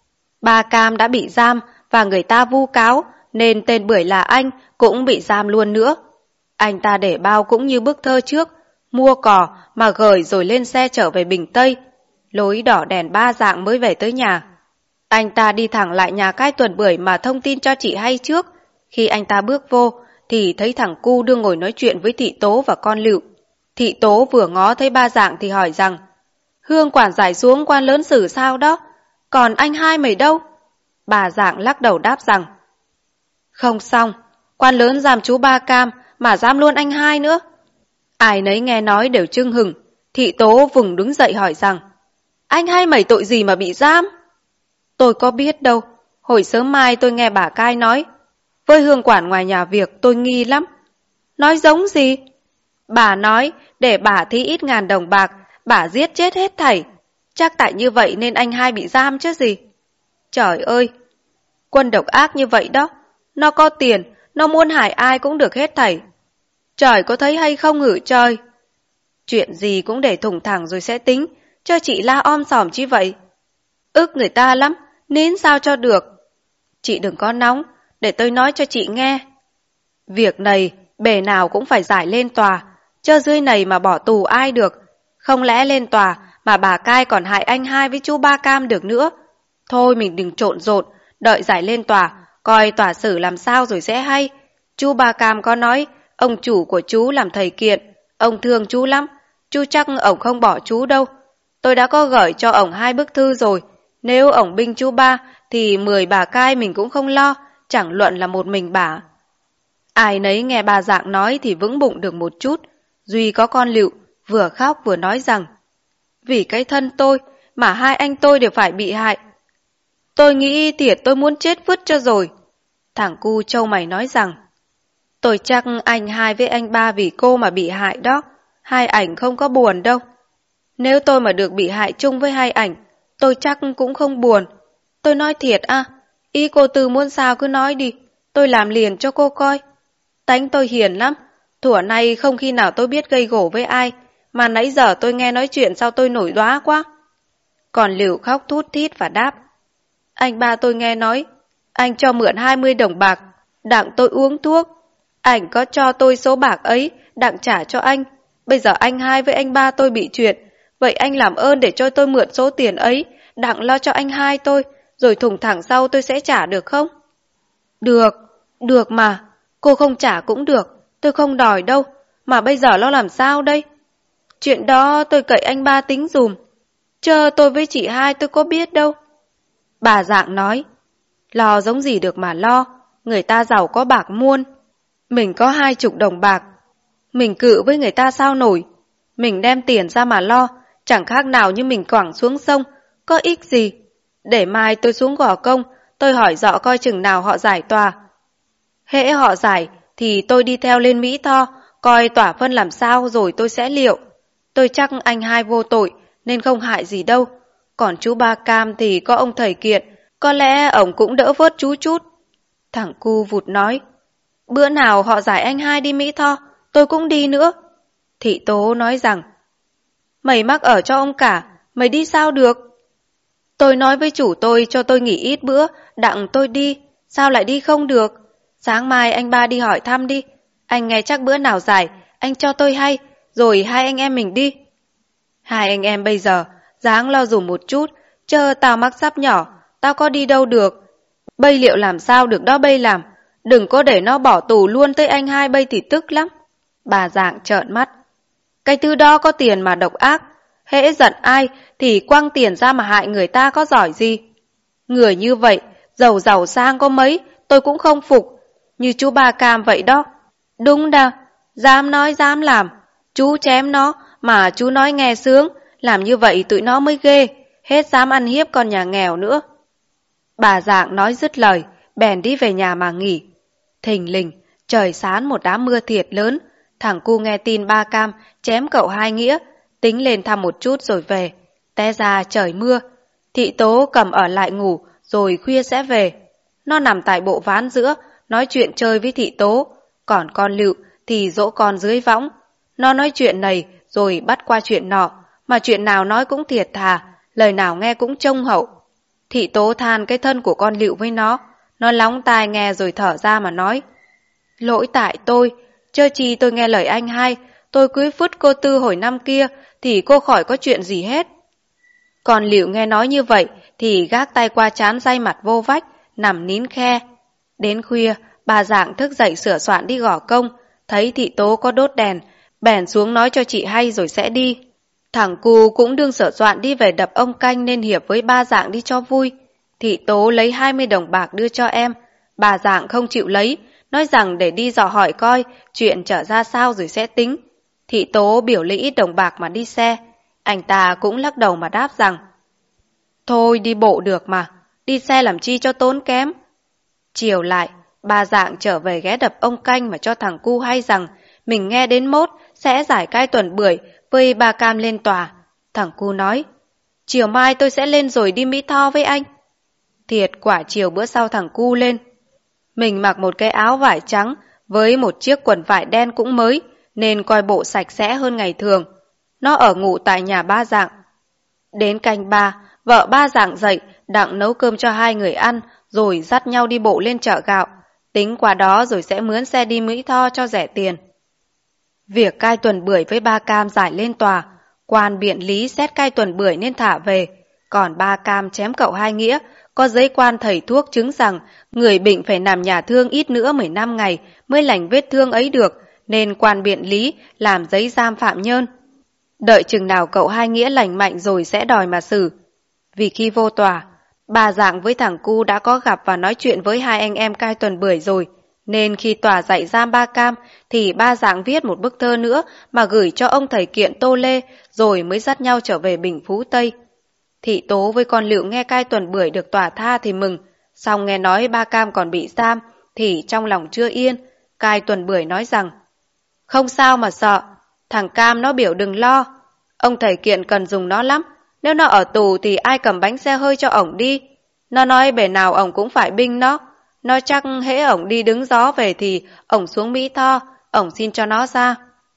ba Cam đã bị giam và người ta vu cáo, nên tên Bưởi là anh cũng bị giam luôn nữa. Anh ta để bao cũng như bức thơ trước, mua cỏ mà gửi rồi lên xe trở về Bình Tây. Lối đỏ đèn ba Dạng mới về tới nhà. Anh ta đi thẳng lại nhà Cai Tuần Bưởi mà thông tin cho chị hay trước. Khi anh ta bước vô thì thấy thằng cu đương ngồi nói chuyện với thị tố và con Lựu. Thị tố vừa ngó thấy ba Dạng thì hỏi rằng, Hương quản giải xuống quan lớn xử sao đó, còn anh hai mày đâu? Bà Dạng lắc đầu đáp rằng, không xong, quan lớn giam chú ba Cam mà giam luôn anh hai nữa. Ai nấy nghe nói đều chưng hừng. Thị tố vùng đứng dậy hỏi rằng, anh hai mày tội gì mà bị giam? Tôi có biết đâu, hồi sớm mai tôi nghe bà Cai nói, với Hương quản ngoài nhà việc tôi nghi lắm. Nói giống gì? Bà nói để bà thi ít ngàn đồng bạc, bà giết chết hết thảy. Chắc tại như vậy nên anh hai bị giam chứ gì. Trời ơi, quân độc ác như vậy đó, nó có tiền, nó muốn hại ai cũng được hết thảy. Trời có thấy hay không hử trời? Chuyện gì cũng để thủng thẳng rồi sẽ tính, cho chị la om sòm chi vậy? Ức người ta lắm, nín sao cho được. Chị đừng có nóng, để tôi nói cho chị nghe. Việc này, bề nào cũng phải giải lên tòa, chớ dưới này mà bỏ tù ai được. Không lẽ lên tòa mà bà Cai còn hại anh hai với chú ba Cam được nữa. Thôi mình đừng trộn rộn, đợi giải lên tòa, coi tòa xử làm sao rồi sẽ hay. Chú ba Cam có nói, ông chủ của chú làm thầy Kiện, ông thương chú lắm, chú chắc ổng không bỏ chú đâu. Tôi đã có gửi cho ổng 2 bức thư rồi, Nếu ổng binh chú ba thì 10 bà cai mình cũng không lo, chẳng luận là một mình bà. Ai nấy nghe bà Dạng nói thì vững bụng được một chút. Duy có con Lựu vừa khóc vừa nói rằng vì cái thân tôi mà hai anh tôi đều phải bị hại. Tôi nghĩ thiệt tôi muốn chết vứt cho rồi. Thằng cu trâu mày nói rằng tôi chắc anh hai với anh ba vì cô mà bị hại đó. Hai ảnh không có buồn đâu. Nếu tôi mà được bị hại chung với hai ảnh, tôi chắc cũng không buồn. Tôi nói thiệt à, ý cô Tư muốn sao cứ nói đi, tôi làm liền cho cô coi. Tánh tôi hiền lắm, thuở nay không khi nào tôi biết gây gổ với ai, mà nãy giờ tôi nghe nói chuyện sao tôi nổi đoá quá. Còn Lựu khóc thút thít và đáp, anh ba tôi nghe nói, anh cho mượn 20 đồng bạc, đặng tôi uống thuốc. Anh có cho tôi số bạc ấy, đặng trả cho anh. Bây giờ anh hai với anh ba tôi bị chuyện, vậy anh làm ơn để cho tôi mượn số tiền ấy, đặng lo cho anh hai tôi, rồi thùng thẳng sau tôi sẽ trả được không? Được mà, cô không trả cũng được, tôi không đòi đâu, mà bây giờ lo làm sao đây? Chuyện đó tôi cậy anh ba tính dùm, chờ tôi với chị hai tôi có biết đâu. Bà Dạng nói, lo giống gì được mà lo, người ta giàu có bạc muôn. Mình có 20 đồng bạc, mình cự với người ta sao nổi. Mình đem tiền ra mà lo, chẳng khác nào như mình quẳng xuống sông, có ích gì. Để mai tôi xuống Gò Công, tôi hỏi rõ coi chừng nào họ giải tòa. Hễ họ giải thì tôi đi theo lên Mỹ Tho, coi tòa phân làm sao rồi tôi sẽ liệu. Tôi chắc anh hai vô tội nên không hại gì đâu. Còn chú Ba Cam thì có ông thầy kiện, có lẽ ông cũng đỡ vớt chú chút. Thằng cu vụt nói, bữa nào họ giải anh hai đi Mỹ Tho, tôi cũng đi nữa. Thị Tố nói rằng, mày mắc ở cho ông cả, mày đi sao được? Tôi nói với chủ tôi cho tôi nghỉ ít bữa, đặng tôi đi, sao lại đi không được? Sáng mai anh ba đi hỏi thăm đi, anh nghe chắc bữa nào giải, anh cho tôi hay, rồi hai anh em mình đi. Hai anh em bây giờ, ráng lo dùm một chút, chờ tao mắc sắp nhỏ, tao có đi đâu được. Bây liệu làm sao được đó bây làm, đừng có để nó bỏ tù luôn tới anh hai bây thì tức lắm. Bà Dạng trợn mắt. Cái thứ đó có tiền mà độc ác, hễ giận ai thì quăng tiền ra mà hại người ta có giỏi gì. Người như vậy, giàu sang có mấy, tôi cũng không phục, như chú Ba Cam vậy đó. Đúng đà, dám nói dám làm, chú chém nó mà chú nói nghe sướng, làm như vậy tụi nó mới ghê, hết dám ăn hiếp con nhà nghèo nữa. Bà Dạng nói dứt lời, bèn đi về nhà mà nghỉ. Thình lình, trời sán một đám mưa thiệt lớn. Thằng cu nghe tin Ba Cam chém cậu Hai Nghĩa, tính lên thăm một chút rồi về. Té ra trời mưa, Thị Tố cầm ở lại ngủ rồi khuya sẽ về. Nó nằm tại bộ ván giữa, nói chuyện chơi với Thị Tố, còn con Lựu thì dỗ con dưới võng. Nó nói chuyện này rồi bắt qua chuyện nọ, mà chuyện nào nói cũng thiệt thà, lời nào nghe cũng trông hậu. Thị Tố than cái thân của con Lựu với nó lóng tai nghe rồi thở ra mà nói, lỗi tại tôi, chớ chi tôi nghe lời anh hai, tôi cưới phứt cô Tư hồi năm kia thì cô khỏi có chuyện gì hết. Còn Lựu nghe nói như vậy thì gác tay qua trán day mặt vô vách, nằm nín khe. Đến khuya, bà Dạng thức dậy sửa soạn đi Gò Công, thấy Thị Tố có đốt đèn, bèn xuống nói cho chị hay rồi sẽ đi. Thằng cu cũng đương sửa soạn đi về đập ông Canh nên hiệp với ba Dạng đi cho vui. Thị Tố lấy 20 đồng bạc đưa cho em, bà Dạng không chịu lấy, nói rằng để đi dò hỏi coi chuyện trở ra sao rồi sẽ tính. Thị Tố biểu lấy ít đồng bạc mà đi xe. Anh ta cũng lắc đầu mà đáp rằng, thôi đi bộ được mà, đi xe làm chi cho tốn kém. Chiều lại, bà Dạng trở về ghé đập ông Canh mà cho thằng cu hay rằng mình nghe đến mốt sẽ giải cai tuần bưởi với Ba Cam lên tòa. Thằng cu nói, chiều mai tôi sẽ lên rồi đi Mỹ Tho với anh. Thiệt quả chiều bữa sau thằng cu lên. Mình mặc một cái áo vải trắng với một chiếc quần vải đen cũng mới, nên coi bộ sạch sẽ hơn ngày thường. Nó ở ngủ tại nhà ba Dạng. Đến canh ba, vợ ba Dạng dậy, đặng nấu cơm cho hai người ăn, rồi dắt nhau đi bộ lên chợ gạo. Tính qua đó rồi sẽ mướn xe đi Mỹ Tho cho rẻ tiền. Việc cai tuần bưởi với Ba Cam giải lên tòa, quan biện lý xét cai tuần bưởi nên thả về. Còn Ba Cam chém cậu Hai Nghĩa, có giấy quan thầy thuốc chứng rằng người bệnh phải nằm nhà thương ít nữa 15 ngày mới lành vết thương ấy được, nên quan biện lý làm giấy giam phạm nhân. Đợi chừng nào cậu Hai Nghĩa lành mạnh rồi sẽ đòi mà xử. Vì khi vô tòa, Bà Dạng với thằng Cu đã có gặp và nói chuyện với hai anh em cai tuần bưởi rồi, nên khi tòa dạy giam ba Cam thì ba Dạng viết một bức thơ nữa mà gửi cho ông thầy Kiện Tô Lê, rồi mới dắt nhau trở về Bình Phú Tây. Thị Tố với con Lựu nghe cai tuần bưởi được tòa tha thì mừng, xong nghe nói ba Cam còn bị giam thì trong lòng chưa yên. Cai tuần bưởi nói rằng, không sao mà sợ, thằng Cam nó biểu đừng lo, ông thầy Kiện cần dùng nó lắm, nếu nó ở tù thì ai cầm bánh xe hơi cho ổng đi. Nó nói bề nào ổng cũng phải binh nó chắc hễ ổng đi đứng gió về thì ổng xuống Mỹ Tho, ổng xin cho nó ra.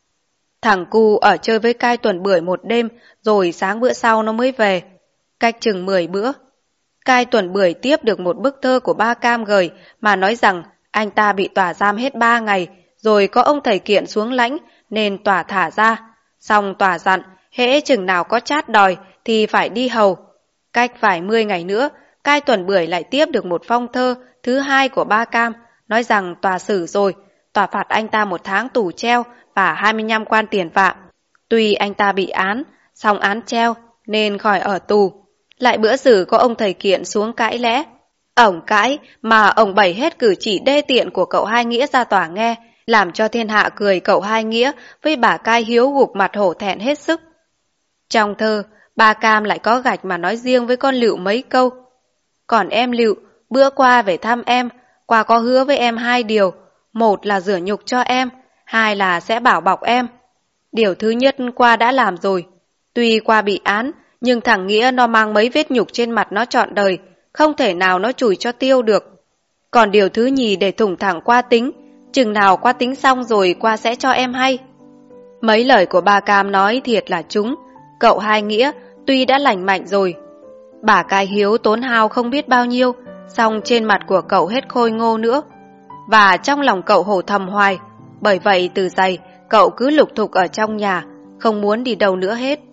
Thằng Cu ở chơi với cai tuần bưởi một đêm, rồi sáng bữa sau nó mới về. Cách chừng 10 bữa, cai tuần bưởi tiếp được một bức thơ của ba Cam gửi mà nói rằng anh ta bị tòa giam hết 3 ngày, rồi có ông thầy Kiện xuống lãnh nên tòa thả ra. Xong tòa dặn, hễ chừng nào có chát đòi thì phải đi hầu. Cách vài 10 ngày nữa, cai tuần bưởi lại tiếp được một phong thơ thứ hai của ba Cam, nói rằng tòa xử rồi, tòa phạt anh ta 1 tháng tù treo và 25 quan tiền vạ. Tuy anh ta bị án, xong án treo nên khỏi ở tù. Lại bữa xử có ông thầy Kiện xuống cãi lẽ. Ổng cãi mà ổng bày hết cử chỉ đê tiện của cậu Hai Nghĩa ra tòa nghe, làm cho thiên hạ cười cậu Hai Nghĩa với bà Cai Hiếu gục mặt hổ thẹn hết sức. Trong thơ, ba Cam lại có gạch mà nói riêng với con Lựu mấy câu. Còn em Lựu, bữa qua về thăm em, qua có hứa với em 2 điều. 1 là rửa nhục cho em, 2 là sẽ bảo bọc em. Điều thứ nhất qua đã làm rồi. Tuy qua bị án, nhưng thằng Nghĩa nó mang mấy vết nhục trên mặt nó trọn đời, không thể nào nó chùi cho tiêu được. Còn điều thứ nhì để thủng thẳng qua tính, chừng nào qua tính xong rồi qua sẽ cho em hay. Mấy lời của ba Cam nói thiệt là trúng. Cậu Hai Nghĩa tuy đã lành mạnh rồi, bà Cai Hiếu tốn hao không biết bao nhiêu, xong trên mặt của cậu hết khôi ngô nữa. Và trong lòng cậu hổ thầm hoài, bởi vậy từ giày cậu cứ lục thục ở trong nhà, không muốn đi đâu nữa hết.